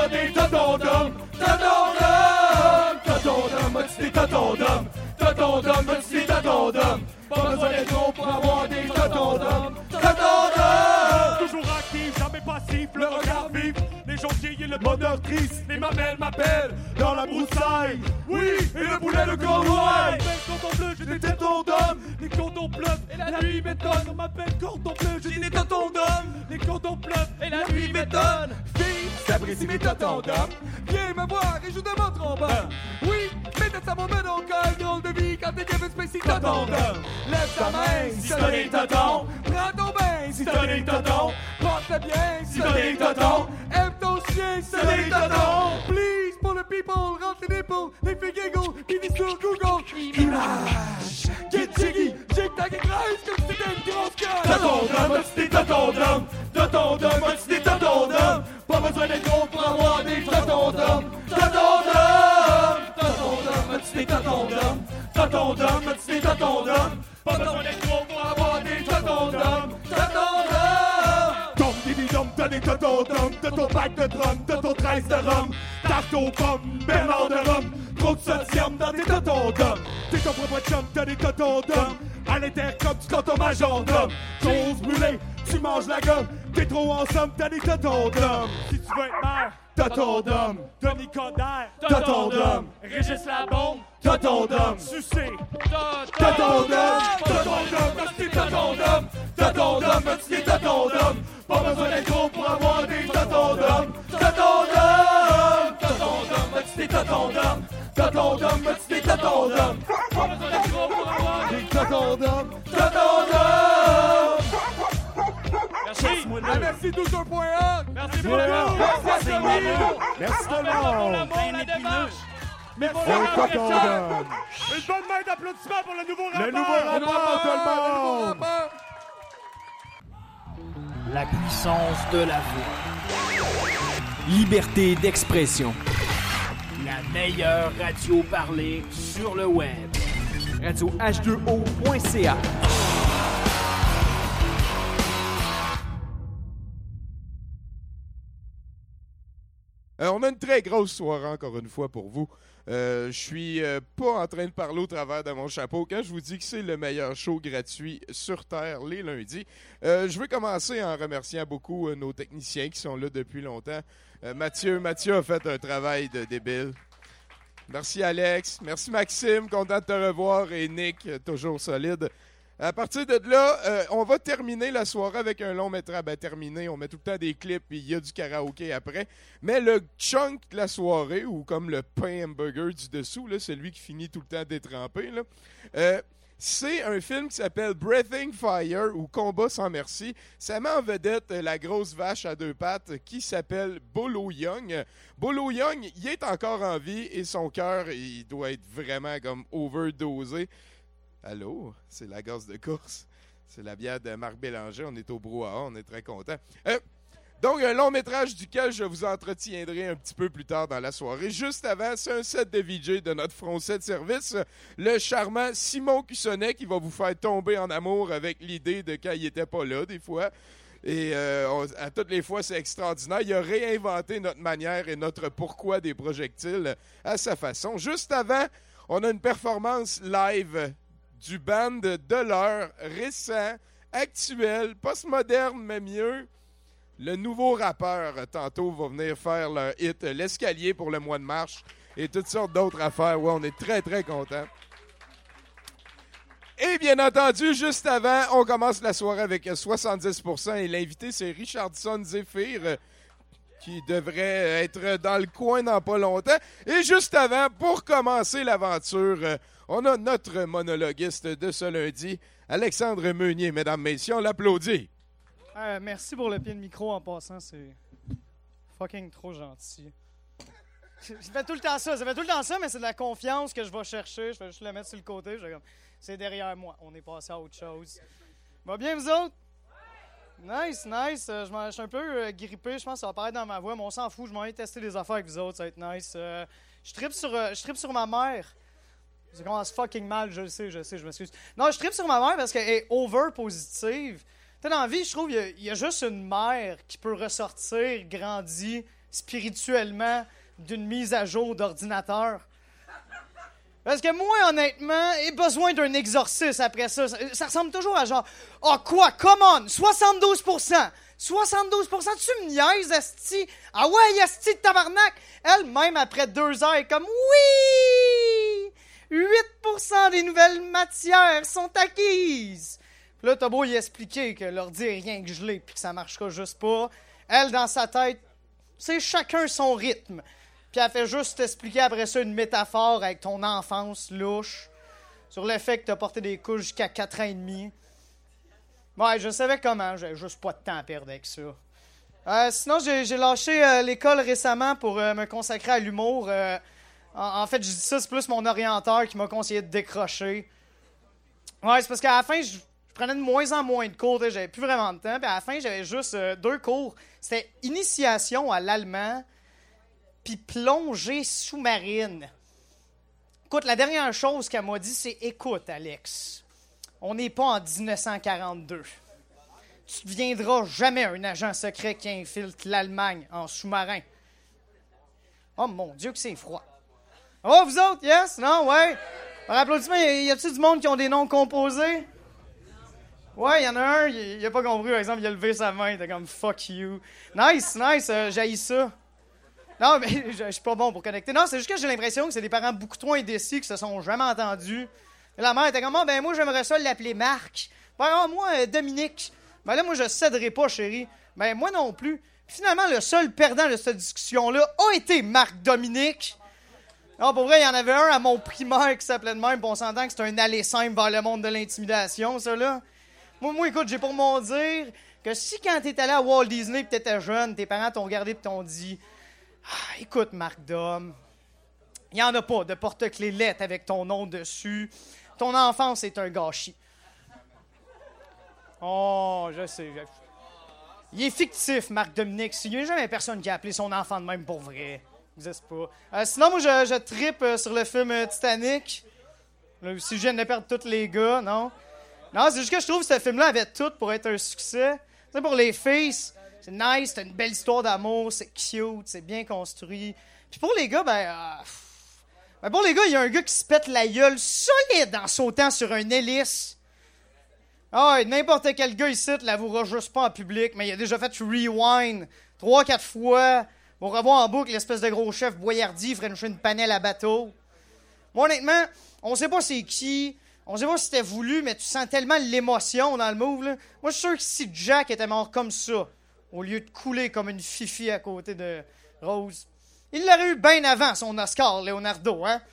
le bonheur triste. Les mamelles m'appellent dans la broussaille. Oui, et le boulet de cowboy. Les cordons bleus, j'ai des tétons d'homme. Les cordons pleuvent et la nuit m'étonne. On m'appelle cordon bleu, j'ai des tétons d'homme. Les cordons pleuvent et la nuit m'étonne. Fille, s'apprécie mes tétons d'homme. Viens me voir et joue de mon trombone. Oui, mais ça m'emmène encore. Drôle de vie quand t'es Kevin Spacey, tétons d'homme. Lève ta main si t'as des tétons. Prends ton bain si t'as des tétons. Porte bien si t'as des tétons. Aime ton chien si t'as des tétons. Please, pour le people, rentre les nipples. Les filles giggle, qui vit sur Google. Image, get jiggy, jig tag et graisse comme si c'était une grosse gueule. Tétons d'homme, as-tu des tétons d'homme? Tétons d'homme, as-tu des tétons d'homme? Pas besoin d'être gros pour avoir des tétons d'homme. Tétons d'homme, tétons d'homme, as-tu des tétons d'homme? Tétons d'homme, as-tu des tétons d'homme? Pas besoin d'être gros pour avoir des tétons d'homme. Tétons d'homme. Tom, Didi, Dom, t'as des tétons d'homme. T'as ton pack de drum, t'as ton treize de rhum. Tarte aux pommes, Bernard de rhum. Trop de sodium dans tes tétons d'homme. T'es ton propre chum, t'as des tétons d'homme. À l'intercom, tu comptes ton majordome. Chose brûlée, tu manges la gomme. T'es trop en somme, t'as des tétons d'homme. Si tu veux être maire, tétons d'homme. Denis Coderre, tétons d'homme. Régis Labombe, tétons d'homme. Sucé, tétons d'homme. Tétons d'homme, as-tu des tétons d'homme? Tétons d'homme, as-tu des tétons d'homme? Pas besoin d'être gros pour avoir des tétons d'homme. Tétons d'homme. Tétons d'homme, as-tu des tétons d'homme? Tétons d'homme, as-tu des tétons d'homme? Pas besoin d'être gros pour avoir des tétons d'homme. Tétons d'homme. Merci. Ah, merci douze point org. Merci beaucoup. Merci à vous. Merci tout le monde. Merci à tout le monde. Une bonne main d'applaudissements pour le nouveau rappeur. Le nouveau rappeur, tout le monde. La puissance de la voix. Liberté d'expression. La meilleure radio parlée sur le web. radio h deux o point c a. Euh, on a une très grosse soirée encore une fois pour vous. Euh, je suis euh, pas en train de parler au travers de mon chapeau quand je vous dis que c'est le meilleur show gratuit sur Terre les lundis. Euh, je veux commencer en remerciant beaucoup euh, nos techniciens qui sont là depuis longtemps. Euh, Mathieu, Mathieu a fait un travail de débile. Merci Alex, merci Maxime, content de te revoir, et Nick, toujours solide. À partir de là, euh, on va terminer la soirée avec un long métrage. Ben, terminé, on met tout le temps des clips et il y a du karaoké après. Mais le chunk de la soirée, ou comme le pain hamburger du dessous, là, celui qui finit tout le temps détrempé, là, euh, c'est un film qui s'appelle Breathing Fire ou Combat sans merci. Ça met en vedette la grosse vache à deux pattes qui s'appelle Bolo Young. Bolo Young, il est encore en vie et son cœur, il doit être vraiment comme overdosé. Allô, c'est la gosse de course. C'est la bière de Marc Bélanger. On est au brouhaha, on est très contents. Euh, donc, un long métrage duquel je vous entretiendrai un petit peu plus tard dans la soirée. Juste avant, c'est un set de V J de notre français de service, le charmant Simon Cussonnet, qui va vous faire tomber en amour avec l'idée de quand il était pas là, des fois. Et euh, on, à toutes les fois, c'est extraordinaire. Il a réinventé notre manière et notre pourquoi des projectiles à sa façon. Juste avant, on a une performance live du band de l'heure, récent, actuel, postmoderne, mais mieux. Le nouveau rappeur, tantôt, va venir faire leur hit « L'escalier » pour le mois de mars et toutes sortes d'autres affaires. Ouais, on est très, très contents. Et bien entendu, juste avant, on commence la soirée avec soixante-dix pour cent et l'invité, c'est Richardson Zephyr, qui devrait être dans le coin dans pas longtemps. Et juste avant, pour commencer l'aventure, on a notre monologuiste de ce lundi, Alexandre Meunier. Mesdames, messieurs, on l'applaudit. Euh, merci pour le pied de micro en passant, c'est fucking trop gentil. Je fais tout le temps ça, ça fait tout le temps ça, mais c'est de la confiance que je vais chercher. Je vais juste le mettre sur le côté. Je vais comme, c'est derrière moi. On est passé à autre chose. Va bien, vous autres? Nice, nice. Euh, je, je suis un peu euh, grippé. Je pense que ça va paraître dans ma voix, mais on s'en fout. Je m'en vais tester des affaires avec vous autres. Ça va être nice. Euh, je trippe sur, euh, je trippe sur ma mère. Ça commence fucking mal, je le sais, je le sais, je m'excuse. Non, je trippe sur ma mère parce qu'elle est over-positive. Tu sais, dans la vie, je trouve qu'il y, y a juste une mère qui peut ressortir, grandir spirituellement d'une mise à jour d'ordinateur. Parce que moi, honnêtement, j'ai besoin d'un exorcisme après ça. ça. Ça ressemble toujours à genre, ah oh, quoi, come on, soixante-douze pour cent. soixante-douze pour cent, tu me niaises, esti? Ah ouais, esti de tabarnak! Elle, même après deux heures, est comme, oui! huit pour cent des nouvelles matières sont acquises. Puis là, t'as beau y expliquer que l'ordi est rien que gelé puis que ça marchera juste pas. Elle, dans sa tête, c'est chacun son rythme. Puis elle fait juste t'expliquer après ça une métaphore avec ton enfance louche sur le fait que t'as porté des couches jusqu'à quatre ans et demi. Ouais, je savais comment, j'avais juste pas de temps à perdre avec ça. Euh, sinon, j'ai, j'ai lâché euh, l'école récemment pour euh, me consacrer à l'humour. Euh, en, en fait, je dis ça, c'est plus mon orienteur qui m'a conseillé de décrocher. Ouais, c'est parce qu'à la fin, je, je prenais de moins en moins de cours, j'avais plus vraiment de temps. Puis à la fin, j'avais juste euh, deux cours. C'était initiation à l'allemand, puis plongée sous-marine. Écoute, la dernière chose qu'elle m'a dit, c'est « Écoute, Alex, on n'est pas en dix-neuf cent quarante-deux. Tu ne deviendras jamais un agent secret qui infiltre l'Allemagne en sous-marin. » Oh mon Dieu que c'est froid. Oh, vous autres, yes? Non, ouais? Par applaudissement, y a-t-il du monde qui ont des noms composés? Ouais, il y en a un, il n'a pas compris, par exemple, il a levé sa main, il était comme « fuck you ». Nice, nice, euh, j'haïs ça. Non, mais je suis pas bon pour connecter. Non, c'est juste que j'ai l'impression que c'est des parents beaucoup trop indécis qui se sont jamais entendus. Et la mère était comme, oh, ben moi, j'aimerais ça l'appeler Marc. Ben, oh, moi, euh, Dominique. Ben là, moi, je céderai pas, chérie. Ben, moi non plus. Finalement, le seul perdant de cette discussion-là a été Marc-Dominique. Non, pour vrai, il y en avait un à mon primaire qui s'appelait de même, puis on s'entend que c'est un aller simple vers le monde de l'intimidation, ça, là. Moi, moi, écoute, j'ai pour mon dire que si, quand t'es allé à Walt Disney et t'étais jeune, tes parents t'ont regardé et t'ont dit, ah, écoute, Marc-Dom, il n'y en a pas de porte-clés lettres avec ton nom dessus. Ton enfance est un gâchis. Oh, je sais. Je... Il est fictif, Marc-Dominique. Il n'y a jamais personne qui a appelé son enfant de même pour vrai. N'existe pas. Euh, sinon, moi, je, je trippe euh, sur le film euh, Titanic. Là, si je viens de perdre tous les gars, non? Non, c'est juste que je trouve que ce film-là avait tout pour être un succès. Tu sais, pour les filles, c'est nice, c'est une belle histoire d'amour, c'est cute, c'est bien construit. Puis pour les gars, ben... Euh, ben pour les gars, il y a un gars qui se pète la gueule solide en sautant sur un hélice. Ah, et n'importe quel gars ici l'avouera juste pas en public, mais il a déjà fait rewind trois, quatre fois pour revoir en boucle l'espèce de gros chef boyardi frencher une panelle à bateau. Moi, honnêtement, on sait pas c'est qui, on sait pas si c'était voulu, mais tu sens tellement l'émotion dans le move, là. Moi, je suis sûr que si Jack était mort comme ça, au lieu de couler comme une fifi à côté de Rose, il l'aurait eu bien avant son Oscar, Leonardo, hein?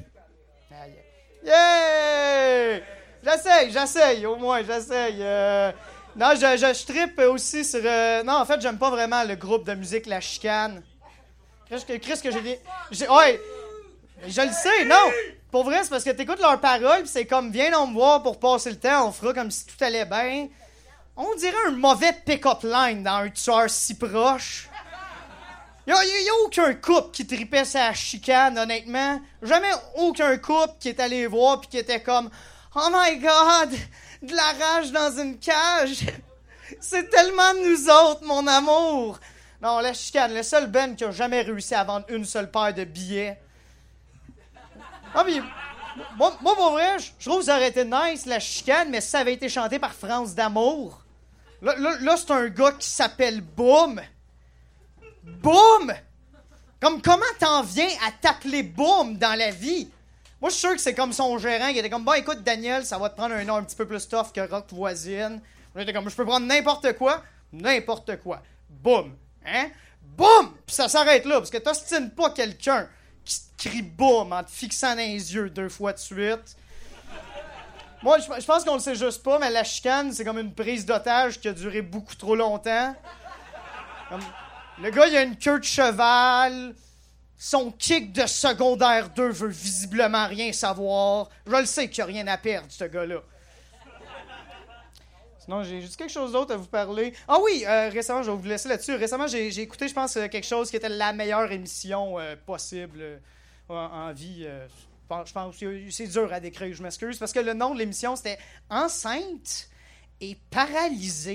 Yeah! J'essaye, j'essaye, au moins, j'essaye. Euh... Non, je, je, je trippe aussi sur... Euh... Non, en fait, j'aime pas vraiment le groupe de musique La Chicane. Qu'est-ce que, qu'est-ce que j'ai dit? J'ai... Ouais! Je le sais, non! Pour vrai, c'est parce que t'écoutes leurs paroles, pis c'est comme, viens donc me voir pour passer le temps, on fera comme si tout allait bien. On dirait un mauvais pick-up line dans Un tueur si proche. Y'a, y a aucun couple qui tripait sa chicane, honnêtement. Jamais aucun couple qui est allé voir pis qui était comme « Oh my God! De la rage dans une cage! C'est tellement nous autres, mon amour! » Non, La Chicane, le seul band qui a jamais réussi à vendre une seule paire de billets. Ah, pis, moi, moi, pour vrai, je trouve que ça aurait été nice, La Chicane, mais si ça avait été chanté par France d'Amour. Là, là, là c'est un gars qui s'appelle Boom. Boom! Comme, comment t'en viens à t'appeler Boom dans la vie? Moi, je suis sûr que c'est comme son gérant qui était comme, bah, écoute, Daniel, ça va te prendre un nom un petit peu plus tough que Rock Voisine. J'étais comme, je peux prendre n'importe quoi, n'importe quoi. Boom! Hein? Boum! Puis ça s'arrête là, parce que t'ostines pas quelqu'un qui te crie boum en te fixant dans les yeux deux fois de suite. Moi, je pense qu'on le sait juste pas, mais La Chicane, c'est comme une prise d'otage qui a duré beaucoup trop longtemps. Comme, le gars, il a une queue de cheval. Son kick de secondaire deux veut visiblement rien savoir. Je le sais qu'il n'y a rien à perdre, ce gars-là. Sinon, j'ai juste quelque chose d'autre à vous parler. Ah oui, euh, récemment, je vais vous laisser là-dessus. Récemment, j'ai, j'ai écouté, je pense, quelque chose qui était la meilleure émission euh, possible euh, en, en vie. Euh, je pense que c'est dur à décrire, je m'excuse, parce que le nom de l'émission, c'était « Enceinte et paralysée ».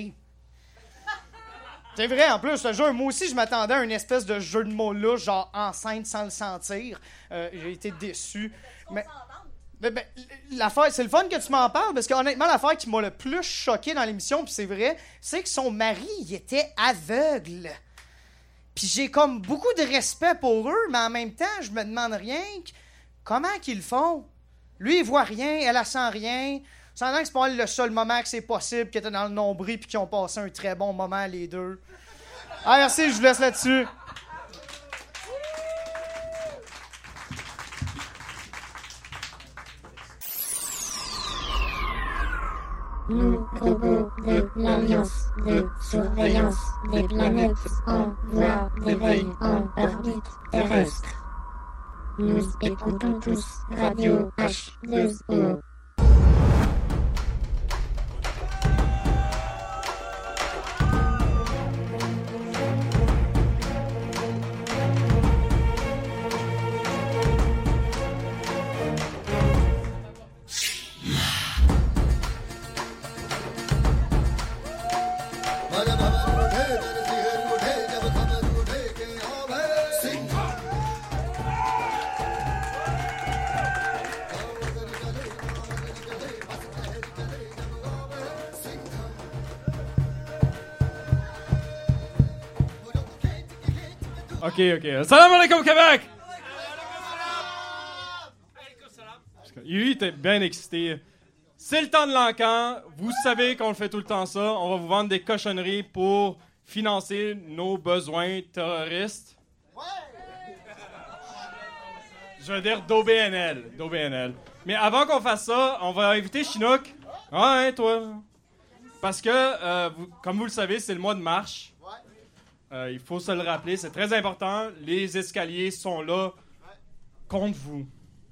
C'est vrai, en plus, ce jeu, moi aussi, je m'attendais à une espèce de jeu de mots là, genre enceinte sans le sentir. Euh, j'ai été déçu. Mais... Ben, ben, l'affaire, c'est le fun que tu m'en parles, parce qu'honnêtement, l'affaire qui m'a le plus choqué dans l'émission, puis c'est vrai, c'est que son mari, il était aveugle. Puis j'ai comme beaucoup de respect pour eux, mais en même temps, je me demande rien. que- Comment qu'ils le font? Lui, il voit rien, elle, elle sent rien. Sans que c'est pas le seul moment que c'est possible, qu'ils étaient dans le nombril puis qu'ils ont passé un très bon moment, les deux. Ah, merci, je vous laisse là-dessus. Nous, robots de l'Alliance de surveillance des planètes, envoient des veilles en orbite terrestre. Nous écoutons tous Radio H deux O. Ok, ok. Salam alaikum, Québec! Lui, il était bien excité. C'est le temps de l'encan. Vous savez qu'on le fait tout le temps ça. On va vous vendre des cochonneries pour financer nos besoins terroristes. Je veux dire d'O B N L. d'O B N L. Mais avant qu'on fasse ça, on va inviter Chinook. Ah, hein, toi. Parce que, euh, vous- comme vous le savez, c'est le mois de marche. Euh, il faut se le rappeler, c'est très important. Les escaliers sont là contre vous.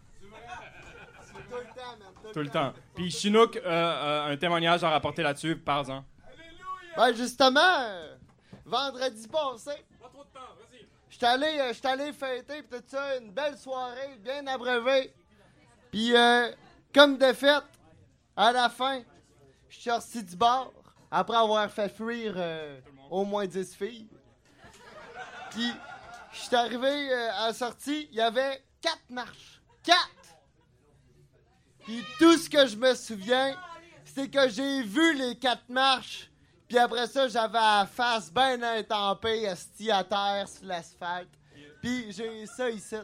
Tout le temps. Puis Chinook a euh, un témoignage à rapporter là-dessus, par-en. Ben justement, euh, vendredi passé, j'étais allé, euh, j'étais allé fêter pis tout ça, une belle soirée, bien abreuvée. Puis euh, comme de fait, à la fin, je suis sorti du bar après avoir fait fuir euh, au moins dix filles. Puis je suis arrivé euh, à la sortie, il y avait quatre marches. Quatre! Puis tout ce que je me souviens, c'est que j'ai vu les quatre marches. Puis après ça, j'avais la face bien intempée, esti à terre sur l'asphalte. Puis j'ai ça ici.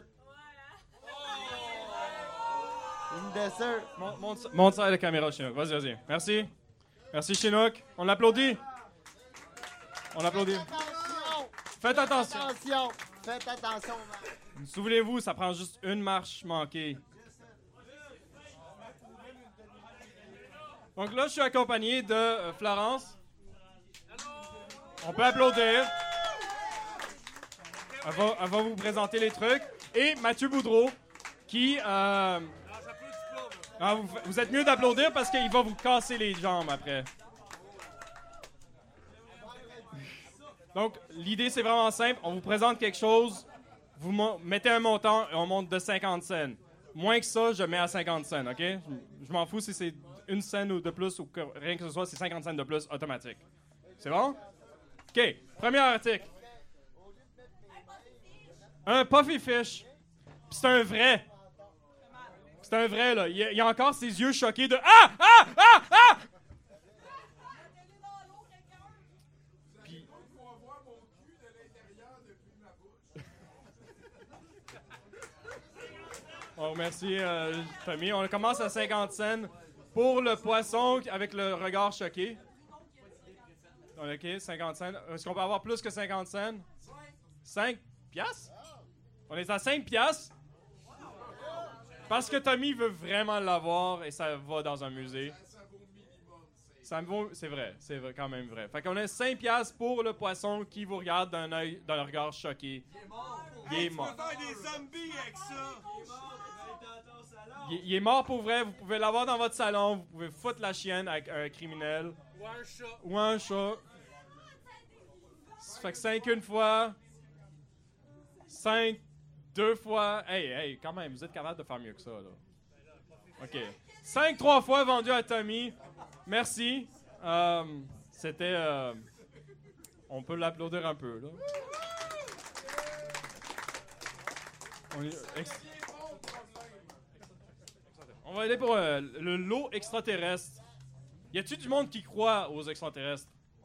Une dessert. Monte, monte, ça- monte ça à la caméra, Chinook. Vas-y, vas-y. Merci. Merci, Chinook. On l'applaudit. On l'applaudit. Faites attention. Attention. Faites attention. Souvenez-vous, ça prend juste une marche manquée. Donc là, je suis accompagné de euh, Florence. On peut applaudir. Elle va, elle va vous présenter les trucs. Et Mathieu Boudreau, qui... euh, ah, vous, vous êtes mieux d'applaudir parce qu'il va vous casser les jambes après. Donc, l'idée, c'est vraiment simple. On vous présente quelque chose, vous mo- mettez un montant et on monte de cinquante cents. Moins que ça, je mets à cinquante cents, OK? Je, je m'en fous si c'est une scène ou de plus ou que rien que ce soit, c'est cinquante cents de plus automatique. C'est bon? OK. Premier article. Un Puffy Fish. Puis c'est un vrai. C'est un vrai, là. Il y, a, il y a encore ses yeux choqués de... Ah! Ah! Ah! Ah! Puis... On remercie euh, Tommy. On commence à cinquante cents pour le poisson avec le regard choqué. OK, cinquante cents. Est-ce qu'on peut avoir plus que cinquante cents? cinq piastres? On est à cinq piastres. Parce que Tommy veut vraiment l'avoir et ça va dans un musée. Ça me vaut, c'est vrai, c'est vrai, quand même vrai. Fait qu'on a cinq piastres pour le poisson qui vous regarde d'un œil, d'un regard choqué. Il est mort. Tu peux faire des zombies avec ça. Il, il est mort pour vrai, vous pouvez l'avoir dans votre salon, vous pouvez foutre la chienne avec un criminel. Ou un chat. Ou un chat. Ça fait que cinq une fois. cinq deux fois. Hey, hey, quand même, vous êtes capable de faire mieux que ça, là. OK. cinq trois fois vendu à Tommy. Merci. Euh, C'était... euh, on peut l'applaudir un peu, là. On, est- ex- On va aller pour euh, le lot extraterrestre. Y a-tu du monde qui croit aux extraterrestres?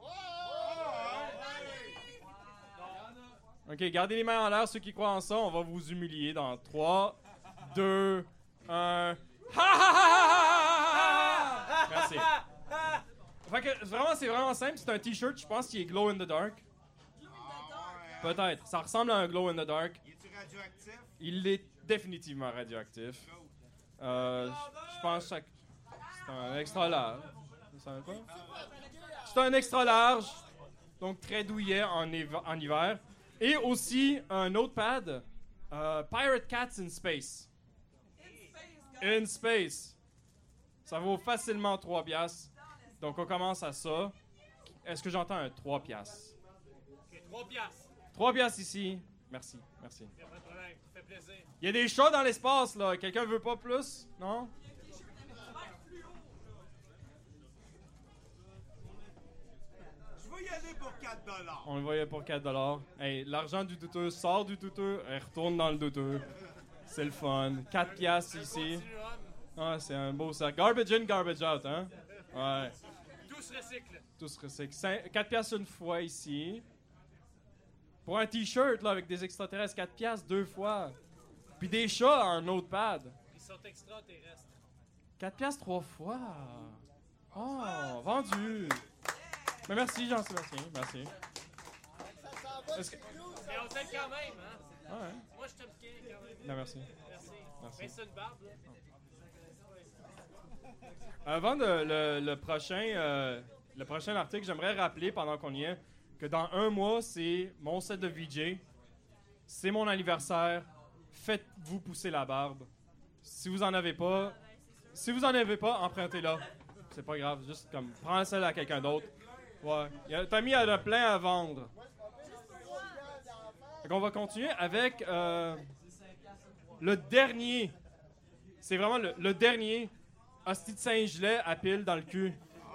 Ok, gardez les mains en l'air, ceux qui croient en ça. On va vous humilier dans trois, deux, un. Ha ha ha ha ha! Merci. Fait que vraiment, c'est vraiment simple. C'est un t-shirt, je pense, qui est glow in the dark. Peut-être. Ça ressemble à un glow in the dark. Il est-tu radioactif? Il est définitivement radioactif. Euh, je pense que c'est un extra large. C'est un quoi? C'est un extra large, donc très douillet en, éva- en hiver. Et aussi un notepad, euh, Pirate Cats in Space. In Space. Ça vaut facilement trois piastres. Donc on commence à ça. Est-ce que j'entends un trois piastres? Ok, trois piastres. trois piastres ici. Merci, merci. Y a pas de problème, ça fait plaisir. Il y a des chats dans l'espace, là. Quelqu'un veut pas plus? Non? Je vais y aller pour quatre dollars. On le voyait pour quatre dollars. Hey, l'argent du douteux sort du douteux et retourne dans le douteux. C'est le fun. quatre piastres ici. Ah, c'est un beau sac. Garbage in, garbage out, hein? Ouais. Tout se recycle. Tout se recycle. quatre piastres une fois ici. Pour un t-shirt, là, avec des extraterrestres, quatre piastres deux fois. Puis des chats à un notepad. Ils sont extraterrestres. quatre piastres trois fois. Oh, vendu. Mais merci, Jean-Sébastien. Merci. Est-ce que... Mais on t'aime quand même, hein? Ah ouais. Moi, je t'aime bien quand même. Non, merci. Merci. Merci. Mais c'est une barbe, là. Avant de, le, le prochain euh, le prochain article, j'aimerais rappeler, pendant qu'on y est, que dans un mois, c'est mon set de V J. C'est mon anniversaire. Faites-vous pousser la barbe. Si vous en avez pas, si vous en avez pas, empruntez-la. C'est pas grave, juste comme prends celle à quelqu'un d'autre. Ouais. Y a- Tommy en a plein à vendre. Fait qu'on va continuer avec euh, le dernier. C'est vraiment le, le dernier. Hostie de Saint-Gelais à pile dans le cul.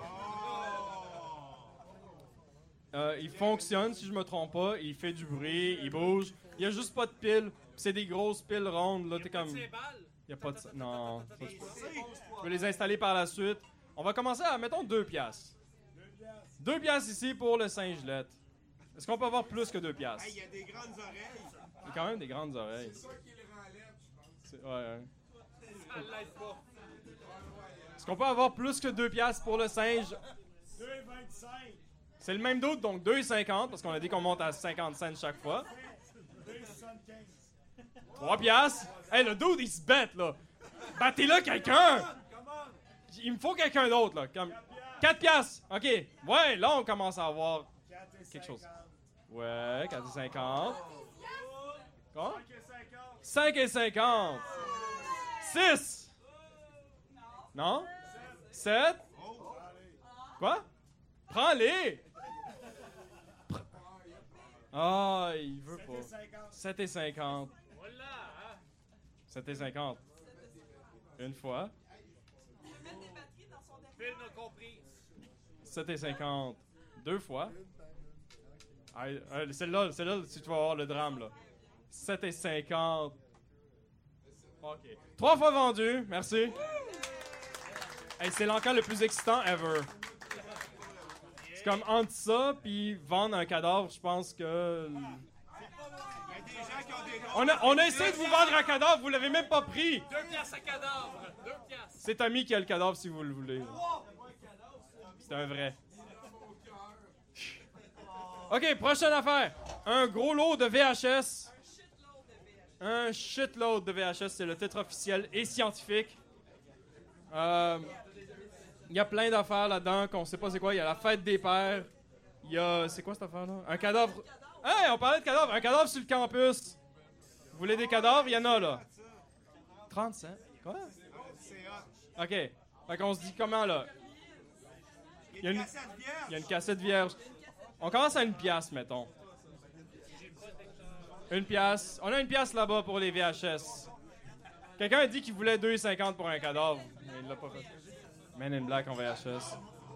Euh, il fonctionne, si je me trompe pas. Il fait du bruit, il bouge. Il y a juste pas de piles. Pis c'est des grosses piles rondes. Là, t'es comme. Il y a pas de. Non. Ça, tu peux- tu peux les installer par la suite. On va commencer à, mettons, deux piastres. Deux piastres ici pour le Saint-Gelais. Est-ce qu'on peut avoir plus que deux piastres? Hey, il y a des grandes oreilles. Il y a quand même des grandes oreilles. C'est ça qui le renlève, je pense. C'est- Ouais, ouais. Ça l'aide pas. Est-ce qu'on peut avoir plus que deux piastres pour le singe? deux vingt-cinq. C'est le même doute, donc deux cinquante, parce qu'on a dit qu'on monte à cinquante cents chaque fois. deux soixante-quinze. trois piastres. Hey, le dude, il se bête, là. Battez-le quelqu'un! Il me faut quelqu'un d'autre, là. Comme... quatre piastres. OK. Ouais, là, on commence à avoir quelque chose. Ouais, quatre et cinquante. Quoi? cinq et cinquante. six. Non? sept. Quoi? Prends-les! Pr- Ah, il veut pas. sept et cinquante. sept et cinquante. Une fois. Phil n'a compris. sept et cinquante. Deux fois. Ah, euh, celle-là, celle-là, si tu vas avoir le drame, là. sept et cinquante. OK. Trois fois vendu. Merci. Hey, c'est l'encan le plus excitant ever. C'est comme entre ça puis vendre un cadavre, je pense que... Il y a des gens qui ont des noms. On a, on a essayé de vous vendre un cadavre, vous l'avez même pas pris. Deux piastres à cadavre. Deux piastres. C'est Tommy qui a le cadavre si vous le voulez. C'est un vrai. OK, prochaine affaire. Un gros lot de V H S. Un shitload de V H S. C'est le titre officiel et scientifique. Euh, Il y a plein d'affaires là-dedans qu'on sait pas c'est quoi. Il y a la fête des pères. Il y a... C'est quoi cette affaire-là? Un cadavre... Hey, on parlait de cadavre. Un cadavre sur le campus. Vous voulez des cadavres? Il y en a, là. trente cents. Quoi? OK. Fait qu'on se dit comment, là? Il y a une, il y a une cassette vierge. On commence à une pièce, mettons. Une pièce. On a une pièce là-bas pour les V H S. Quelqu'un a dit qu'il voulait deux cinquante pour un cadavre. Mais il l'a pas fait. Men in Black en V H S.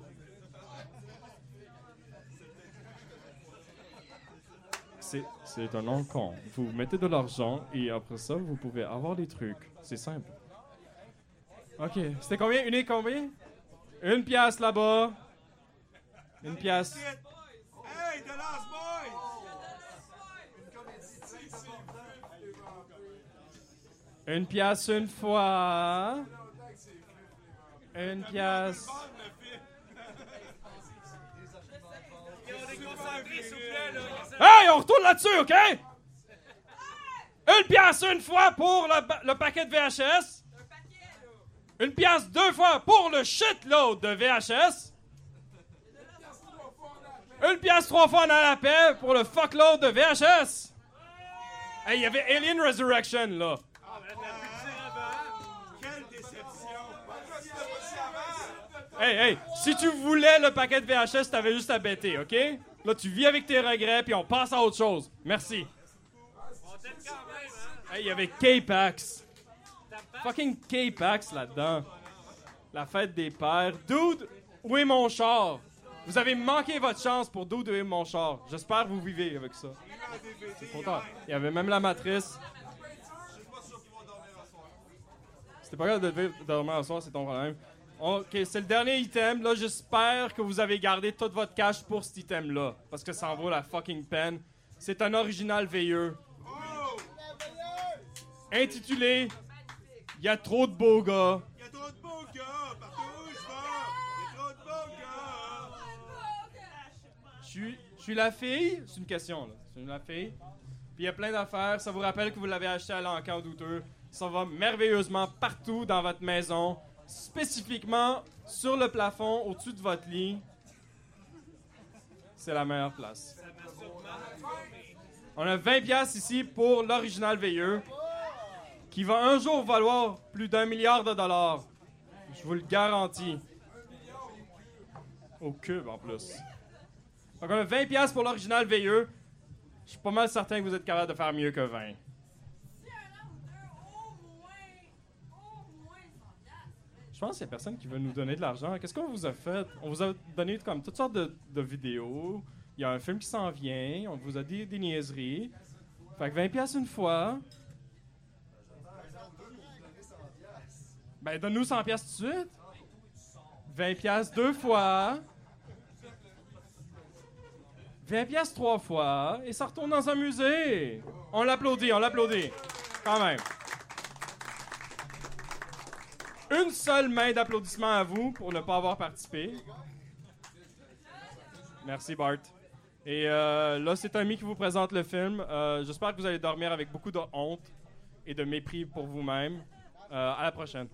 C'est, c'est un nom con. Vous mettez de l'argent et après ça, vous pouvez avoir des trucs. C'est simple. OK. C'était combien? Une et combien? Une pièce là-bas. Une pièce. Hey, The Last Boys! Une pièce une fois. Une pièce. Hey, on retourne là-dessus, OK? Une pièce une fois pour le, ba- le paquet de V H S. Une pièce deux fois pour le shitload de V H S. Une pièce trois fois en la paix pour le fuckload de V H S. Hey, il y avait Alien Resurrection, là. Quelle déception! Hey, hey, si tu voulais le paquet de V H S, t'avais juste à bêter, OK? Là, tu vis avec tes regrets, puis on passe à autre chose. Merci. Hey, il y avait K-Pax. Fucking K-Pax là-dedans. La fête des pères. Dude, où est mon char? Vous avez manqué votre chance pour Dude, où est mon char? J'espère que vous vivez avec ça. C'est content. Il y avait même la matrice. C'était pas grave de devir dormir ce soir, c'est ton problème. OK, c'est le dernier item. Là, j'espère que vous avez gardé tout votre cash pour cet item-là. Parce que ça en vaut la fucking peine. C'est un original veilleux. Intitulé « Y a trop de beaux gars ». Il y a trop de beaux gars! Partout où je vais! Il y a trop de beaux gars! Je suis, je suis la fille. C'est une question, là. Je suis la fille. Puis il y a plein d'affaires. Ça vous rappelle que vous l'avez acheté à l'encan douteux. Ça va merveilleusement partout dans votre maison. Spécifiquement sur le plafond, au-dessus de votre lit. C'est la meilleure place. On a vingt piastres ici pour l'original veilleux, qui va un jour valoir plus d'un milliard de dollars. Je vous le garantis. Au cube, en plus. Donc, on a vingt piastres pour l'original veilleux. Je suis pas mal certain que vous êtes capable de faire mieux que vingt. Je pense qu'il y a personne qui veut nous donner de l'argent. Qu'est-ce qu'on vous a fait? On vous a donné comme toutes sortes de, de vidéos. Il y a un film qui s'en vient. On vous a dit des niaiseries. Fait que vingt piastres une fois. Ben, donne-nous cent piastres tout de suite. vingt piastres deux fois. vingt piastres trois fois. Et ça retourne dans un musée. On l'applaudit, on l'applaudit. Quand même. Une seule main d'applaudissement à vous pour ne pas avoir participé. Merci, Bart. Et euh, là, c'est Tommy qui vous présente le film. Euh, j'espère que vous allez dormir avec beaucoup de honte et de mépris pour vous-même. Euh, à la prochaine.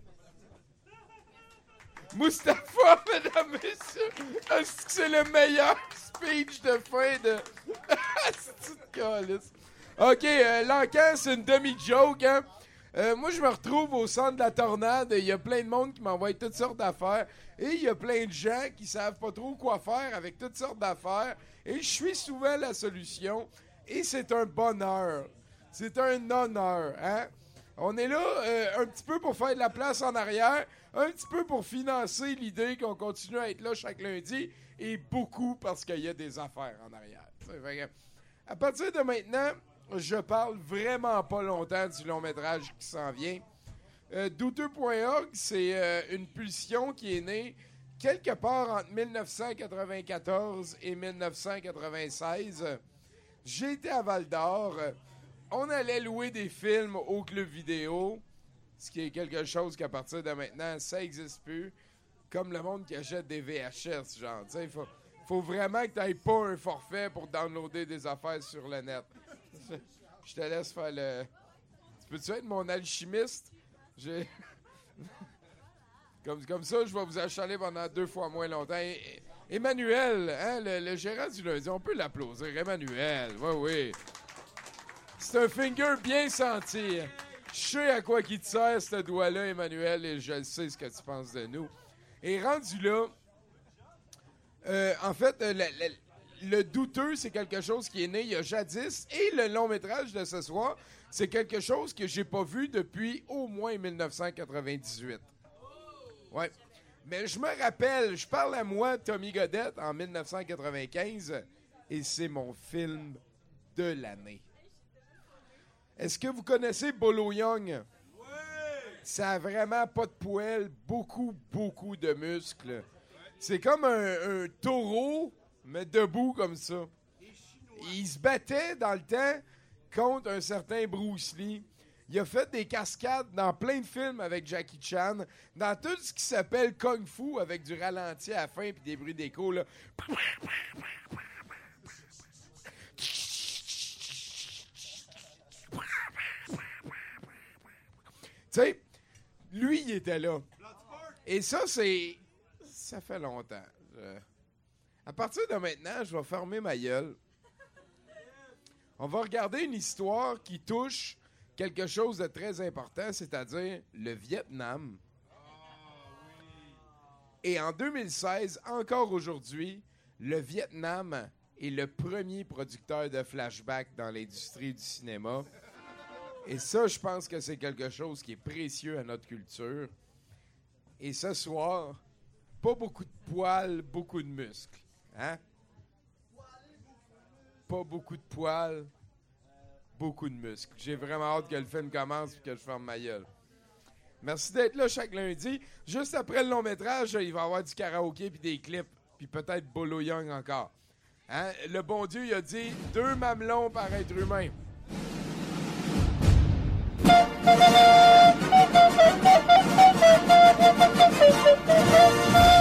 Mustapha, mesdames, messieurs, est-ce que c'est le meilleur speech de fin de... C'est de calice. OK, euh, l'encan, c'est une demi-joke, hein? Euh, moi, je me retrouve au centre de la tornade et il y a plein de monde qui m'envoie toutes sortes d'affaires. Et il y a plein de gens qui savent pas trop quoi faire avec toutes sortes d'affaires. Et je suis souvent la solution. Et c'est un bonheur. C'est un honneur, hein? On est là euh, un petit peu pour faire de la place en arrière, un petit peu pour financer l'idée qu'on continue à être là chaque lundi, et beaucoup parce qu'il y a des affaires en arrière. Fait que, à partir de maintenant, je parle vraiment pas longtemps du long-métrage qui s'en vient. Euh, douteux point org, c'est euh, une pulsion qui est née quelque part entre dix-neuf cent quatre-vingt-quatorze et dix-neuf cent quatre-vingt-seize. J'étais à Val-d'Or. On allait louer des films au club vidéo, ce qui est quelque chose qu'à partir de maintenant, ça n'existe plus. Comme le monde qui achète des V H S, genre. Il faut, faut vraiment que tu n'aies pas un forfait pour downloader des affaires sur le net. Je te laisse faire le... Tu peux-tu être mon alchimiste? J'ai... comme, comme ça, je vais vous achaler pendant deux fois moins longtemps. Et, Emmanuel, hein, le, le gérant du lundi, on peut l'applaudir. Emmanuel, oui, oui. C'est un finger bien senti. Je sais à quoi qui te sert, ce doigt-là, Emmanuel, et je sais ce que tu penses de nous. Et rendu là, euh, en fait, le, le, le douteux, c'est quelque chose qui est né il y a jadis, et le long-métrage de ce soir, c'est quelque chose que j'ai pas vu depuis au moins dix-neuf cent quatre-vingt-dix-huit. Ouais. Mais je me rappelle, je parle à moi, Tommy Godette, en dix-neuf cent quatre-vingt-quinze, et c'est mon film de l'année. Est-ce que vous connaissez Bolo Young? Oui! Ça a vraiment pas de poils, beaucoup, beaucoup de muscles. C'est comme un, un taureau, mais debout comme ça. Il se battait dans le temps contre un certain Bruce Lee. Il a fait des cascades dans plein de films avec Jackie Chan, dans tout ce qui s'appelle Kung Fu avec du ralenti à la fin puis des bruits d'écho, là. Tu sais, lui, il était là. Et ça, c'est... Ça fait longtemps. Je... À partir de maintenant, je vais fermer ma gueule. On va regarder une histoire qui touche quelque chose de très important, c'est-à-dire le Vietnam. Et en deux mille seize, encore aujourd'hui, le Vietnam est le premier producteur de flashbacks dans l'industrie du cinéma. Et ça, je pense que c'est quelque chose qui est précieux à notre culture. Et ce soir, pas beaucoup de poils, beaucoup de muscles. Hein? Pas beaucoup de poils, beaucoup de muscles. J'ai vraiment hâte que le film commence et que je ferme ma gueule. Merci d'être là chaque lundi. Juste après le long métrage, il va y avoir du karaoké puis des clips. Puis peut-être Bolo Young encore. Hein? Le bon Dieu, il a dit deux mamelons par être humain. Thank you.